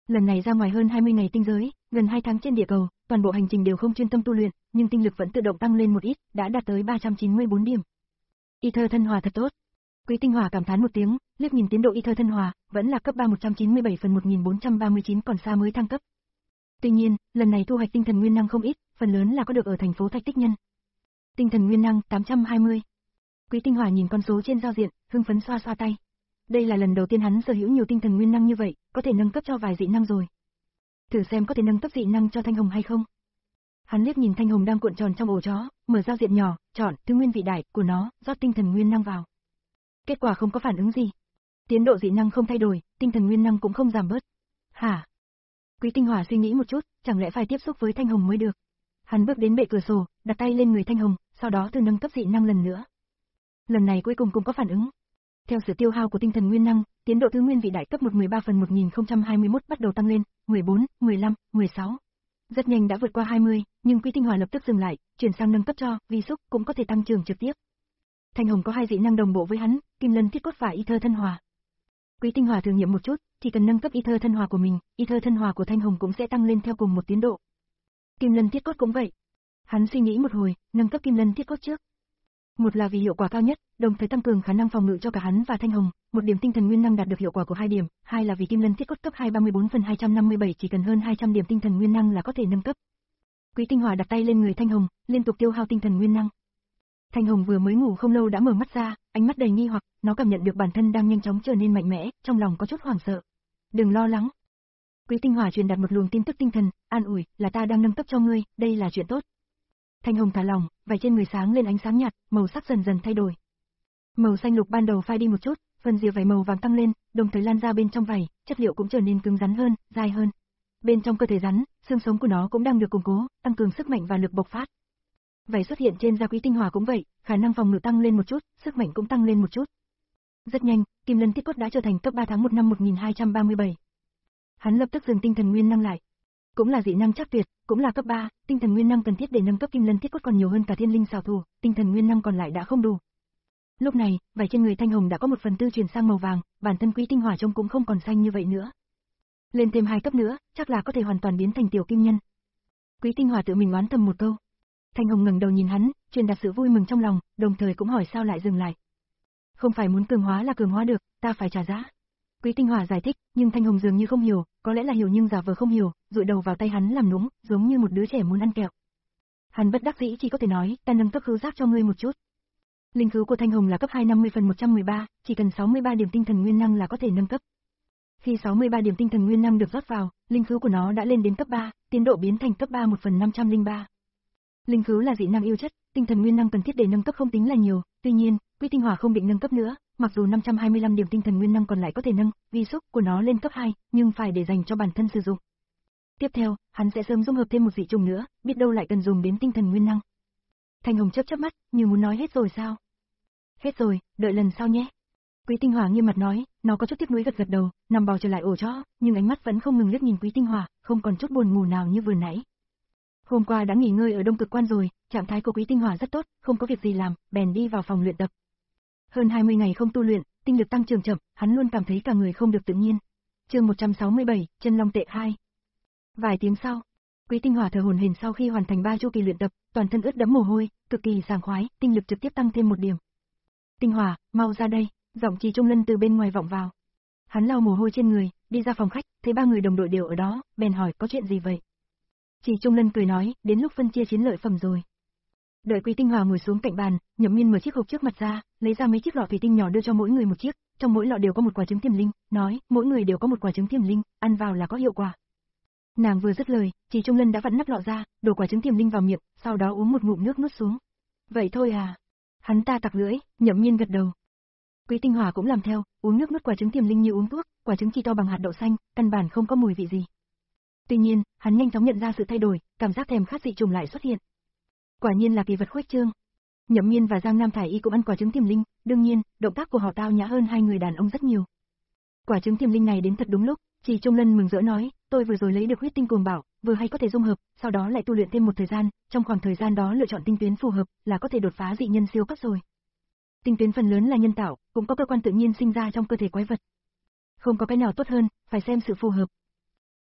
Lần này ra ngoài hơn hai mươi ngày tinh giới, gần hai tháng trên địa cầu, toàn bộ hành trình đều không chuyên tâm tu luyện, nhưng tinh lực vẫn tự động tăng lên một ít, đã đạt tới ba trăm chín mươi bốn điểm. Ether thân hòa thật tốt. Quý Tinh Hỏa cảm thán một tiếng, liếc nhìn tiến độ Ether thân hòa, vẫn là cấp ba một trăm chín mươi bảy phần một nghìn bốn trăm ba mươi chín, còn xa mới thăng cấp. Tuy nhiên, lần này thu hoạch tinh thần nguyên năng không ít, phần lớn là có được ở thành phố Thạch Tích Nhân. Tinh thần nguyên năng tám trăm hai mươi. Quý Tinh Hỏa nhìn con số trên giao diện, hưng phấn xoa xoa tay. Đây là lần đầu tiên hắn sở hữu nhiều tinh thần nguyên năng như vậy, có thể nâng cấp cho vài dị năng rồi. Thử xem có thể nâng cấp dị năng cho Thanh Hồng hay không. Hắn liếc nhìn Thanh Hồng đang cuộn tròn trong ổ chó, mở giao diện nhỏ, chọn thứ nguyên vị đại của nó, rót tinh thần nguyên năng vào. Kết quả không có phản ứng gì. Tiến độ dị năng không thay đổi, tinh thần nguyên năng cũng không giảm bớt. Hả? Quý Tinh Hỏa suy nghĩ một chút, chẳng lẽ phải tiếp xúc với Thanh Hồng mới được. Hắn bước đến bệ cửa sổ, đặt tay lên người Thanh Hồng, sau đó thử nâng cấp dị năng lần nữa. Lần này cuối cùng cũng có phản ứng. Theo sự tiêu hao của tinh thần nguyên năng, tiến độ thứ nguyên vị đại cấp một mười ba phần một nghìn không trăm hai mươi mốt bắt đầu tăng lên, mười bốn, mười lăm, mười sáu. Rất nhanh đã vượt qua hai mươi, nhưng Quý Tinh Hỏa lập tức dừng lại, chuyển sang nâng cấp cho, vi xúc cũng có thể tăng trưởng trực tiếp. Thanh Hồng có hai dị năng đồng bộ với hắn, Kim Lân Thiết Cốt và Ether thân hòa. Quý Tinh Hỏa thử nghiệm một chút, chỉ cần nâng cấp Ether thân hòa của mình, Ether thân hòa của Thanh Hồng cũng sẽ tăng lên theo cùng một tiến độ. Kim Lân Thiết Cốt cũng vậy. Hắn suy nghĩ một hồi, nâng cấp Kim Lân Thiết Cốt trước. Một là vì hiệu quả cao nhất, đồng thời tăng cường khả năng phòng ngự cho cả hắn và Thanh Hồng, một điểm tinh thần nguyên năng đạt được hiệu quả của hai điểm, hai là vì Kim Lân Thiết Cốt cấp hai ba mươi bốn phần hai trăm năm mươi bảy chỉ cần hơn hai trăm điểm tinh thần nguyên năng là có thể nâng cấp. Quý Tinh Hỏa đặt tay lên người Thanh Hồng, liên tục tiêu hao tinh thần nguyên năng. Thanh Hồng vừa mới ngủ không lâu đã mở mắt ra, ánh mắt đầy nghi hoặc, nó cảm nhận được bản thân đang nhanh chóng trở nên mạnh mẽ, trong lòng có chút hoảng sợ. Đừng lo lắng. Quý Tinh Hỏa truyền đạt một luồng tin tức tinh thần, an ủi, là ta đang nâng cấp cho ngươi, đây là chuyện tốt. Thanh Hồng thả lỏng, vảy trên người sáng lên ánh sáng nhạt, màu sắc dần dần thay đổi. Màu xanh lục ban đầu phai đi một chút, phần rìa vảy màu vàng tăng lên, đồng thời lan ra bên trong vảy, chất liệu cũng trở nên cứng rắn hơn, dai hơn. Bên trong cơ thể rắn, xương sống của nó cũng đang được củng cố, tăng cường sức mạnh và lực bộc phát. Vảy xuất hiện trên da Quý Tinh Hỏa cũng vậy, khả năng phòng ngự tăng lên một chút, sức mạnh cũng tăng lên một chút. Rất nhanh, Kim Lân Thiết Cốt đã trở thành cấp ba tháng một năm một nghìn hai trăm ba mươi bảy. Hắn lập tức dừng tinh thần nguyên năng lại. Cũng là dị năng chắc tuyệt, cũng là cấp ba, tinh thần nguyên năng cần thiết để nâng cấp Kim Lân Thiết Cốt còn nhiều hơn cả Thiên Linh xảo thủ, tinh thần nguyên năng còn lại đã không đủ. Lúc này, vảy trên người Thanh Hồng đã có một phần tư chuyển sang màu vàng, bản thân Quý Tinh Hỏa trông cũng không còn xanh như vậy nữa. Lên thêm hai cấp nữa, chắc là có thể hoàn toàn biến thành tiểu kim nhân. Quý Tinh Hỏa tự mình oán thầm một câu. Thanh Hồng ngẩng đầu nhìn hắn, truyền đạt sự vui mừng trong lòng, đồng thời cũng hỏi sao lại dừng lại. Không phải muốn cường hóa là cường hóa được, ta phải trả giá. Quý Tinh Hỏa giải thích, nhưng Thanh Hồng dường như không hiểu, có lẽ là hiểu nhưng giả vờ không hiểu, dụi đầu vào tay hắn làm nũng, giống như một đứa trẻ muốn ăn kẹo. Hắn bất đắc dĩ chỉ có thể nói, ta nâng cấp khứu giác cho ngươi một chút. Linh khứu của Thanh Hồng là cấp hai năm mươi phần một trăm mười ba, chỉ cần sáu mươi ba điểm tinh thần nguyên năng là có thể nâng cấp. Khi sáu mươi ba điểm tinh thần nguyên năng được rót vào, linh khứu của nó đã lên đến cấp ba, tiến độ biến thành cấp ba một phần năm trăm lẻ ba. Linh khứu là dị năng yêu chất, tinh thần nguyên năng cần thiết để nâng cấp không tính là nhiều, tuy nhiên, Quý Tinh Hỏa không định nâng cấp nữa, mặc dù năm trăm hai mươi lăm điểm tinh thần nguyên năng còn lại có thể nâng, vi xúc của nó lên cấp hai, nhưng phải để dành cho bản thân sử dụng. Tiếp theo, hắn sẽ sớm dung hợp thêm một dị trùng nữa, biết đâu lại cần dùng đến tinh thần nguyên năng. Thanh Hồng chớp chớp mắt, như muốn nói hết rồi sao? Hết rồi, đợi lần sau nhé. Quý Tinh Hỏa nghiêm mặt nói, nó có chút tiếc nuối gật gật đầu, nằm bò trở lại ổ chó, nhưng ánh mắt vẫn không ngừng liếc nhìn Quý Tinh Hỏa, không còn chút buồn ngủ nào như vừa nãy. Hôm qua đã nghỉ ngơi ở Đông Cực Quan rồi, trạng thái của Quý Tinh Hỏa rất tốt, không có việc gì làm, bèn đi vào phòng luyện tập. Hơn hai mươi ngày không tu luyện, tinh lực tăng trưởng chậm, hắn luôn cảm thấy cả người không được tự nhiên. Chương một trăm sáu mươi bảy, Chân Long Tệ hai. Vài tiếng sau, Quý Tinh Hỏa thở hổn hển sau khi hoàn thành ba chu kỳ luyện tập, toàn thân ướt đẫm mồ hôi, cực kỳ sảng khoái, tinh lực trực tiếp tăng thêm một điểm. Tinh Hỏa, mau ra đây, giọng Trì Trung Lân từ bên ngoài vọng vào. Hắn lau mồ hôi trên người, đi ra phòng khách, thấy ba người đồng đội đều ở đó, bèn hỏi có chuyện gì vậy. Trì Trung Lân cười nói, đến lúc phân chia chiến lợi phẩm rồi. Đợi Quý Tinh Hỏa ngồi xuống cạnh bàn, Nhậm Miên mở chiếc hộp trước mặt ra, lấy ra mấy chiếc lọ thủy tinh nhỏ đưa cho mỗi người một chiếc, trong mỗi lọ đều có một quả trứng tiềm linh, nói, mỗi người đều có một quả trứng tiềm linh, ăn vào là có hiệu quả. Nàng vừa dứt lời, Trì Trung Lân đã vặn nắp lọ ra, đổ quả trứng tiềm linh vào miệng, sau đó uống một ngụm nước nuốt xuống. Vậy thôi à? Hắn ta tặc lưỡi, Nhậm Miên gật đầu. Quý Tinh Hỏa cũng làm theo, uống nước nuốt quả trứng tiềm linh như uống thuốc, quả trứng chỉ to bằng hạt đậu xanh, căn bản không có mùi vị gì. Tuy nhiên, hắn nhanh chóng nhận ra sự thay đổi, cảm giác thèm khát dị trùng lại xuất hiện. Quả nhiên là kỳ vật khuếch trương. Nhậm Miên và Giang Nam Thải Y cũng ăn quả trứng tiềm linh, đương nhiên, động tác của họ tao nhã hơn hai người đàn ông rất nhiều. Quả trứng tiềm linh này đến thật đúng lúc, Trì Trung Lân mừng rỡ nói, tôi vừa rồi lấy được huyết tinh cuồng bảo, vừa hay có thể dung hợp, sau đó lại tu luyện thêm một thời gian, trong khoảng thời gian đó lựa chọn tinh tuyến phù hợp, là có thể đột phá dị nhân siêu cấp rồi. Tinh tuyến phần lớn là nhân tạo, cũng có cơ quan tự nhiên sinh ra trong cơ thể quái vật. Không có cái nào tốt hơn, phải xem sự phù hợp.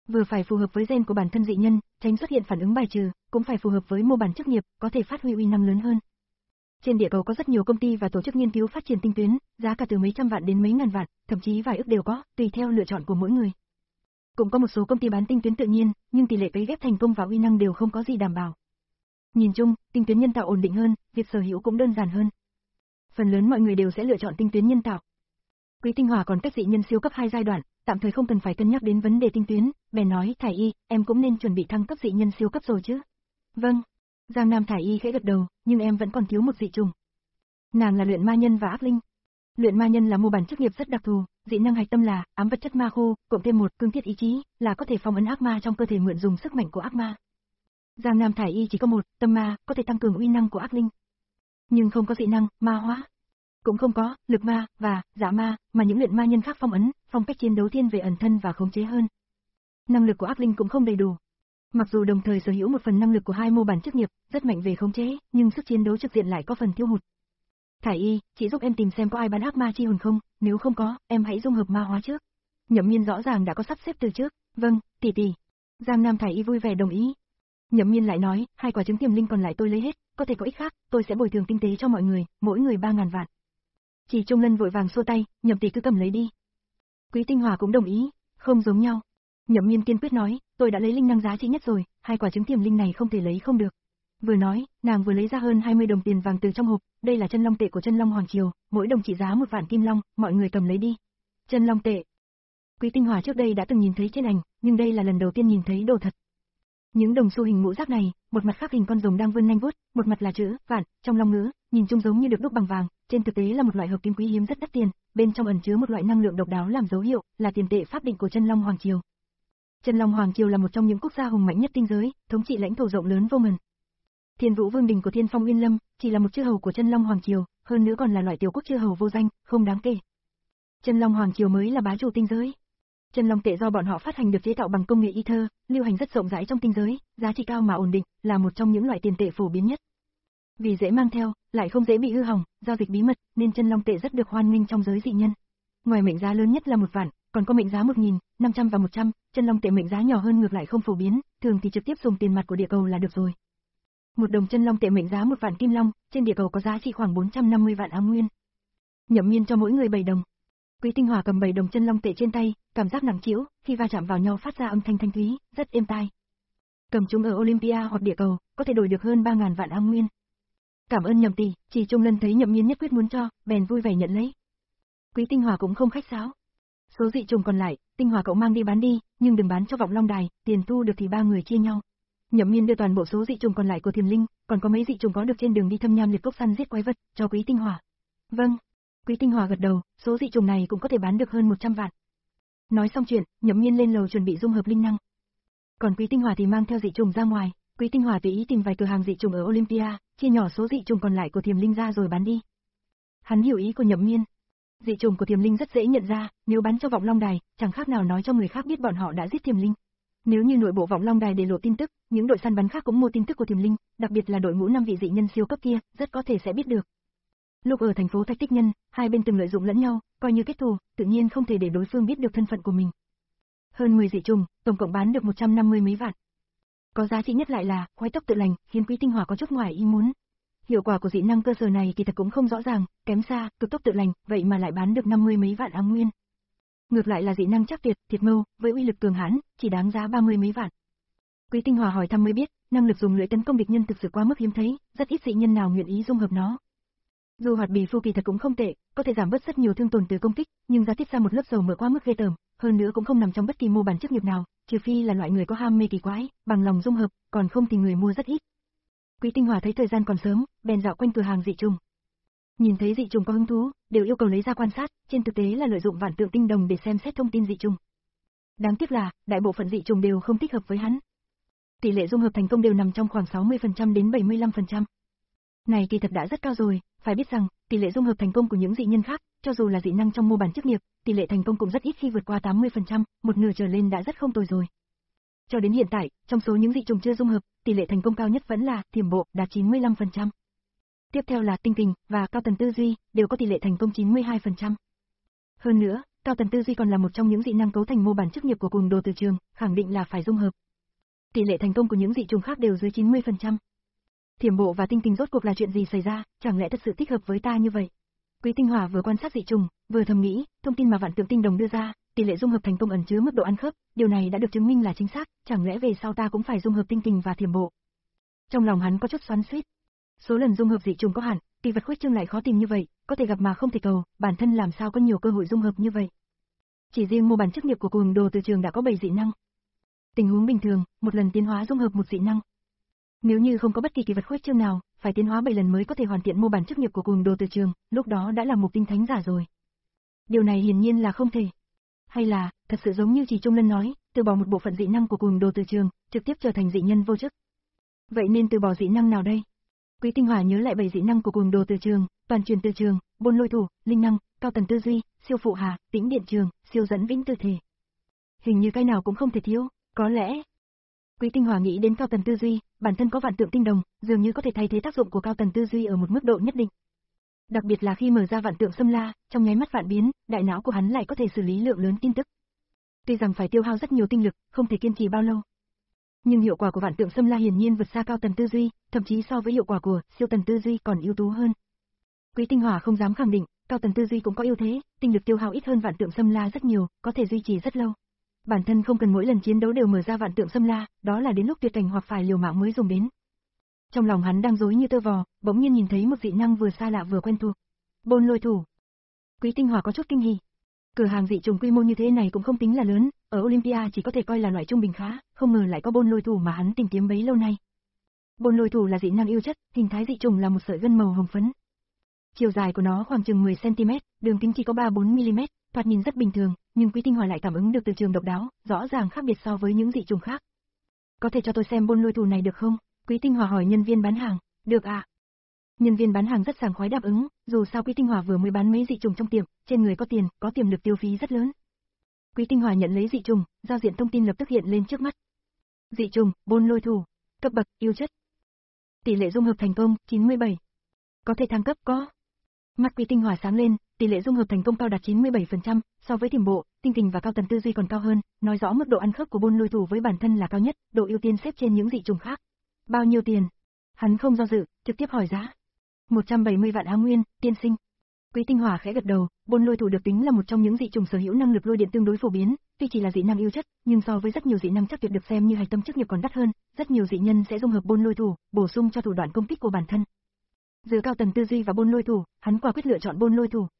Vừa phải phù hợp với gen của bản thân dị nhân, tránh xuất hiện phản ứng bài trừ, cũng phải phù hợp với mô bản chức nghiệp, có thể phát huy uy năng lớn hơn. Trên địa cầu có rất nhiều công ty và tổ chức nghiên cứu phát triển tinh tuyến, giá cả từ mấy trăm vạn đến mấy ngàn vạn, thậm chí vài ức đều có, tùy theo lựa chọn của mỗi người. Cũng có một số công ty bán tinh tuyến tự nhiên, nhưng tỷ lệ cấy ghép thành công và uy năng đều không có gì đảm bảo. Nhìn chung, tinh tuyến nhân tạo ổn định hơn, việc sở hữu cũng đơn giản hơn. Phần lớn mọi người đều sẽ lựa chọn tinh tuyến nhân tạo. Quý Tinh Hòa còn cách dị nhân siêu cấp hai giai đoạn, tạm thời không cần phải cân nhắc đến vấn đề tinh tuyến, bèn nói, Thải Y, em cũng nên chuẩn bị thăng cấp dị nhân siêu cấp rồi chứ. Vâng. Giang Nam Thải Y khẽ gật đầu, nhưng em vẫn còn thiếu một dị trùng. Nàng là luyện ma nhân và ác linh. Luyện ma nhân là mô bản chức nghiệp rất đặc thù, dị năng hạch tâm là ám vật chất ma khô, cộng thêm một cương thiết ý chí, là có thể phong ấn ác ma trong cơ thể mượn dùng sức mạnh của ác ma. Giang Nam Thải Y chỉ có một, tâm ma, có thể tăng cường uy năng của ác linh. Nhưng không có dị năng, ma hóa. Cũng không có, lực ma, và, giả ma, mà những luyện ma nhân khác phong ấn, phong cách chiến đấu thiên về ẩn thân và khống chế hơn. Năng lực của ác linh cũng không đầy đủ. Mặc dù đồng thời sở hữu một phần năng lực của hai mô bản chức nghiệp, rất mạnh về khống chế, nhưng sức chiến đấu trực diện lại có phần thiếu hụt. Thải Y, chị giúp em tìm xem có ai bán ác ma chi hồn không, nếu không có, em hãy dung hợp ma hóa trước. Nhậm Miên rõ ràng đã có sắp xếp từ trước, vâng, tỷ tỷ. Giang Nam Thải Y vui vẻ đồng ý. Nhậm Miên lại nói, hai quả trứng tiềm linh còn lại tôi lấy hết, có thể có ích khác, tôi sẽ bồi thường tinh tế cho mọi người, mỗi người ba ngàn vạn. Chỉ Trung Lân vội vàng xua tay, Nhậm tỷ cứ cầm lấy đi. Quý Tinh Hòa cũng đồng ý, không giống nhau. Nhậm Miên kiên quyết nói, tôi đã lấy linh năng giá trị nhất rồi, hai quả trứng tiềm linh này không thể lấy không được. Vừa nói, nàng vừa lấy ra hơn hai mươi đồng tiền vàng từ trong hộp, đây là chân long tệ của chân long hoàng triều, mỗi đồng trị giá một vạn kim long, mọi người cầm lấy đi. Chân long tệ. Quý Tinh Hòa trước đây đã từng nhìn thấy trên ảnh, nhưng đây là lần đầu tiên nhìn thấy đồ thật. Những đồng xu hình ngũ giác này, một mặt khác hình con rồng đang vươn nanh vuốt, một mặt là chữ vạn trong long ngữ, nhìn chung giống như được đúc bằng vàng, trên thực tế là một loại hợp kim quý hiếm rất đắt tiền, bên trong ẩn chứa một loại năng lượng độc đáo làm dấu hiệu, là tiền tệ pháp định của chân long hoàng triều. Chân long hoàng triều là một trong những quốc gia hùng mạnh nhất tinh giới, thống trị lãnh thổ rộng lớn vô ngần. Thiên Vũ Vương đình của Thiên Phong Uyên Lâm chỉ là một chư hầu của chân long hoàng triều, hơn nữa còn là loại tiểu quốc chư hầu vô danh, không đáng kể. Chân long hoàng triều mới là bá chủ tinh giới. Chân long tệ do bọn họ phát hành được chế tạo bằng công nghệ ether, lưu hành rất rộng rãi trong tinh giới, giá trị cao mà ổn định, là một trong những loại tiền tệ phổ biến nhất. Vì dễ mang theo, lại không dễ bị hư hỏng, giao dịch bí mật, nên chân long tệ rất được hoan nghênh trong giới dị nhân. Ngoài mệnh giá lớn nhất là một vạn, còn có mệnh giá một nghìn, năm trăm và một trăm, chân long tệ mệnh giá nhỏ hơn ngược lại không phổ biến, thường thì trực tiếp dùng tiền mặt của địa cầu là được rồi. Một đồng chân long tệ mệnh giá một vạn kim long, trên địa cầu có giá trị khoảng bốn trăm năm mươi vạn ám nguyên. Nhậm Miên cho mỗi người bảy đồng. Quý Tinh Hòa cầm bảy đồng chân long tệ trên tay, cảm giác nặng trĩu, khi va chạm vào nhau phát ra âm thanh thanh thúy, rất êm tai. Cầm chúng ở Olympia hoặc địa cầu, có thể đổi được hơn ba ngàn vạn ám nguyên. Cảm ơn Nhậm tỷ, Chỉ Trung Lân thấy Nhậm Miên nhất quyết muốn cho, bèn vui vẻ nhận lấy. Quý Tinh Hòa cũng không khách sáo. Số dị trùng còn lại, Tinh Hòa cậu mang đi bán đi, nhưng đừng bán cho Vọng Long Đài, tiền thu được thì ba người chia nhau. Nhậm Miên đưa toàn bộ số dị trùng còn lại của Thiềm Linh, còn có mấy dị trùng có được trên đường đi thâm nham liệt cốc săn giết quái vật, cho Quý Tinh Hòa. Vâng. Quý Tinh Hòa gật đầu, số dị trùng này cũng có thể bán được hơn một trăm vạn. Nói xong chuyện, Nhậm Miên lên lầu chuẩn bị dung hợp linh năng. Còn Quý Tinh Hòa thì mang theo dị trùng ra ngoài, Quý Tinh Hòa tùy ý tìm vài cửa hàng dị trùng ở Olympia, chia nhỏ số dị trùng còn lại của Thiềm Linh ra rồi bán đi. Hắn hiểu ý của Nhậm Miên. Dị trùng của Thiềm Linh rất dễ nhận ra, nếu bán cho Vọng Long Đài, chẳng khác nào nói cho người khác biết bọn họ đã giết Thiềm Linh. Nếu như nội bộ Vọng Long Đài để lộ tin tức, những đội săn bắn khác cũng mua tin tức của Thiềm Linh, đặc biệt là đội ngũ năm vị dị nhân siêu cấp kia, rất có thể sẽ biết được. Lúc ở thành phố Thạch Tích Nhân, hai bên từng lợi dụng lẫn nhau, coi như kết thù, tự nhiên không thể để đối phương biết được thân phận của mình. Hơn mười dị trùng, tổng cộng bán được một trăm năm mươi mấy vạn. Có giá trị nhất lại là quái tốc tự lành, khiến Quý Tinh Hòa có chút ngoài ý muốn. Hiệu quả của dị năng cơ sở này kỳ thật cũng không rõ ràng, kém xa, cực tốc tự lành, vậy mà lại bán được năm mươi mấy vạn ám nguyên. Ngược lại là dị năng chắc tuyệt, thiệt mâu, với uy lực cường hãn, chỉ đáng giá ba mươi mấy vạn. Quý Tinh Hòa hỏi thăm mới biết, năng lực dùng lưỡi tấn công địch nhân thực sự quá mức hiếm thấy, rất ít dị nhân nào nguyện ý dung hợp nó. Dù hoạt bì phu kỳ thật cũng không tệ, có thể giảm bớt rất nhiều thương tổn từ công kích, nhưng giá tiết ra một lớp dầu mỡ quá mức ghê tởm, hơn nữa cũng không nằm trong bất kỳ mô bản chức nghiệp nào, trừ phi là loại người có ham mê kỳ quái, bằng lòng dung hợp, còn không thì người mua rất ít. Quý Tinh Hòa thấy thời gian còn sớm, bèn dạo quanh cửa hàng dị trùng. Nhìn thấy dị trùng có hứng thú, đều yêu cầu lấy ra quan sát, trên thực tế là lợi dụng vạn tượng tinh đồng để xem xét thông tin dị trùng. Đáng tiếc là, đại bộ phận dị trùng đều không thích hợp với hắn. Tỷ lệ dung hợp thành công đều nằm trong khoảng sáu mươi phần trăm đến bảy mươi lăm phần trăm. Này kỳ thật đã rất cao rồi, phải biết rằng, tỷ lệ dung hợp thành công của những dị nhân khác, cho dù là dị năng trong mô bản chức nghiệp, tỷ lệ thành công cũng rất ít khi vượt qua tám mươi phần trăm, một nửa trở lên đã rất không tồi rồi. Cho đến hiện tại, trong số những dị trùng chưa dung hợp, tỷ lệ thành công cao nhất vẫn là Thiểm Bộ, đạt chín mươi lăm phần trăm. Tiếp theo là Tinh Kình và Cao Tần Tư Duy, đều có tỷ lệ thành công chín mươi hai phần trăm. Hơn nữa, Cao Tần Tư Duy còn là một trong những dị năng cấu thành mô bản chức nghiệp của cuồng đồ từ trường, khẳng định là phải dung hợp. Tỷ lệ thành công của những dị trùng khác đều dưới chín mươi phần trăm. Thiểm bộ và tinh tình rốt cuộc là chuyện gì xảy ra, chẳng lẽ thật sự thích hợp với ta như vậy? Quý Tinh Hỏa vừa quan sát dị trùng, vừa thầm nghĩ, thông tin mà Vạn Tượng Tinh Đồng đưa ra, tỷ lệ dung hợp thành công ẩn chứa mức độ ăn khớp, điều này đã được chứng minh là chính xác, chẳng lẽ về sau ta cũng phải dung hợp tinh tình và thiểm bộ? Trong lòng hắn có chút xoắn xuýt. Số lần dung hợp dị trùng có hạn, kỳ vật khuếch trương lại khó tìm như vậy, có thể gặp mà không thể cầu, bản thân làm sao có nhiều cơ hội dung hợp như vậy? Chỉ riêng mô bản chức nghiệp của cuồng đồ từ trường đã có bảy dị năng. Tình huống bình thường, một lần tiến hóa dung hợp một dị năng. Nếu như không có bất kỳ kỳ vật khuếch trương nào, phải tiến hóa bảy lần mới có thể hoàn thiện mô bản chức nghiệp của cuồng đồ từ trường, lúc đó đã là một tinh thánh giả rồi. Điều này hiển nhiên là không thể. Hay là, thật sự giống như Chỉ Trung Lân nói, từ bỏ một bộ phận dị năng của cuồng đồ từ trường, trực tiếp trở thành dị nhân vô chức. Vậy nên từ bỏ dị năng nào đây? Quý Tinh Hỏa nhớ lại bảy dị năng của cuồng đồ từ trường, toàn truyền từ trường, bôn lôi thủ, linh năng, cao tần tư duy, siêu phụ hà, tĩnh điện trường, siêu dẫn vĩnh tư thể. Hình như cái nào cũng không thể thiếu, có lẽ. Quý Tinh Hỏa nghĩ đến cao tần tư duy, bản thân có vạn tượng tinh đồng, dường như có thể thay thế tác dụng của cao tần tư duy ở một mức độ nhất định. Đặc biệt là khi mở ra vạn tượng xâm la, trong nháy mắt vạn biến, đại não của hắn lại có thể xử lý lượng lớn tin tức. Tuy rằng phải tiêu hao rất nhiều tinh lực, không thể kiên trì bao lâu. Nhưng hiệu quả của vạn tượng xâm la hiển nhiên vượt xa cao tần tư duy, thậm chí so với hiệu quả của siêu tần tư duy còn ưu tú hơn. Quý Tinh Hỏa không dám khẳng định, cao tần tư duy cũng có ưu thế, tinh lực tiêu hao ít hơn vạn tượng xâm la rất nhiều, có thể duy trì rất lâu. Bản thân không cần mỗi lần chiến đấu đều mở ra vạn tượng xâm la, đó là đến lúc tuyệt cảnh hoặc phải liều mạng mới dùng đến. Trong lòng hắn đang rối như tơ vò, bỗng nhiên nhìn thấy một dị năng vừa xa lạ vừa quen thuộc. Bôn lôi thủ. Quý Tinh Hỏa có chút kinh hỉ. Cửa hàng dị trùng quy mô như thế này cũng không tính là lớn, ở Olympia chỉ có thể coi là loại trung bình khá, không ngờ lại có bôn lôi thủ mà hắn tìm kiếm bấy lâu nay. Bôn lôi thủ là dị năng yêu chất, hình thái dị trùng là một sợi gân màu hồng phấn. Chiều dài của nó khoảng chừng mười xăng ti mét, đường kính chỉ có ba đến bốn mi-li-mét, thoạt nhìn rất bình thường, nhưng Quý Tinh Hỏa lại cảm ứng được từ trường độc đáo, rõ ràng khác biệt so với những dị trùng khác. Có thể cho tôi xem bôn lôi thủ này được không? Quý Tinh Hỏa hỏi nhân viên bán hàng. Được ạ. À? Nhân viên bán hàng rất sảng khoái đáp ứng, dù sao Quý Tinh Hỏa vừa mới bán mấy dị trùng trong tiệm, trên người có tiền, có tiềm lực tiêu phí rất lớn. Quý Tinh Hỏa nhận lấy dị trùng, giao diện thông tin lập tức hiện lên trước mắt. Dị trùng, bôn lôi thủ, cấp bậc, yêu chất. Tỷ lệ dung hợp thành công, chín mươi bảy. Có thể thăng cấp có. Mắt Quý Tinh Hỏa sáng lên, tỷ lệ dung hợp thành công cao đạt chín mươi bảy phần trăm, so với thiểm bộ, tinh tình và cao tần tư duy còn cao hơn, nói rõ mức độ ăn khớp của bôn lôi thủ với bản thân là cao nhất, độ ưu tiên xếp trên những dị trùng khác. Bao nhiêu tiền? Hắn không do dự, trực tiếp hỏi giá. một trăm bảy mươi vạn á nguyên, tiên sinh. Quý Tinh Hỏa khẽ gật đầu, bôn lôi thủ được tính là một trong những dị trùng sở hữu năng lực lôi điện tương đối phổ biến, tuy chỉ là dị năng yêu chất, nhưng so với rất nhiều dị năng chắc tuyệt được xem như hạch tâm chức nghiệp còn đắt hơn, rất nhiều dị nhân sẽ dung hợp bôn lôi thủ, bổ sung cho thủ đoạn công kích của bản thân. Giữa cao tần tư duy và bôn lôi thủ, hắn quả quyết lựa chọn bôn lôi thủ.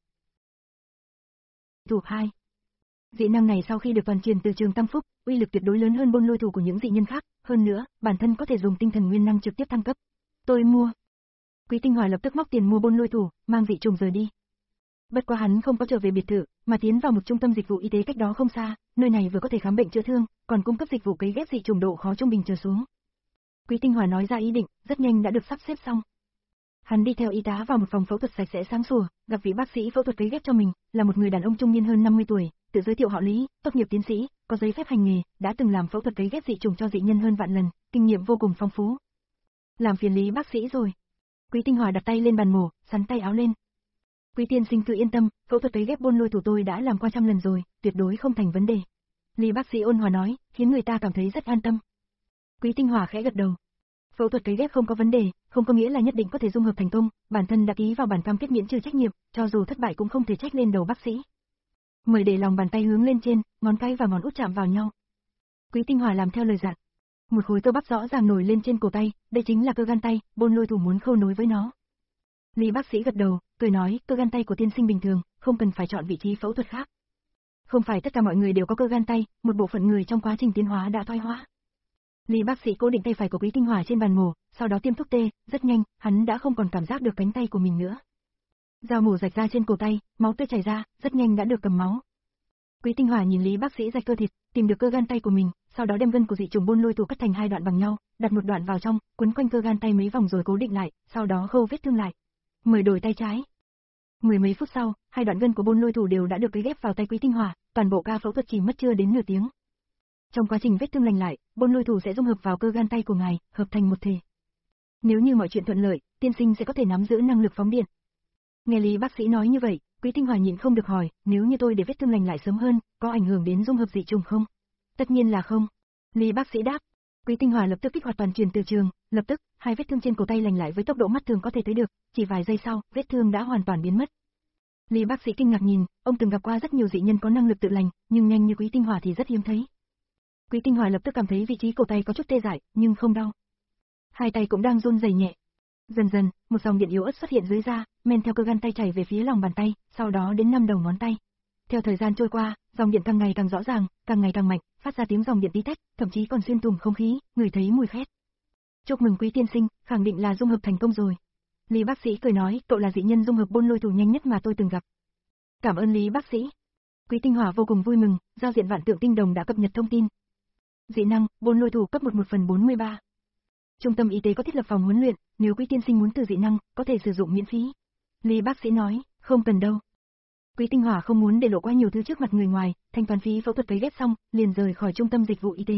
Thủ hai. Dị năng này sau khi được toàn truyền từ trường tăng phúc, uy lực tuyệt đối lớn hơn bôn lôi thủ của những dị nhân khác, hơn nữa, bản thân có thể dùng tinh thần nguyên năng trực tiếp thăng cấp. Tôi mua. Quý Tinh Hỏa lập tức móc tiền mua bôn lôi thủ, mang dị trùng rời đi. Bất quá hắn không có trở về biệt thự, mà tiến vào một trung tâm dịch vụ y tế cách đó không xa, nơi này vừa có thể khám bệnh chữa thương, còn cung cấp dịch vụ cấy ghép dị trùng độ khó trung bình trở xuống. Quý Tinh Hỏa nói ra ý định, rất nhanh đã được sắp xếp xong. Hắn đi theo y tá vào một phòng phẫu thuật sạch sẽ sáng sủa, gặp vị bác sĩ phẫu thuật cấy ghép cho mình, là một người đàn ông trung niên hơn năm mươi tuổi, tự giới thiệu họ Lý, tốt nghiệp tiến sĩ, có giấy phép hành nghề, đã từng làm phẫu thuật cấy ghép dị trùng cho dị nhân hơn vạn lần, kinh nghiệm vô cùng phong phú. Làm phiền Lý bác sĩ rồi. Quý Tinh Hỏa đặt tay lên bàn mổ, sắn tay áo lên. Quý tiên sinh cứ yên tâm, phẫu thuật cấy ghép bôn lôi thủ tôi đã làm qua trăm lần rồi, tuyệt đối không thành vấn đề. Lý bác sĩ ôn hòa nói, khiến người ta cảm thấy rất an tâm. Quý Tinh Hỏa khẽ gật đầu. Phẫu thuật cấy ghép không có vấn đề, không có nghĩa là nhất định có thể dung hợp thành công, bản thân đã ký vào bản cam kết miễn trừ trách nhiệm, cho dù thất bại cũng không thể trách lên đầu bác sĩ. Mời để lòng bàn tay hướng lên trên, ngón cái và ngón út chạm vào nhau. Quý Tinh Hỏa làm theo lời dặn. Một khối cơ bắp rõ ràng nổi lên trên cổ tay, đây chính là cơ gan tay, bôn lôi thủ muốn khâu nối với nó. Lý bác sĩ gật đầu, cười nói, cơ gan tay của tiên sinh bình thường, không cần phải chọn vị trí phẫu thuật khác. Không phải tất cả mọi người đều có cơ gan tay, một bộ phận người trong quá trình tiến hóa đã thoái hóa. Lý bác sĩ cố định tay phải của Quý Tinh Hỏa trên bàn mổ, sau đó tiêm thuốc tê, rất nhanh, hắn đã không còn cảm giác được cánh tay của mình nữa. Dao mổ rạch ra trên cổ tay, máu tươi chảy ra, rất nhanh đã được cầm máu. Quý Tinh Hỏa nhìn Lý bác sĩ rạch cơ thịt, tìm được cơ gan tay của mình, sau đó đem gân của dị trùng bôn lôi thủ cắt thành hai đoạn bằng nhau, đặt một đoạn vào trong, quấn quanh cơ gan tay mấy vòng rồi cố định lại, sau đó khâu vết thương lại. Mời đổi tay trái. Mười mấy phút sau, hai đoạn gân của bôn lôi thủ đều đã được cấy ghép vào tay Quý Tinh Hỏa, toàn bộ ca phẫu thuật chỉ mất chưa đến nửa tiếng. Trong quá trình vết thương lành lại, bôn lôi thủ sẽ dung hợp vào cơ gan tay của ngài, hợp thành một thể. Nếu như mọi chuyện thuận lợi, tiên sinh sẽ có thể nắm giữ năng lực phóng điện. Nghe Lý bác sĩ nói như vậy, Quý Tinh Hòa nhịn không được hỏi, nếu như tôi để vết thương lành lại sớm hơn, có ảnh hưởng đến dung hợp dị trùng không? Tất nhiên là không. Lý bác sĩ đáp. Quý Tinh Hòa lập tức kích hoạt toàn truyền từ trường, lập tức, hai vết thương trên cổ tay lành lại với tốc độ mắt thường có thể thấy được, chỉ vài giây sau, vết thương đã hoàn toàn biến mất. Lý bác sĩ kinh ngạc nhìn, ông từng gặp qua rất nhiều dị nhân có năng lực tự lành, nhưng nhanh như Quý Tinh Hòa thì rất hiếm thấy. Quý Tinh Hòa lập tức cảm thấy vị trí cổ tay có chút tê dại, nhưng không đau. Hai tay cũng đang run rẩy nhẹ. Dần dần, một dòng điện yếu ớt xuất hiện dưới da, men theo cơ gan tay chảy về phía lòng bàn tay, sau đó đến năm đầu ngón tay. Theo thời gian trôi qua, dòng điện càng ngày càng rõ ràng, càng ngày càng mạnh, phát ra tiếng dòng điện tí tách, thậm chí còn xuyên thủng không khí, ngửi thấy mùi khét. Chúc mừng Quý tiên sinh, khẳng định là dung hợp thành công rồi. Lý bác sĩ cười nói, cậu là dị nhân dung hợp Bôn Lôi Thủ nhanh nhất mà tôi từng gặp. Cảm ơn Lý bác sĩ. Quý Tinh Hòa vô cùng vui mừng, giao diện vạn tượng tinh đồng đã cập nhật thông tin. Dị năng, Bôn Lôi Thủ cấp một một phần bốn mươi ba. Trung tâm y tế có thiết lập phòng huấn luyện, nếu Quý tiên sinh muốn từ dị năng, có thể sử dụng miễn phí. Lý bác sĩ nói, không cần đâu. Quý Tinh Hòa không muốn để lộ quá nhiều thứ trước mặt người ngoài, thanh toán phí phẫu thuật cấy ghép xong, liền rời khỏi trung tâm dịch vụ y tế.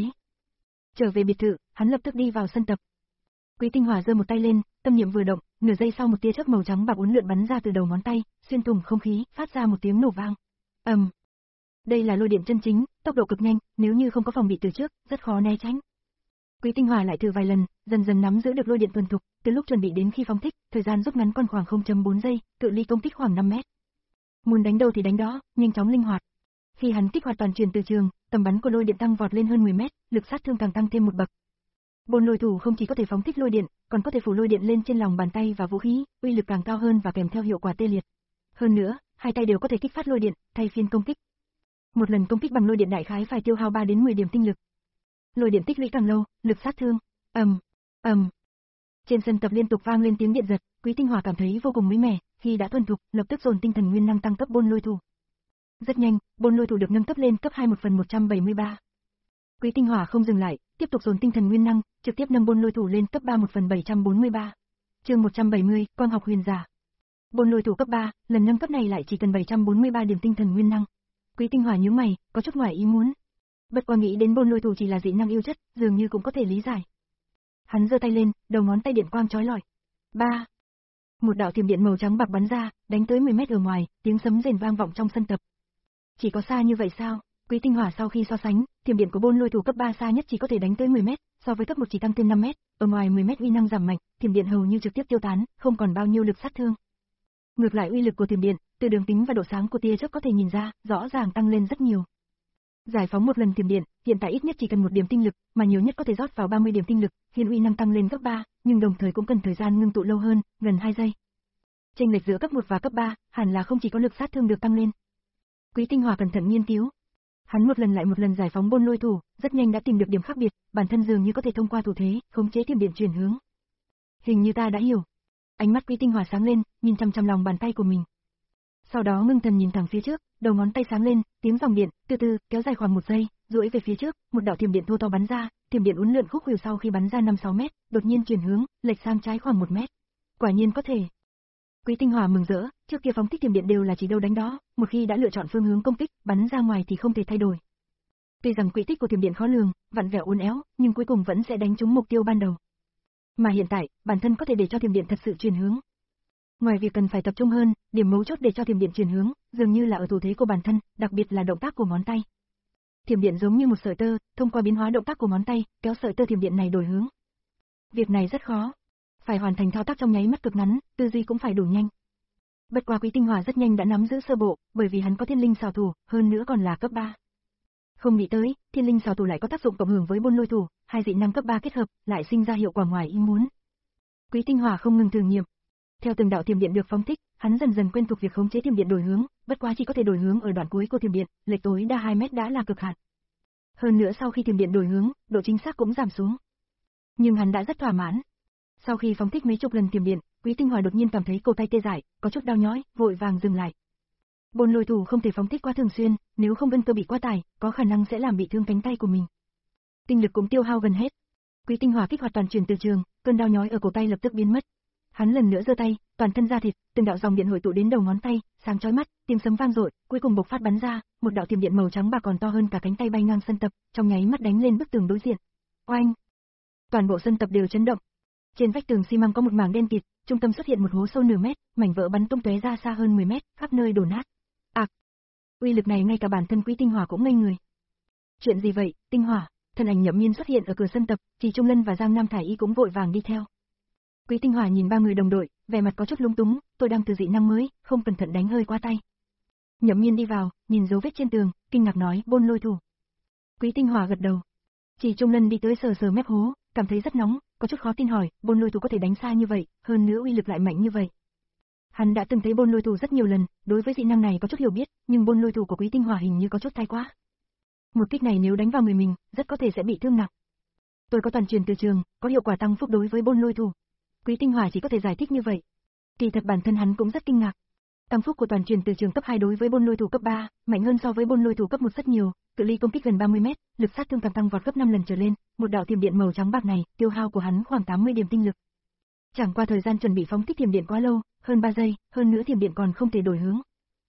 Trở về biệt thự, hắn lập tức đi vào sân tập. Quý Tinh Hòa giơ một tay lên, tâm niệm vừa động, nửa giây sau một tia chớp màu trắng bạc uốn lượn bắn ra từ đầu ngón tay, xuyên thủng không khí, phát ra một tiếng nổ vang. Ầm. Um. Đây là lôi điện chân chính, tốc độ cực nhanh, nếu như không có phòng bị từ trước, rất khó né tránh. Quý Tinh Hòa lại thử vài lần, dần dần nắm giữ được lôi điện thuần thục, từ lúc chuẩn bị đến khi phóng thích, thời gian rút ngắn còn khoảng không phẩy bốn giây, cự ly công kích khoảng năm mét. Muốn đánh đâu thì đánh đó, nhanh chóng linh hoạt. Khi hắn kích hoạt toàn truyền từ trường, tầm bắn của lôi điện tăng vọt lên hơn mười mét, lực sát thương càng tăng thêm một bậc. Bôn Lôi Thủ không chỉ có thể phóng thích lôi điện, còn có thể phủ lôi điện lên trên lòng bàn tay và vũ khí, uy lực càng cao hơn và kèm theo hiệu quả tê liệt. Hơn nữa, hai tay đều có thể kích phát lôi điện, thay phiên công kích. Một lần công kích bằng lôi điện đại khái phải tiêu hao ba đến mười điểm tinh lực. Lôi điện tích lũy càng lâu, lực sát thương ầm um, ầm. Um. Trên sân tập liên tục vang lên tiếng điện giật, Quý Tinh Hòa cảm thấy vô cùng mới mẻ, khi đã thuần thục, lập tức dồn tinh thần nguyên năng tăng cấp Bôn Lôi Thủ. Rất nhanh, Bôn Lôi Thủ được nâng cấp lên cấp hai một phần một trăm bảy mươi ba. Quý Tinh Hòa không dừng lại, tiếp tục dồn tinh thần nguyên năng, trực tiếp nâng Bôn Lôi Thủ lên cấp ba một phần bảy trăm bốn mươi ba. Chương một trăm bảy mươi, quang học huyền giả. Bôn Lôi Thủ cấp ba, lần nâng cấp này lại chỉ cần bảy trăm bốn mươi ba điểm tinh thần nguyên năng. Quý Tinh Hòa nhíu mày, có chút ngoài ý muốn. Bất quá nghĩ đến Bôn Lôi Thủ chỉ là dị năng yêu chất, dường như cũng có thể lý giải. Hắn giơ tay lên, đầu ngón tay điện quang chói lọi. Ba. Một đạo thiểm điện màu trắng bạc bắn ra, đánh tới mười mét ở ngoài, tiếng sấm rền vang vọng trong sân tập. Chỉ có xa như vậy sao? Quý Tinh Hòa sau khi so sánh, thiểm điện của Bôn Lôi Thủ cấp ba xa nhất chỉ có thể đánh tới mười mét, so với cấp một chỉ tăng thêm năm mét, ở ngoài mười mét uy năng giảm mạnh, thiểm điện hầu như trực tiếp tiêu tán, không còn bao nhiêu lực sát thương. Ngược lại uy lực của thiểm điện, từ đường kính và độ sáng của tia chớp có thể nhìn ra, rõ ràng tăng lên rất nhiều. Giải phóng một lần thiểm điện, hiện tại ít nhất chỉ cần một điểm tinh lực, mà nhiều nhất có thể rót vào ba mươi điểm tinh lực, hiện uy năng tăng lên gấp ba, nhưng đồng thời cũng cần thời gian ngưng tụ lâu hơn, gần hai giây. Chênh lệch giữa cấp một và cấp ba, hẳn là không chỉ có lực sát thương được tăng lên. Quý Tinh Hòa cẩn thận nghiên cứu. Hắn một lần lại một lần giải phóng Bôn Lôi Thủ, rất nhanh đã tìm được điểm khác biệt, bản thân dường như có thể thông qua thủ thế, khống chế thiểm điện chuyển hướng. Hình như ta đã hiểu. Ánh mắt Quý Tinh Hòa sáng lên, nhìn chăm chăm lòng bàn tay của mình. Sau đó ngưng thần nhìn thẳng phía trước, đầu ngón tay sáng lên, tiếng dòng điện từ từ kéo dài khoảng một giây, duỗi về phía trước, một đạo thiểm điện thô to bắn ra, thiểm điện uốn lượn khúc khuỷu sau khi bắn ra năm sáu mét, đột nhiên chuyển hướng, lệch sang trái khoảng một mét. Quả nhiên có thể. Quý Tinh Hòa mừng rỡ, trước kia phóng thích thiểm điện đều là chỉ đâu đánh đó, một khi đã lựa chọn phương hướng công kích, bắn ra ngoài thì không thể thay đổi. Tuy rằng quỹ tích của thiểm điện khó lường, vặn vẹo uốn éo, nhưng cuối cùng vẫn sẽ đánh trúng mục tiêu ban đầu. Mà hiện tại, bản thân có thể để cho thiểm điện thật sự chuyển hướng. Ngoài việc cần phải tập trung hơn, điểm mấu chốt để cho thiểm điện chuyển hướng, dường như là ở thủ thế của bản thân, đặc biệt là động tác của ngón tay. Thiểm điện giống như một sợi tơ, thông qua biến hóa động tác của ngón tay, kéo sợi tơ thiểm điện này đổi hướng. Việc này rất khó, phải hoàn thành thao tác trong nháy mắt cực ngắn, tư duy cũng phải đủ nhanh. Bất quá Quý Tinh Hòa rất nhanh đã nắm giữ sơ bộ, bởi vì hắn có Thiên Linh Xảo Thủ, hơn nữa còn là cấp ba. Không nghĩ tới, Thiên Linh Xảo Thủ lại có tác dụng cộng hưởng với Bôn Lôi Thủ, hai dị năng cấp ba kết hợp, lại sinh ra hiệu quả ngoài ý muốn. Quý Tinh Hòa không ngừng thử nghiệm. Theo từng đạo thiểm điện được phóng thích, hắn dần dần quen thuộc việc khống chế thiểm điện đổi hướng, bất quá chỉ có thể đổi hướng ở đoạn cuối của thiểm điện, lệch tối đa hai mét đã là cực hạn. Hơn nữa sau khi thiểm điện đổi hướng, độ chính xác cũng giảm xuống. Nhưng hắn đã rất thỏa mãn. Sau khi phóng thích mấy chục lần thiểm điện, Quý Tinh Hòa đột nhiên cảm thấy cổ tay tê dại, có chút đau nhói, vội vàng dừng lại. Bôn Lôi Thủ không thể phóng thích quá thường xuyên, nếu không gân cơ bị quá tải, có khả năng sẽ làm bị thương cánh tay của mình. Tinh lực cũng tiêu hao gần hết. Quý Tinh Hòa kích hoạt toàn truyền từ trường, cơn đau nhói ở cổ tay lập tức biến mất. Hắn lần nữa giơ tay, toàn thân da thịt, từng đạo dòng điện hội tụ đến đầu ngón tay, sáng chói mắt, tiếng sấm vang dội, cuối cùng bộc phát bắn ra, một đạo thiểm điện màu trắng bạc còn to hơn cả cánh tay bay ngang sân tập, trong nháy mắt đánh lên bức tường đối diện. Oanh! Toàn bộ sân tập đều chấn động. Trên vách tường xi măng có một mảng đen kịt, trung tâm xuất hiện một hố sâu nửa mét, mảnh vỡ bắn tung tóe ra xa hơn mười mét, khắp nơi đổ nát. Ạc! Uy lực này ngay cả bản thân Quý Tinh Hỏa cũng ngây người. Chuyện gì vậy, Tinh Hỏa? Thân ảnh Nhậm Miên xuất hiện ở cửa sân tập, Trì Trung Lân và Giang Nam Thải Y cũng vội vàng đi theo. Quý Tinh Hỏa nhìn ba người đồng đội, vẻ mặt có chút lúng túng, tôi đang từ dị năng mới, không cẩn thận đánh hơi qua tay. Nhậm Miên đi vào, nhìn dấu vết trên tường, kinh ngạc nói, Bôn Lôi Thủ. Quý Tinh Hỏa gật đầu. Trì Trung Lân đi tới sờ sờ mép hố, cảm thấy rất nóng, có chút khó tin hỏi, Bôn Lôi Thủ có thể đánh xa như vậy, hơn nữa uy lực lại mạnh như vậy. Hắn đã từng thấy Bôn Lôi Thủ rất nhiều lần, đối với dị năng này có chút hiểu biết, nhưng Bôn Lôi Thủ của Quý Tinh Hỏa hình như có chút thay quá. Một kích này nếu đánh vào người mình, rất có thể sẽ bị thương nặng. Tôi có toàn truyền từ trường, có hiệu quả tăng phúc đối với Bôn Lôi Thủ. Quý Tinh Hỏa chỉ có thể giải thích như vậy. Kỳ thật bản thân hắn cũng rất kinh ngạc. Tăng phúc của toàn truyền từ trường cấp hai đối với Bôn Lôi Thủ cấp ba, mạnh hơn so với Bôn Lôi Thủ cấp một rất nhiều, cự ly công kích gần ba mươi mét, lực sát thương càng tăng vọt gấp năm lần trở lên, một đạo thiểm điện màu trắng bạc này, tiêu hao của hắn khoảng tám mươi điểm tinh lực. Chẳng qua thời gian chuẩn bị phóng thích thiểm điện quá lâu, hơn ba giây, hơn nữa thiểm điện còn không thể đổi hướng.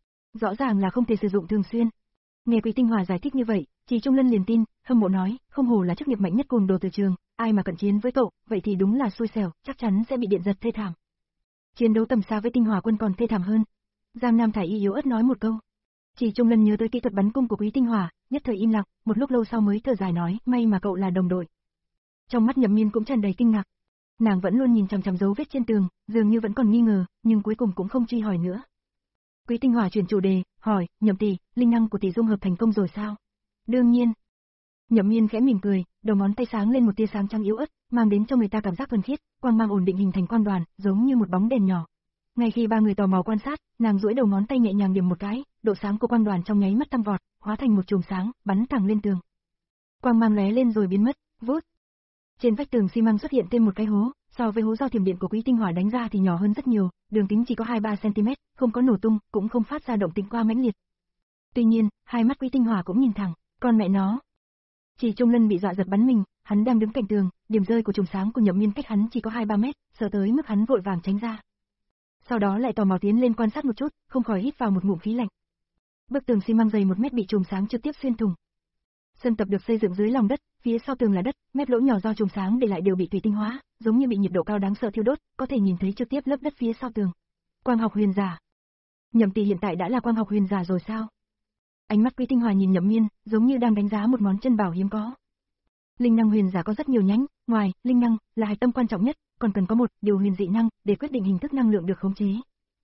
Rõ ràng là không thể sử dụng thường xuyên. Nghe Quý Tinh Hỏa giải thích như vậy, Trì Trung Lân liền tin, hâm mộ nói, không hồ là chức nghiệp mạnh nhất cùng đồ từ trường, ai mà cận chiến với cậu, vậy thì đúng là xui xẻo, chắc chắn sẽ bị điện giật thê thảm. Chiến đấu tầm xa với Tinh Hỏa quân còn thê thảm hơn. Giang Nam Thải Y yếu ớt nói một câu. Trì Trung Lân nhớ tới kỹ thuật bắn cung của Quý Tinh Hỏa, nhất thời im lặng, một lúc lâu sau mới thở dài nói, may mà cậu là đồng đội. Trong mắt Nhậm Miên cũng tràn đầy kinh ngạc. Nàng vẫn luôn nhìn chằm chằm dấu vết trên tường, dường như vẫn còn nghi ngờ, nhưng cuối cùng cũng không truy hỏi nữa. Quý Tinh Hỏa chuyển chủ đề, hỏi, Nhậm tỷ, linh năng của tỷ dung hợp thành công rồi sao? Đương nhiên. Nhậm Miên khẽ mỉm cười, đầu ngón tay sáng lên một tia sáng trắng yếu ớt, mang đến cho người ta cảm giác thuần khiết, quang mang ổn định hình thành quang đoàn, giống như một bóng đèn nhỏ. Ngay khi ba người tò mò quan sát, nàng duỗi đầu ngón tay nhẹ nhàng điểm một cái, độ sáng của quang đoàn trong nháy mắt tăng vọt, hóa thành một chùm sáng, bắn thẳng lên tường. Quang mang lóe lên rồi biến mất, vút. Trên vách tường xi măng xuất hiện thêm một cái hố, so với hố do thiểm điện của Quý Tinh Hỏa đánh ra thì nhỏ hơn rất nhiều, đường kính chỉ có hai ba xăng-ti-mét, không có nổ tung, cũng không phát ra động tĩnh qua mãnh liệt. Tuy nhiên, hai mắt Quý Tinh Hỏa cũng nhìn thẳng, con mẹ nó. Trì Trung Lân bị dọa giật bắn mình, hắn đang đứng cạnh tường, điểm rơi của chùm sáng của Nhậm Miên cách hắn chỉ có hai ba mét, sợ tới mức hắn vội vàng tránh ra. Sau đó lại tò mò tiến lên quan sát một chút, không khỏi hít vào một ngụm khí lạnh. Bức tường xi măng dày một mét bị chùm sáng trực tiếp xuyên thủng. Sân tập được xây dựng dưới lòng đất, phía sau tường là đất, mép lỗ nhỏ do chùm sáng để lại đều bị thủy tinh hóa, giống như bị nhiệt độ cao đáng sợ thiêu đốt, có thể nhìn thấy trực tiếp lớp đất phía sau tường. Quang học huyền giả. Nhậm tỷ hiện tại đã là quang học huyền giả rồi sao? Ánh mắt Quý Tinh Hỏa nhìn Nhậm Miên, giống như đang đánh giá một món chân bảo hiếm có. Linh năng huyền giả có rất nhiều nhánh, ngoài linh năng là hạch tâm quan trọng nhất, còn cần có một điều huyền dị năng để quyết định hình thức năng lượng được khống chế.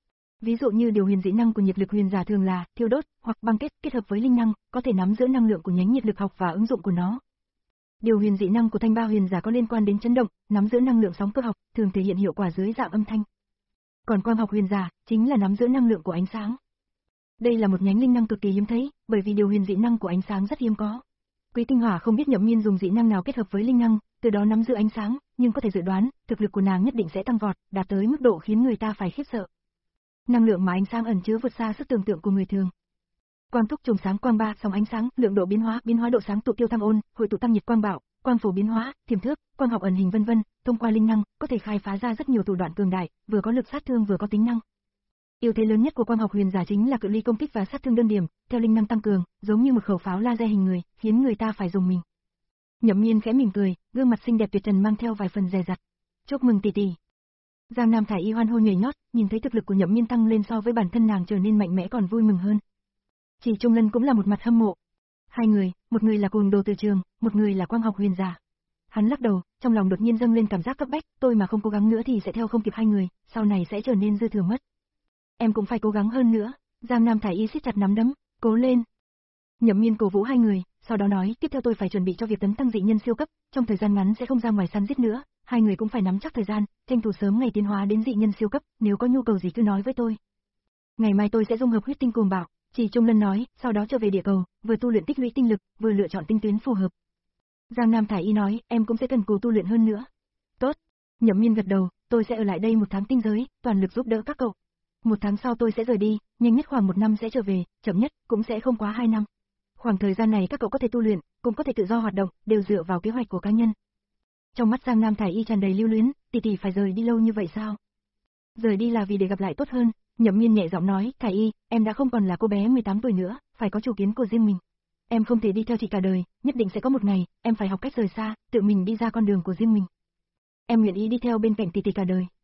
Ví dụ như điều huyền dị năng của nhiệt lực huyền giả thường là thiêu đốt hoặc băng kết kết hợp với linh năng, có thể nắm giữ năng lượng của nhánh nhiệt lực học và ứng dụng của nó. Điều huyền dị năng của thanh ba huyền giả có liên quan đến chấn động, nắm giữ năng lượng sóng cơ học, thường thể hiện hiệu quả dưới dạng âm thanh. Còn quang học huyền giả chính là nắm giữ năng lượng của ánh sáng. Đây là một nhánh linh năng cực kỳ hiếm thấy, bởi vì điều huyền dị năng của ánh sáng rất hiếm có. Quý Tinh Hỏa không biết Nhậm Miên dùng dị năng nào kết hợp với linh năng, từ đó nắm giữ ánh sáng, nhưng có thể dự đoán, thực lực của nàng nhất định sẽ tăng vọt, đạt tới mức độ khiến người ta phải khiếp sợ. Năng lượng mà ánh sáng ẩn chứa vượt xa sức tưởng tượng của người thường. Quang thúc chùm sáng quang ba, sóng ánh sáng, lượng độ biến hóa, biến hóa độ sáng tụ tiêu tăng ôn, hội tụ tăng nhiệt quang bạo, quang phổ biến hóa, thiểm thước, quang học ẩn hình vân vân, thông qua linh năng, có thể khai phá ra rất nhiều thủ đoạn cường đại, vừa có lực sát thương vừa có tính năng. Ưu thế lớn nhất của quang học huyền giả chính là cự ly công kích và sát thương đơn điểm, theo linh năng tăng cường, giống như một khẩu pháo laser hình người, khiến người ta phải dùng mình. Nhậm Miên khẽ mỉm cười, gương mặt xinh đẹp tuyệt trần mang theo vài phần dè dặt. Chúc mừng tỷ tỷ. Giang Nam Thải Y hoan hô nhảy nhót, nhìn thấy thực lực của Nhậm Miên tăng lên so với bản thân nàng trở nên mạnh mẽ còn vui mừng hơn. Chỉ Trung Lân cũng là một mặt hâm mộ. Hai người, một người là cuồng đồ từ trường, một người là quang học huyền giả. Hắn lắc đầu, trong lòng đột nhiên dâng lên cảm giác cấp bách, tôi mà không cố gắng nữa thì sẽ theo không kịp hai người, sau này sẽ trở nên dư thừa mất. Em cũng phải cố gắng hơn nữa. Giang Nam Thải Y siết chặt nắm đấm, cố lên. Nhậm Miên cổ vũ hai người, sau đó nói, tiếp theo tôi phải chuẩn bị cho việc tấn tăng dị nhân siêu cấp, trong thời gian ngắn sẽ không ra ngoài săn giết nữa, hai người cũng phải nắm chắc thời gian, tranh thủ sớm ngày tiến hóa đến dị nhân siêu cấp, nếu có nhu cầu gì cứ nói với tôi. Ngày mai tôi sẽ dung hợp huyết tinh cuồng bạo, Chỉ Trung Lân nói, sau đó trở về địa cầu, vừa tu luyện tích lũy tinh lực, vừa lựa chọn tinh tuyến phù hợp. Giang Nam Thải Y nói, em cũng sẽ cần cù tu luyện hơn nữa. Tốt. Nhậm Miên gật đầu, tôi sẽ ở lại đây một tháng tinh giới, toàn lực giúp đỡ các cậu. Một tháng sau tôi sẽ rời đi, nhanh nhất khoảng một năm sẽ trở về, chậm nhất cũng sẽ không quá hai năm. Khoảng thời gian này các cậu có thể tu luyện, cũng có thể tự do hoạt động, đều dựa vào kế hoạch của cá nhân. Trong mắt Giang Nam Thải Y tràn đầy lưu luyến, tỷ tỷ phải rời đi lâu như vậy sao? Rời đi là vì để gặp lại tốt hơn. Nhậm Miên nhẹ giọng nói, Thải Y, em đã không còn là cô bé mười tám tuổi nữa, phải có chủ kiến của riêng mình. Em không thể đi theo chị cả đời, nhất định sẽ có một ngày, em phải học cách rời xa, tự mình đi ra con đường của riêng mình. Em nguyện ý đi theo bên cạnh tỷ tỷ cả đời.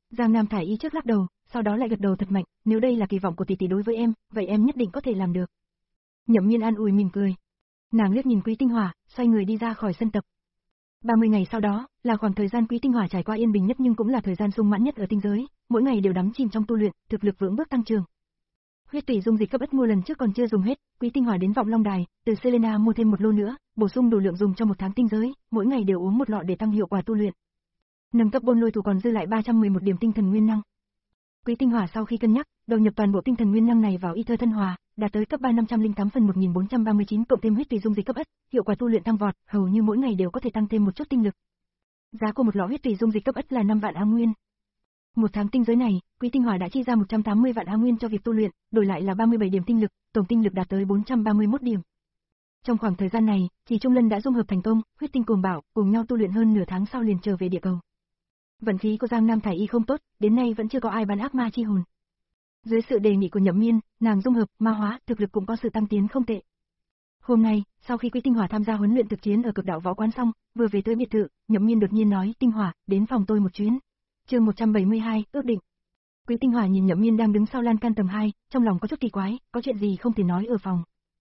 Giang Nam Thải Y trước lắc đầu, sau đó lại gật đầu thật mạnh, nếu đây là kỳ vọng của tỷ tỷ đối với em, vậy em nhất định có thể làm được. Nhậm Miên an ủi mỉm cười. Nàng liếc nhìn Quý Tinh Hỏa, xoay người đi ra khỏi sân tập. ba mươi ngày sau đó, là khoảng thời gian Quý Tinh Hỏa trải qua yên bình nhất nhưng cũng là thời gian sung mãn nhất ở tinh giới, mỗi ngày đều đắm chìm trong tu luyện, thực lực vững bước tăng trưởng. Huyết tủy dung dịch cấp ất mua lần trước còn chưa dùng hết, Quý Tinh Hỏa đến Vọng Long Đài, từ Selena mua thêm một lô nữa, bổ sung đủ lượng dùng cho một tháng tinh giới, mỗi ngày đều uống một lọ để tăng hiệu quả tu luyện. Nâng cấp Bôn Lôi Thủ còn dư lại ba trăm mười một điểm tinh thần nguyên năng. Quý Tinh Hỏa sau khi cân nhắc, đầu nhập toàn bộ tinh thần nguyên năng này vào y thơ thân hòa, đạt tới cấp ba năm trăm lẻ tám phần một nghìn bốn trăm ba mươi chín cộng thêm huyết tùy dung dịch cấp ất, hiệu quả tu luyện tăng vọt, hầu như mỗi ngày đều có thể tăng thêm một chút tinh lực. Giá của một lọ huyết tùy dung dịch cấp ất là năm vạn A nguyên. Một tháng tinh giới này, Quý Tinh Hỏa đã chi ra một trăm tám mươi vạn A nguyên cho việc tu luyện, đổi lại là ba mươi bảy điểm tinh lực, tổng tinh lực đạt tới bốn trăm ba mươi mốt điểm. Trong khoảng thời gian này, Chỉ Trung Lân đã dung hợp thành công, huyết tinh cuồng bảo, cùng nhau tu luyện hơn nửa tháng sau liền trở về địa cầu. Vận khí của Giang Nam Thải Y không tốt, đến nay vẫn chưa có ai bán ác ma chi hồn. Dưới sự đề nghị của Nhậm Miên, nàng dung hợp, ma hóa, thực lực cũng có sự tăng tiến không tệ. Hôm nay, sau khi Quý Tinh Hỏa tham gia huấn luyện thực chiến ở Cực Đạo Võ Quán xong, vừa về tới biệt thự, Nhậm Miên đột nhiên nói, Tinh Hỏa, đến phòng tôi một chuyến. Chương một trăm bảy mươi hai, ước định. Quý Tinh Hỏa nhìn Nhậm Miên đang đứng sau lan can tầng hai, trong lòng có chút kỳ quái, có chuyện gì không thể nói ở phòng.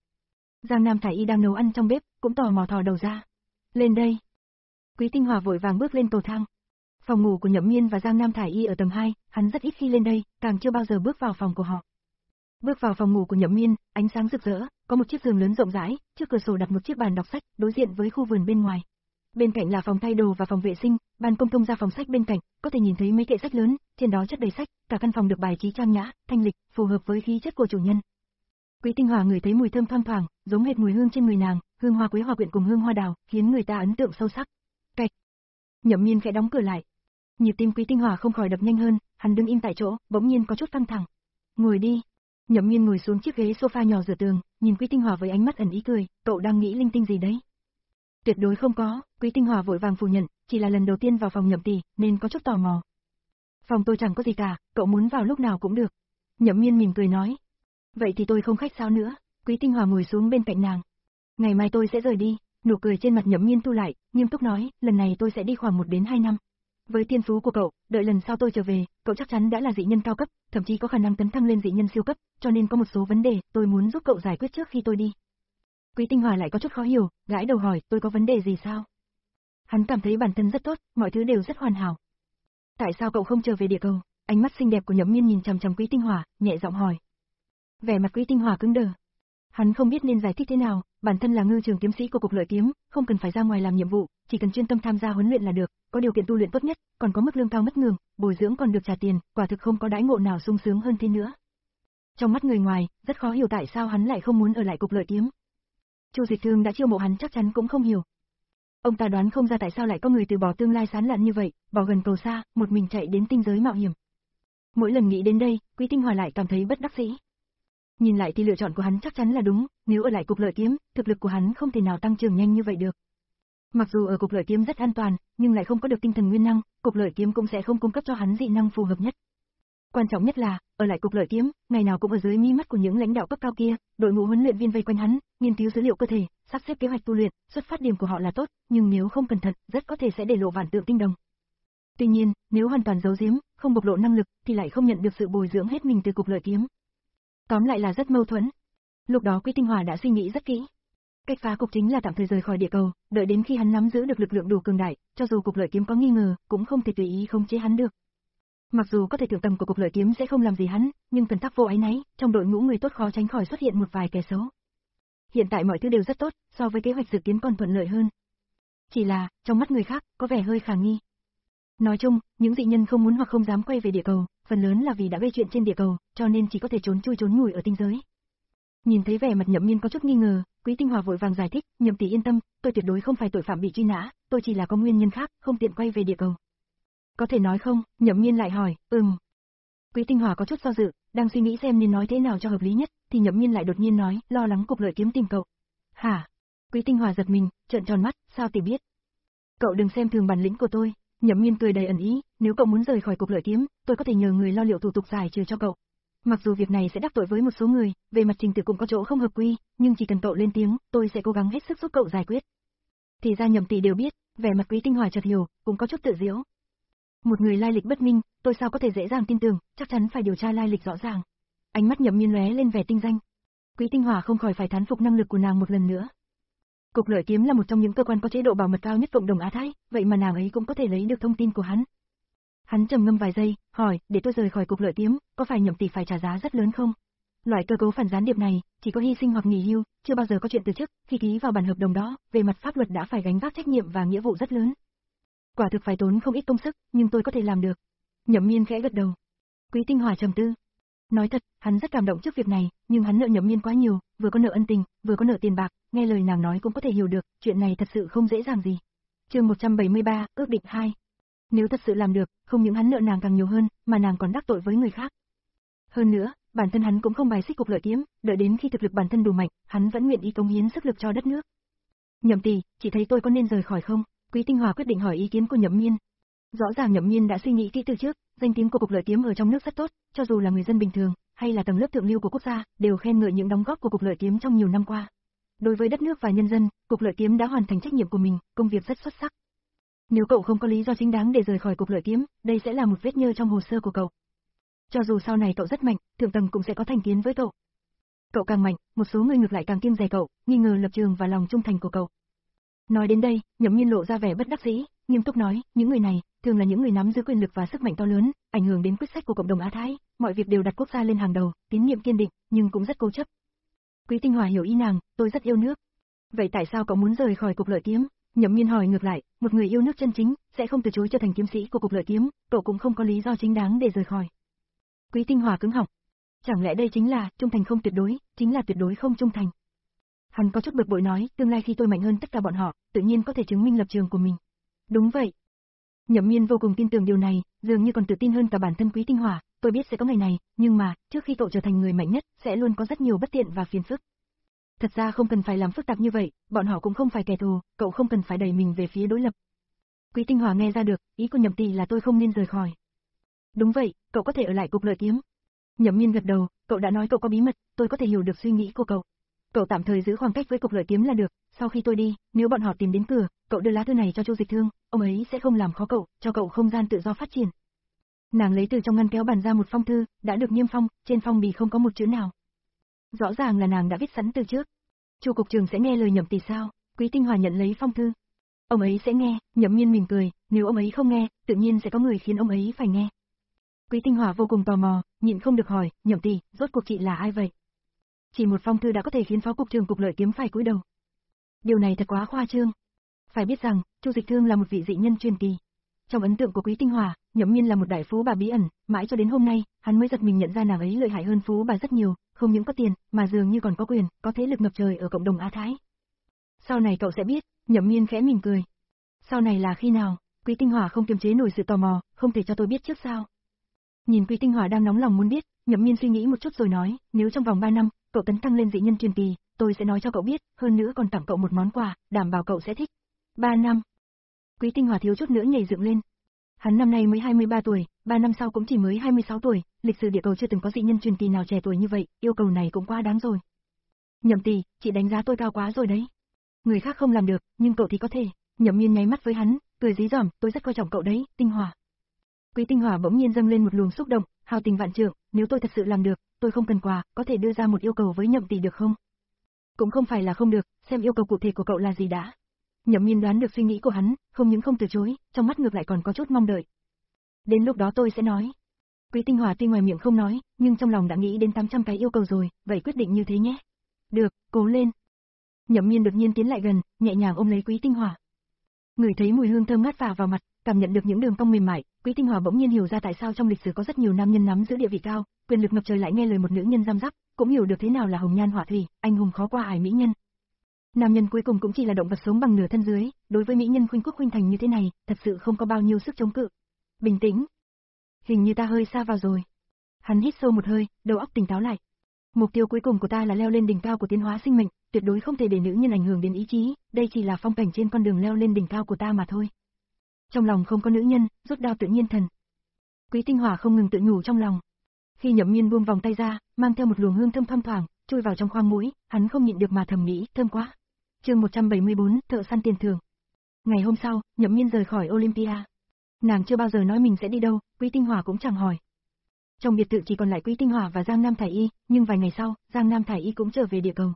Giang Nam Thải Y đang nấu ăn trong bếp, cũng tò mò thò đầu ra. Lên đây. Quý Tinh Hỏa vội vàng bước lên cầu thang. Phòng ngủ của Nhậm Miên và Giang Nam Thải Y ở tầng hai, hắn rất ít khi lên đây, càng chưa bao giờ bước vào phòng của họ. Bước vào phòng ngủ của Nhậm Miên, ánh sáng rực rỡ, có một chiếc giường lớn rộng rãi, trước cửa sổ đặt một chiếc bàn đọc sách, đối diện với khu vườn bên ngoài. Bên cạnh là phòng thay đồ và phòng vệ sinh, ban công thông ra phòng sách bên cạnh, có thể nhìn thấy mấy kệ sách lớn, trên đó chất đầy sách, cả căn phòng được bài trí trang nhã, thanh lịch, phù hợp với khí chất của chủ nhân. Quý Tinh Hỏa ngửi thấy mùi thơm thoang thoảng, giống hệt mùi hương trên người nàng, hương hoa quế hòa quyện cùng hương hoa đào, khiến người ta ấn tượng sâu sắc. Cạch. Nhậm Miên khẽ đóng cửa lại. Nhịp tim Quý Tinh Hỏa không khỏi đập nhanh hơn, hắn đứng im tại chỗ, bỗng nhiên có chút căng thẳng. Ngồi đi. Nhậm Miên ngồi xuống chiếc ghế sofa nhỏ giữa tường, nhìn Quý Tinh Hỏa với ánh mắt ẩn ý cười, cậu đang nghĩ linh tinh gì đấy? Tuyệt đối không có, Quý Tinh Hỏa vội vàng phủ nhận, chỉ là lần đầu tiên vào phòng Nhậm tỷ, nên có chút tò mò. Phòng tôi chẳng có gì cả, cậu muốn vào lúc nào cũng được. Nhậm Miên mỉm cười nói. Vậy thì tôi không khách sáo nữa. Quý Tinh Hỏa ngồi xuống bên cạnh nàng. Ngày mai tôi sẽ rời đi. Nụ cười trên mặt Nhậm Miên thu lại, nghiêm túc nói, lần này tôi sẽ đi khoảng một đến hai năm. Với thiên phú của cậu, đợi lần sau tôi trở về, cậu chắc chắn đã là dị nhân cao cấp, thậm chí có khả năng tấn thăng lên dị nhân siêu cấp, cho nên có một số vấn đề, tôi muốn giúp cậu giải quyết trước khi tôi đi. Quý Tinh Hỏa lại có chút khó hiểu, gãi đầu hỏi, tôi có vấn đề gì sao? Hắn cảm thấy bản thân rất tốt, mọi thứ đều rất hoàn hảo. Tại sao cậu không trở về địa cầu? Ánh mắt xinh đẹp của Nhậm Miên nhìn chằm chằm Quý Tinh Hỏa, nhẹ giọng hỏi. Vẻ mặt Quý Tinh Hỏa cứng đờ. Hắn không biết nên giải thích thế nào, bản thân là ngư trường kiếm sĩ của Cục Lợi Kiếm, không cần phải ra ngoài làm nhiệm vụ, chỉ cần chuyên tâm tham gia huấn luyện là được, có điều kiện tu luyện tốt nhất, còn có mức lương cao mất ngường, bồi dưỡng còn được trả tiền, quả thực không có đãi ngộ nào sung sướng hơn thế nữa. Trong mắt người ngoài, rất khó hiểu tại sao hắn lại không muốn ở lại Cục Lợi Kiếm. Chu Dịch Thương đã chiêu mộ hắn chắc chắn cũng không hiểu. Ông ta đoán không ra tại sao lại có người từ bỏ tương lai sán lạn như vậy, bỏ gần cầu xa, một mình chạy đến tinh giới mạo hiểm. Mỗi lần nghĩ đến đây, Quý Tinh Hỏa lại cảm thấy bất đắc dĩ. Nhìn lại thì lựa chọn của hắn chắc chắn là đúng, nếu ở lại Cục Lợi Kiếm, thực lực của hắn không thể nào tăng trưởng nhanh như vậy được. Mặc dù ở Cục Lợi Kiếm rất an toàn, nhưng lại không có được tinh thần nguyên năng, Cục Lợi Kiếm cũng sẽ không cung cấp cho hắn dị năng phù hợp nhất. Quan trọng nhất là, ở lại Cục Lợi Kiếm, ngày nào cũng ở dưới mí mắt của những lãnh đạo cấp cao kia, đội ngũ huấn luyện viên vây quanh hắn, nghiên cứu dữ liệu cơ thể, sắp xếp kế hoạch tu luyện, xuất phát điểm của họ là tốt, nhưng nếu không cẩn thận, rất có thể sẽ để lộ vạn tượng tinh đồng. Tuy nhiên, nếu hoàn toàn giấu giếm, không bộc lộ năng lực, thì lại không nhận được sự bồi dưỡng hết mình từ Cục Lợi Kiếm. Tóm lại là rất mâu thuẫn. Lúc đó Quý Tinh Hỏa đã suy nghĩ rất kỹ. Cách phá cục chính là tạm thời rời khỏi địa cầu, đợi đến khi hắn nắm giữ được lực lượng đủ cường đại, cho dù Cục Lợi Kiếm có nghi ngờ, cũng không thể tùy ý khống chế hắn được. Mặc dù có thể thượng tầng của Cục Lợi Kiếm sẽ không làm gì hắn, nhưng cần tác vô áy náy, trong đội ngũ người tốt khó tránh khỏi xuất hiện một vài kẻ xấu. Hiện tại mọi thứ đều rất tốt, so với kế hoạch dự kiến còn thuận lợi hơn. Chỉ là, trong mắt người khác, có vẻ hơi khả nghi. Nói chung, những dị nhân không muốn hoặc không dám quay về địa cầu, phần lớn là vì đã gây chuyện trên địa cầu, cho nên chỉ có thể trốn chui trốn nhủi ở tinh giới. Nhìn thấy vẻ mặt Nhậm Miên có chút nghi ngờ, Quý Tinh Hỏa vội vàng giải thích, Nhậm tỷ yên tâm, tôi tuyệt đối không phải tội phạm bị truy nã, tôi chỉ là có nguyên nhân khác, không tiện quay về địa cầu. Có thể nói không? Nhậm Miên lại hỏi, ừm. Quý Tinh Hỏa có chút do dự, đang suy nghĩ xem nên nói thế nào cho hợp lý nhất, thì Nhậm Miên lại đột nhiên nói, lo lắng Cục Lợi Kiếm tìm cậu. Hả? Quý Tinh Hỏa giật mình, trợn tròn mắt, sao tỷ biết? Cậu đừng xem thường bản lĩnh của tôi. Nhậm Miên cười đầy ẩn ý, nếu cậu muốn rời khỏi Cục Lợi Kiếm, tôi có thể nhờ người lo liệu thủ tục giải trừ cho cậu. Mặc dù việc này sẽ đắc tội với một số người, về mặt trình tự cũng có chỗ không hợp quy, nhưng chỉ cần cậu lên tiếng, tôi sẽ cố gắng hết sức giúp cậu giải quyết. Thì ra Nhậm tỷ đều biết, vẻ mặt Quý Tinh Hỏa chợt hiểu, cũng có chút tự giễu. Một người lai lịch bất minh, tôi sao có thể dễ dàng tin tưởng, chắc chắn phải điều tra lai lịch rõ ràng. Ánh mắt Nhậm Miên lóe lên vẻ tinh danh. Quý Tinh Hỏa không khỏi phải thán phục năng lực của nàng một lần nữa. Cục Lợi Kiếm là một trong những cơ quan có chế độ bảo mật cao nhất cộng đồng Á Thái, vậy mà nàng ấy cũng có thể lấy được thông tin của hắn. Hắn trầm ngâm vài giây, hỏi, để tôi rời khỏi Cục Lợi Kiếm, có phải Nhậm tỷ phải trả giá rất lớn không? Loại cơ cấu phản gián điệp này, chỉ có hy sinh hoặc nghỉ hưu, chưa bao giờ có chuyện từ chức, khi ký vào bản hợp đồng đó, về mặt pháp luật đã phải gánh vác trách nhiệm và nghĩa vụ rất lớn. Quả thực phải tốn không ít công sức, nhưng tôi có thể làm được. Nhậm Miên khẽ gật đầu. Quý Tinh Hỏa trầm tư. Nói thật, hắn rất cảm động trước việc này, nhưng hắn nợ Nhậm Miên quá nhiều, vừa có nợ ân tình, vừa có nợ tiền bạc, nghe lời nàng nói cũng có thể hiểu được, chuyện này thật sự không dễ dàng gì. Chương một trăm bảy mươi ba, ước định hai. Nếu thật sự làm được, không những hắn nợ nàng càng nhiều hơn, mà nàng còn đắc tội với người khác. Hơn nữa, bản thân hắn cũng không bài xích Cục Lợi Kiếm, đợi đến khi thực lực bản thân đủ mạnh, hắn vẫn nguyện ý cống hiến sức lực cho đất nước. Nhậm tỷ, chị thấy tôi có nên rời khỏi không? Quý Tinh Hỏa quyết định hỏi ý kiến của Nhậm Miên. Rõ ràng Nhậm Miên đã suy nghĩ kỹ từ trước, danh tiếng của Cục Lợi Kiếm ở trong nước rất tốt, cho dù là người dân bình thường, hay là tầng lớp thượng lưu của quốc gia, đều khen ngợi những đóng góp của Cục Lợi Kiếm trong nhiều năm qua. Đối với đất nước và nhân dân, Cục Lợi Kiếm đã hoàn thành trách nhiệm của mình, công việc rất xuất sắc. Nếu cậu không có lý do chính đáng để rời khỏi Cục Lợi Kiếm, đây sẽ là một vết nhơ trong hồ sơ của cậu. Cho dù sau này cậu rất mạnh, thượng tầng cũng sẽ có thành kiến với cậu. Cậu càng mạnh, một số người ngược lại càng kiêng dè cậu, nghi ngờ lập trường và lòng trung thành của cậu. Nói đến đây, Nhậm Miên lộ ra vẻ bất đắc dĩ, nghiêm túc nói, những người này, thường là những người nắm giữ quyền lực và sức mạnh to lớn, ảnh hưởng đến quyết sách của cộng đồng Á Thái, mọi việc đều đặt quốc gia lên hàng đầu, tín nhiệm kiên định, nhưng cũng rất cố chấp. Quý Tinh Hỏa hiểu ý nàng, tôi rất yêu nước. Vậy tại sao cậu muốn rời khỏi Cục Lợi Kiếm? Nhậm Miên hỏi ngược lại, một người yêu nước chân chính, sẽ không từ chối trở thành kiếm sĩ của Cục Lợi Kiếm, cậu cũng không có lý do chính đáng để rời khỏi. Quý Tinh Hỏa cứng họng. Chẳng lẽ đây chính là, trung thành không tuyệt đối, chính là tuyệt đối không trung thành. Hắn có chút bực bội nói, tương lai khi tôi mạnh hơn tất cả bọn họ, tự nhiên có thể chứng minh lập trường của mình. Đúng vậy. Nhậm Miên vô cùng tin tưởng điều này, dường như còn tự tin hơn cả bản thân Quý Tinh Hỏa, tôi biết sẽ có ngày này, nhưng mà, trước khi cậu trở thành người mạnh nhất, sẽ luôn có rất nhiều bất tiện và phiền phức. Thật ra không cần phải làm phức tạp như vậy, bọn họ cũng không phải kẻ thù, cậu không cần phải đẩy mình về phía đối lập. Quý Tinh Hỏa nghe ra được, ý của Nhậm tỷ là tôi không nên rời khỏi. Đúng vậy, cậu có thể ở lại Cục Lợi Kiếm. Nhậm Miên gật đầu, cậu đã nói cậu có bí mật, tôi có thể hiểu được suy nghĩ của cậu. Cậu tạm thời giữ khoảng cách với Cục Lợi Kiếm là được, sau khi tôi đi, nếu bọn họ tìm đến cửa, cậu đưa lá thư này cho Chu Dịch Thương, ông ấy sẽ không làm khó cậu, cho cậu không gian tự do phát triển. Nàng lấy từ trong ngăn kéo bàn ra một phong thư, đã được niêm phong, trên phong bì không có một chữ nào. Rõ ràng là nàng đã viết sẵn từ trước. Chu cục trưởng sẽ nghe lời Nhậm tỷ sao? Quý Tinh Hỏa nhận lấy phong thư. Ông ấy sẽ nghe, Nhậm Miên mỉm cười, nếu ông ấy không nghe, tự nhiên sẽ có người khiến ông ấy phải nghe. Quý Tinh Hỏa vô cùng tò mò, nhịn không được hỏi, Nhậm tỷ, rốt cuộc chị là ai vậy? Chỉ một phong thư đã có thể khiến phó cục trưởng Cục Lợi Kiếm phải cúi đầu. Điều này thật quá khoa trương. Phải biết rằng, Chu Dịch Thương là một vị dị nhân truyền kỳ. Trong ấn tượng của Quý Tinh Hỏa, Nhậm Miên là một đại phú bà bí ẩn, mãi cho đến hôm nay, hắn mới giật mình nhận ra nàng ấy lợi hại hơn phú bà rất nhiều, không những có tiền, mà dường như còn có quyền, có thế lực ngập trời ở cộng đồng Á Thái. Sau này cậu sẽ biết, Nhậm Miên khẽ mỉm cười. Sau này là khi nào? Quý Tinh Hỏa không kiềm chế nổi sự tò mò, không thể cho tôi biết trước sao? Nhìn Quý Tinh Hỏa đang nóng lòng muốn biết, Nhậm Miên suy nghĩ một chút rồi nói, nếu trong vòng ba năm, cậu tấn thăng lên dị nhân truyền kỳ, tôi sẽ nói cho cậu biết, hơn nữa còn tặng cậu một món quà, đảm bảo cậu sẽ thích. Ba năm. Quý Tinh Hỏa thiếu chút nữa nhảy dựng lên. Hắn năm nay mới hai mươi ba tuổi, ba năm sau cũng chỉ mới hai mươi sáu tuổi, lịch sử địa cầu chưa từng có dị nhân truyền kỳ nào trẻ tuổi như vậy, yêu cầu này cũng quá đáng rồi. Nhậm tỷ, chị đánh giá tôi cao quá rồi đấy. Người khác không làm được, nhưng cậu thì có thể. Nhậm Miên nháy mắt với hắn, cười dí dỏm, tôi rất coi trọng cậu đấy, Tinh Hỏa. Quý Tinh Hỏa bỗng nhiên dâng lên một luồng xúc động, hào tình vạn trượng, nếu tôi thật sự làm được, tôi không cần quà, có thể đưa ra một yêu cầu với Nhậm tỷ được không? Cũng không phải là không được, xem yêu cầu cụ thể của cậu là gì đã. Nhậm Miên đoán được suy nghĩ của hắn, không những không từ chối, trong mắt ngược lại còn có chút mong đợi. Đến lúc đó tôi sẽ nói. Quý Tinh Hỏa tuy ngoài miệng không nói, nhưng trong lòng đã nghĩ đến tám trăm cái yêu cầu rồi, vậy quyết định như thế nhé. Được, cố lên. Nhậm Miên đột nhiên tiến lại gần, nhẹ nhàng ôm lấy Quý Tinh Hỏa. Ngửi thấy mùi hương thơm ngát phả vào mặt, cảm nhận được những đường cong mềm mại, Quý Tinh Hỏa bỗng nhiên hiểu ra tại sao trong lịch sử có rất nhiều nam nhân nắm giữ địa vị cao, quyền lực ngập trời lại nghe lời một nữ nhân giam giáp, cũng hiểu được thế nào là hồng nhan họa thủy, anh hùng khó qua ải mỹ nhân. Nam nhân cuối cùng cũng chỉ là động vật sống bằng nửa thân dưới, đối với mỹ nhân khuynh quốc khuynh thành như thế này, thật sự không có bao nhiêu sức chống cự. Bình tĩnh. Hình như ta hơi xa vào rồi. Hắn hít sâu một hơi, đầu óc tỉnh táo lại. Mục tiêu cuối cùng của ta là leo lên đỉnh cao của tiến hóa sinh mệnh, tuyệt đối không thể để nữ nhân ảnh hưởng đến ý chí, đây chỉ là phong cảnh trên con đường leo lên đỉnh cao của ta mà thôi. Trong lòng không có nữ nhân, rút đao tự nhiên thần. Quý Tinh Hỏa không ngừng tự nhủ trong lòng. Khi Nhậm Miên buông vòng tay ra, mang theo một luồng hương thơm thoang thoảng, chui vào trong khoang mũi, hắn không nhịn được mà thầm nghĩ, thơm quá. Chương một trăm bảy mươi bốn, thợ săn tiền thưởng. Ngày hôm sau, Nhậm Miên rời khỏi Olympia. Nàng chưa bao giờ nói mình sẽ đi đâu, Quý Tinh Hòa cũng chẳng hỏi. Trong biệt thự chỉ còn lại Quý Tinh Hòa và Giang Nam Thải Y, nhưng vài ngày sau, Giang Nam Thải Y cũng trở về địa cầu.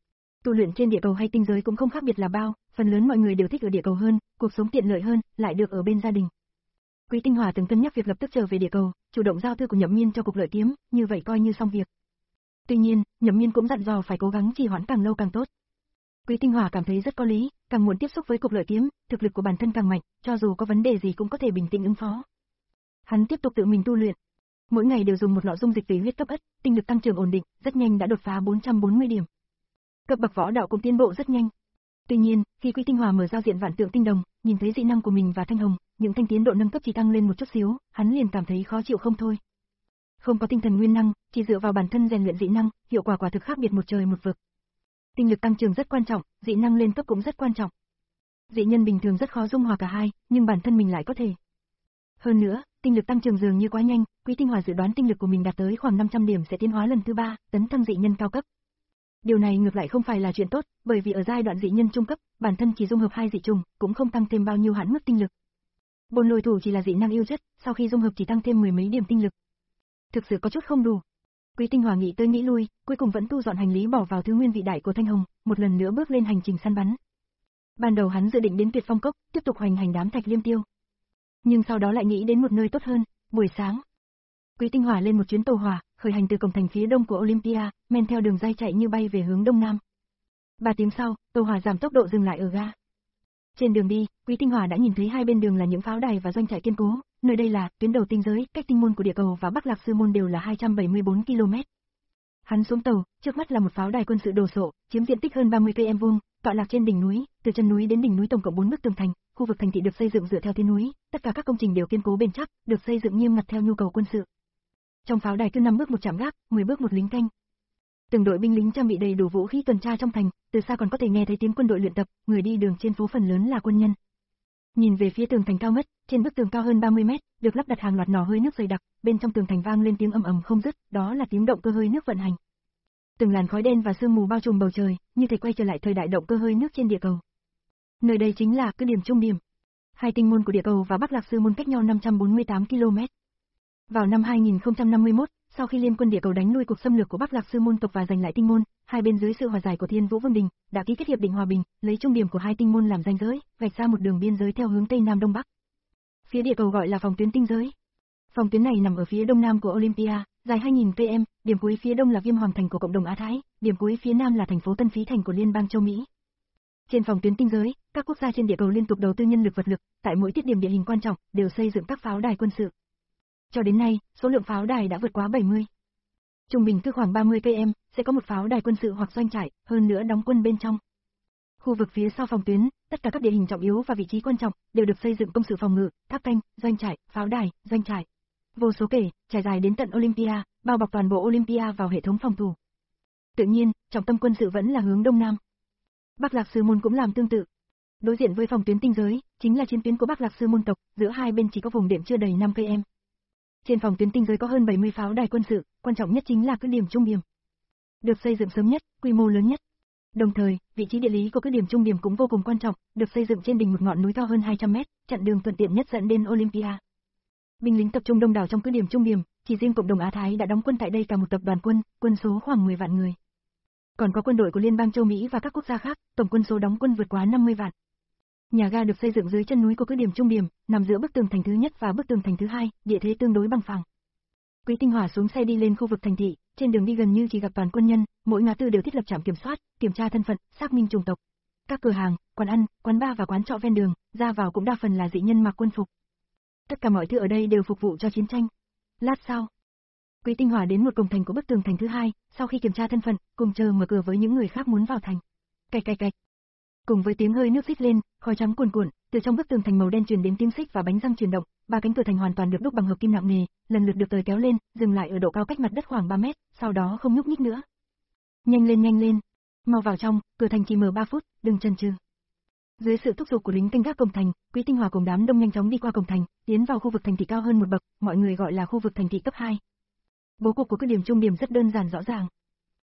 Tu luyện trên địa cầu hay tinh giới cũng không khác biệt là bao, phần lớn mọi người đều thích ở địa cầu hơn, cuộc sống tiện lợi hơn, lại được ở bên gia đình. Quý Tinh Hòa từng cân nhắc việc lập tức trở về địa cầu, chủ động giao thư của Nhậm Miên cho Cục Lợi Kiếm, như vậy coi như xong việc. Tuy nhiên, Nhậm Miên cũng dặn dò phải cố gắng trì hoãn càng lâu càng tốt. Quý Tinh Hòa cảm thấy rất có lý, càng muốn tiếp xúc với Cục Lợi Kiếm, thực lực của bản thân càng mạnh, cho dù có vấn đề gì cũng có thể bình tĩnh ứng phó. Hắn tiếp tục tự mình tu luyện. Mỗi ngày đều dùng một lọ dung dịch tùy huyết cấp ất, tinh lực tăng trưởng ổn định, rất nhanh đã đột phá bốn trăm bốn mươi điểm. Cấp bậc võ đạo cũng tiến bộ rất nhanh. Tuy nhiên, khi Quý Tinh Hòa mở giao diện vạn tượng tinh đồng, nhìn thấy dị năng của mình và Thanh Hồng, những thanh tiến độ nâng cấp chỉ tăng lên một chút xíu, hắn liền cảm thấy khó chịu không thôi. Không có tinh thần nguyên năng, chỉ dựa vào bản thân rèn luyện dị năng, hiệu quả quả thực khác biệt một trời một vực. Tinh lực tăng trưởng rất quan trọng, dị năng lên cấp cũng rất quan trọng. Dị nhân bình thường rất khó dung hòa cả hai, nhưng bản thân mình lại có thể. Hơn nữa, tinh lực tăng trưởng dường như quá nhanh, Quý Tinh Hòa dự đoán tinh lực của mình đạt tới khoảng năm trăm điểm sẽ tiến hóa lần thứ ba, tấn thăng dị nhân cao cấp. Điều này ngược lại không phải là chuyện tốt, bởi vì ở giai đoạn dị nhân trung cấp, bản thân chỉ dung hợp hai dị trùng, cũng không tăng thêm bao nhiêu hạn mức tinh lực. Bồn lôi thủ chỉ là dị năng yêu chất, sau khi dung hợp chỉ tăng thêm mười mấy điểm tinh lực. Thực sự có chút không đủ. Quý Tinh Hòa nghĩ tới nghĩ lui, cuối cùng vẫn thu dọn hành lý bỏ vào thứ nguyên vị đại của Thanh Hồng, một lần nữa bước lên hành trình săn bắn. Ban đầu hắn dự định đến Tuyệt Phong Cốc, tiếp tục hoành hành đám Thạch Liêm Tiêu. Nhưng sau đó lại nghĩ đến một nơi tốt hơn, buổi sáng. Quý Tinh Hòa lên một chuyến tàu hỏa, khởi hành từ cổng thành phía đông của Olympia, men theo đường ray chạy như bay về hướng đông nam. Ba tiếng sau, tàu hỏa giảm tốc độ dừng lại ở ga. Trên đường đi, Quý Tinh Hòa đã nhìn thấy hai bên đường là những pháo đài và doanh trại kiên cố, nơi đây là tuyến đầu tinh giới, cách tinh môn của địa cầu và Bắc Lạc Sư môn đều là hai trăm bảy mươi bốn ki lô mét. Hắn xuống tàu, trước mắt là một pháo đài quân sự đồ sộ, chiếm diện tích hơn ba mươi cây số vuông, tọa lạc trên đỉnh núi, từ chân núi đến đỉnh núi tổng cộng bốn bức tường thành, khu vực thành thị được xây dựng dựa theo thiên núi, tất cả các công trình đều kiên cố bền chắc, được xây dựng nghiêm ngặt theo nhu cầu quân sự. Trong pháo đài cứ năm bước một trạm gác, mười bước một lính canh. Từng đội binh lính trang bị đầy đủ vũ khí tuần tra trong thành, từ xa còn có thể nghe thấy tiếng quân đội luyện tập, người đi đường trên phố phần lớn là quân nhân. Nhìn về phía tường thành cao ngất, trên bức tường cao hơn ba mươi mét, được lắp đặt hàng loạt nỏ hơi nước dày đặc, bên trong tường thành vang lên tiếng ầm ầm không dứt, đó là tiếng động cơ hơi nước vận hành. Từng làn khói đen và sương mù bao trùm bầu trời, như thể quay trở lại thời đại động cơ hơi nước trên địa cầu. Nơi đây chính là cứ điểm trung điểm. Hai tinh môn của địa cầu và Bắc Lạc Sư môn cách nhau năm trăm bốn mươi tám ki lô mét. Vào năm hai nghìn không trăm năm mươi mốt, sau khi Liên quân địa cầu đánh lui cuộc xâm lược của Bắc Lạc Sư môn tộc và giành lại tinh môn, hai bên dưới sự hòa giải của Thiên Vũ Vương Đình đã ký kết hiệp định hòa bình, lấy trung điểm của hai tinh môn làm ranh giới, vạch ra một đường biên giới theo hướng tây nam đông bắc. Phía địa cầu gọi là phòng tuyến tinh giới. Phòng tuyến này nằm ở phía đông nam của Olympia, dài hai nghìn ki lô mét, điểm cuối phía đông là Viêm Hoàng thành của cộng đồng Á Thái, điểm cuối phía nam là thành phố Tân Phí thành của Liên bang châu Mỹ. Trên phòng tuyến tinh giới, các quốc gia trên địa cầu liên tục đầu tư nhân lực vật lực, tại mỗi tiết điểm địa hình quan trọng đều xây dựng các pháo đài quân sự. Cho đến nay, số lượng pháo đài đã vượt quá bảy mươi. Trung bình cứ khoảng ba mươi ki lô mét sẽ có một pháo đài quân sự hoặc doanh trại, hơn nữa đóng quân bên trong. Khu vực phía sau phòng tuyến, tất cả các địa hình trọng yếu và vị trí quan trọng đều được xây dựng công sự phòng ngự, tháp canh, doanh trại, pháo đài, doanh trại. Vô số kể, trải dài đến tận Olympia, bao bọc toàn bộ Olympia vào hệ thống phòng thủ. Tự nhiên, trọng tâm quân sự vẫn là hướng đông nam. Bắc Lạc Sư môn cũng làm tương tự. Đối diện với phòng tuyến tinh giới, chính là chiến tuyến của Bắc Lạc Sư môn tộc, giữa hai bên chỉ có vùng đệm chưa đầy năm ki lô mét. Trên phòng tuyến tinh giới có hơn bảy mươi pháo đài quân sự, quan trọng nhất chính là cứ điểm trung điểm. Được xây dựng sớm nhất, quy mô lớn nhất. Đồng thời, vị trí địa lý của cứ điểm trung điểm cũng vô cùng quan trọng, được xây dựng trên đỉnh một ngọn núi cao hơn hai trăm mét, chặn đường thuận tiện nhất dẫn đến Olympia. Binh lính tập trung đông đảo trong cứ điểm trung điểm, chỉ riêng cộng đồng Á Thái đã đóng quân tại đây cả một tập đoàn quân, quân số khoảng mười vạn người. Còn có quân đội của Liên bang châu Mỹ và các quốc gia khác, tổng quân số đóng quân vượt quá năm mươi vạn. Nhà ga được xây dựng dưới chân núi của cứ điểm trung điểm, nằm giữa bức tường thành thứ nhất và bức tường thành thứ hai, địa thế tương đối bằng phẳng. Quý Tinh Hòa xuống xe đi lên khu vực thành thị, trên đường đi gần như chỉ gặp toàn quân nhân, mỗi ngã tư đều thiết lập trạm kiểm soát, kiểm tra thân phận, xác minh chủng tộc. Các cửa hàng, quán ăn, quán bar và quán trọ ven đường, ra vào cũng đa phần là dị nhân mặc quân phục. Tất cả mọi thứ ở đây đều phục vụ cho chiến tranh. Lát sau, Quý Tinh Hòa đến một cổng thành của bức tường thành thứ hai, sau khi kiểm tra thân phận, cùng chờ mở cửa với những người khác muốn vào thành. Cạch cạch cạch. Cùng với tiếng hơi nước rít lên, khói trắng cuồn cuộn, từ trong bức tường thành màu đen truyền đến tiếng xích và bánh răng chuyển động, ba cánh cửa thành hoàn toàn được đúc bằng hợp kim nặng nề, lần lượt được tời kéo lên, dừng lại ở độ cao cách mặt đất khoảng ba mét, sau đó không nhúc nhích nữa. Nhanh lên nhanh lên, mau vào trong, cửa thành chỉ mở ba phút, đừng chần chừ. Dưới sự thúc giục của lính canh gác cổng thành, Quý Tinh Hòa cùng đám đông nhanh chóng đi qua cổng thành, tiến vào khu vực thành thị cao hơn một bậc, mọi người gọi là khu vực thành thị cấp hai. Bố cục của cứ điểm trung điểm rất đơn giản rõ ràng.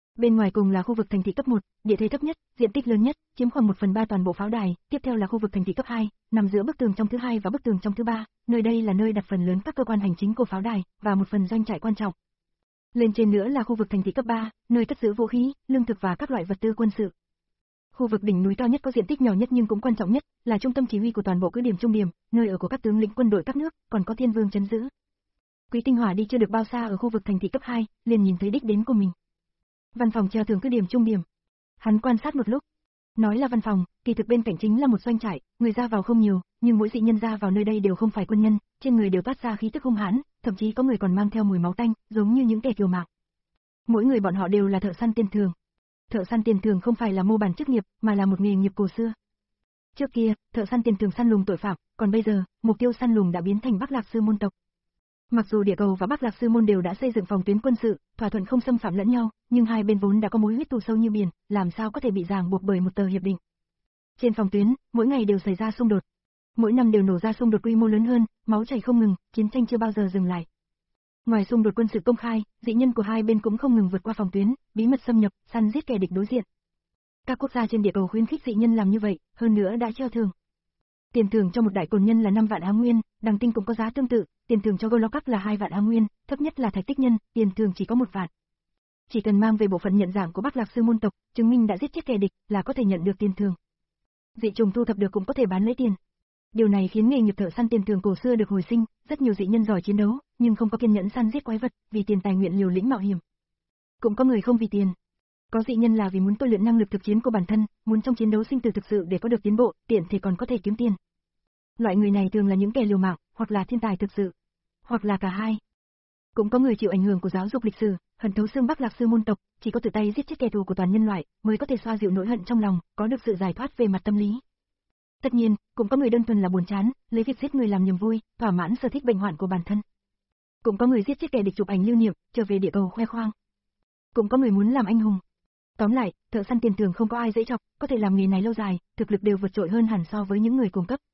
Bên ngoài cùng là khu vực thành thị cấp một, địa thế thấp nhất, diện tích lớn nhất, chiếm khoảng một phần ba toàn bộ pháo đài, tiếp theo là khu vực thành thị cấp hai, nằm giữa bức tường trong thứ hai và bức tường trong thứ ba, nơi đây là nơi đặt phần lớn các cơ quan hành chính của pháo đài và một phần doanh trại quan trọng. Lên trên nữa là khu vực thành thị cấp ba, nơi cất giữ vũ khí, lương thực và các loại vật tư quân sự. Khu vực đỉnh núi cao nhất có diện tích nhỏ nhất nhưng cũng quan trọng nhất, là trung tâm chỉ huy của toàn bộ cứ điểm trung điểm, nơi ở của các tướng lĩnh quân đội các nước, còn có Thiên Vương trấn giữ. Quý Tinh Hỏa đi chưa được bao xa ở khu vực thành thị cấp hai, liền nhìn thấy đích đến của mình. Văn phòng treo tường cứ điểm trung điểm. Hắn quan sát một lúc, nói là văn phòng, kỳ thực bên cạnh chính là một doanh trại, người ra vào không nhiều, nhưng mỗi dị nhân ra vào nơi đây đều không phải quân nhân, trên người đều toát ra khí tức hung hãn, thậm chí có người còn mang theo mùi máu tanh, giống như những kẻ kiều mạc. Mỗi người bọn họ đều là thợ săn tiền thường. Thợ săn tiền thường không phải là mô bản chức nghiệp, mà là một nghề nghiệp cổ xưa. Trước kia, thợ săn tiền thường săn lùng tội phạm, còn bây giờ, mục tiêu săn lùng đã biến thành Bắc Lạc Sư môn tộc. Mặc dù Địa Cầu và Bắc Lạc Sư môn đều đã xây dựng phòng tuyến quân sự, thỏa thuận không xâm phạm lẫn nhau, nhưng hai bên vốn đã có mối huyết thù sâu như biển, làm sao có thể bị ràng buộc bởi một tờ hiệp định. Trên phòng tuyến, mỗi ngày đều xảy ra xung đột. Mỗi năm đều nổ ra xung đột quy mô lớn hơn, máu chảy không ngừng, chiến tranh chưa bao giờ dừng lại. Ngoài xung đột quân sự công khai, dị nhân của hai bên cũng không ngừng vượt qua phòng tuyến, bí mật xâm nhập, săn giết kẻ địch đối diện. Các quốc gia trên địa cầu khuyến khích dị nhân làm như vậy, hơn nữa đã treo thưởng. Tiền thưởng cho một đại cồn nhân là năm vạn Á Nguyên, Đằng Tinh cũng có giá tương tự, tiền thưởng cho Golokak là hai vạn Á Nguyên, thấp nhất là Thạch Tích Nhân, tiền thưởng chỉ có một vạn. Chỉ cần mang về bộ phận nhận dạng của Bắc Lạc Sư môn tộc, chứng minh đã giết chết kẻ địch, là có thể nhận được tiền thưởng. Dị trùng thu thập được cũng có thể bán lấy tiền. Điều này khiến nghề nghiệp thợ săn tiền thưởng cổ xưa được hồi sinh, rất nhiều dị nhân giỏi chiến đấu, nhưng không có kiên nhẫn săn giết quái vật, vì tiền tài nguyện liều lĩnh mạo hiểm. Cũng có người không vì tiền. Có dị nhân là vì muốn tôi luyện năng lực thực chiến của bản thân, muốn trong chiến đấu sinh tử thực sự để có được tiến bộ, tiện thì còn có thể kiếm tiền. Loại người này thường là những kẻ liều mạng, hoặc là thiên tài thực sự, hoặc là cả hai. Cũng có người chịu ảnh hưởng của giáo dục lịch sử, hận thấu xương Bắc Lạc Sư môn tộc, chỉ có tự tay giết chết kẻ thù của toàn nhân loại, mới có thể xoa dịu nỗi hận trong lòng, có được sự giải thoát về mặt tâm lý. Tất nhiên, cũng có người đơn thuần là buồn chán, lấy việc giết người làm niềm vui, thỏa mãn sở thích bệnh hoạn của bản thân. Cũng có người giết chết kẻ địch chụp ảnh lưu niệm, trở về địa cầu khoe khoang. Cũng có người muốn làm anh hùng. Tóm lại, thợ săn tiền thưởng không có ai dễ chọc, có thể làm nghề này lâu dài, thực lực đều vượt trội hơn hẳn so với những người cùng cấp.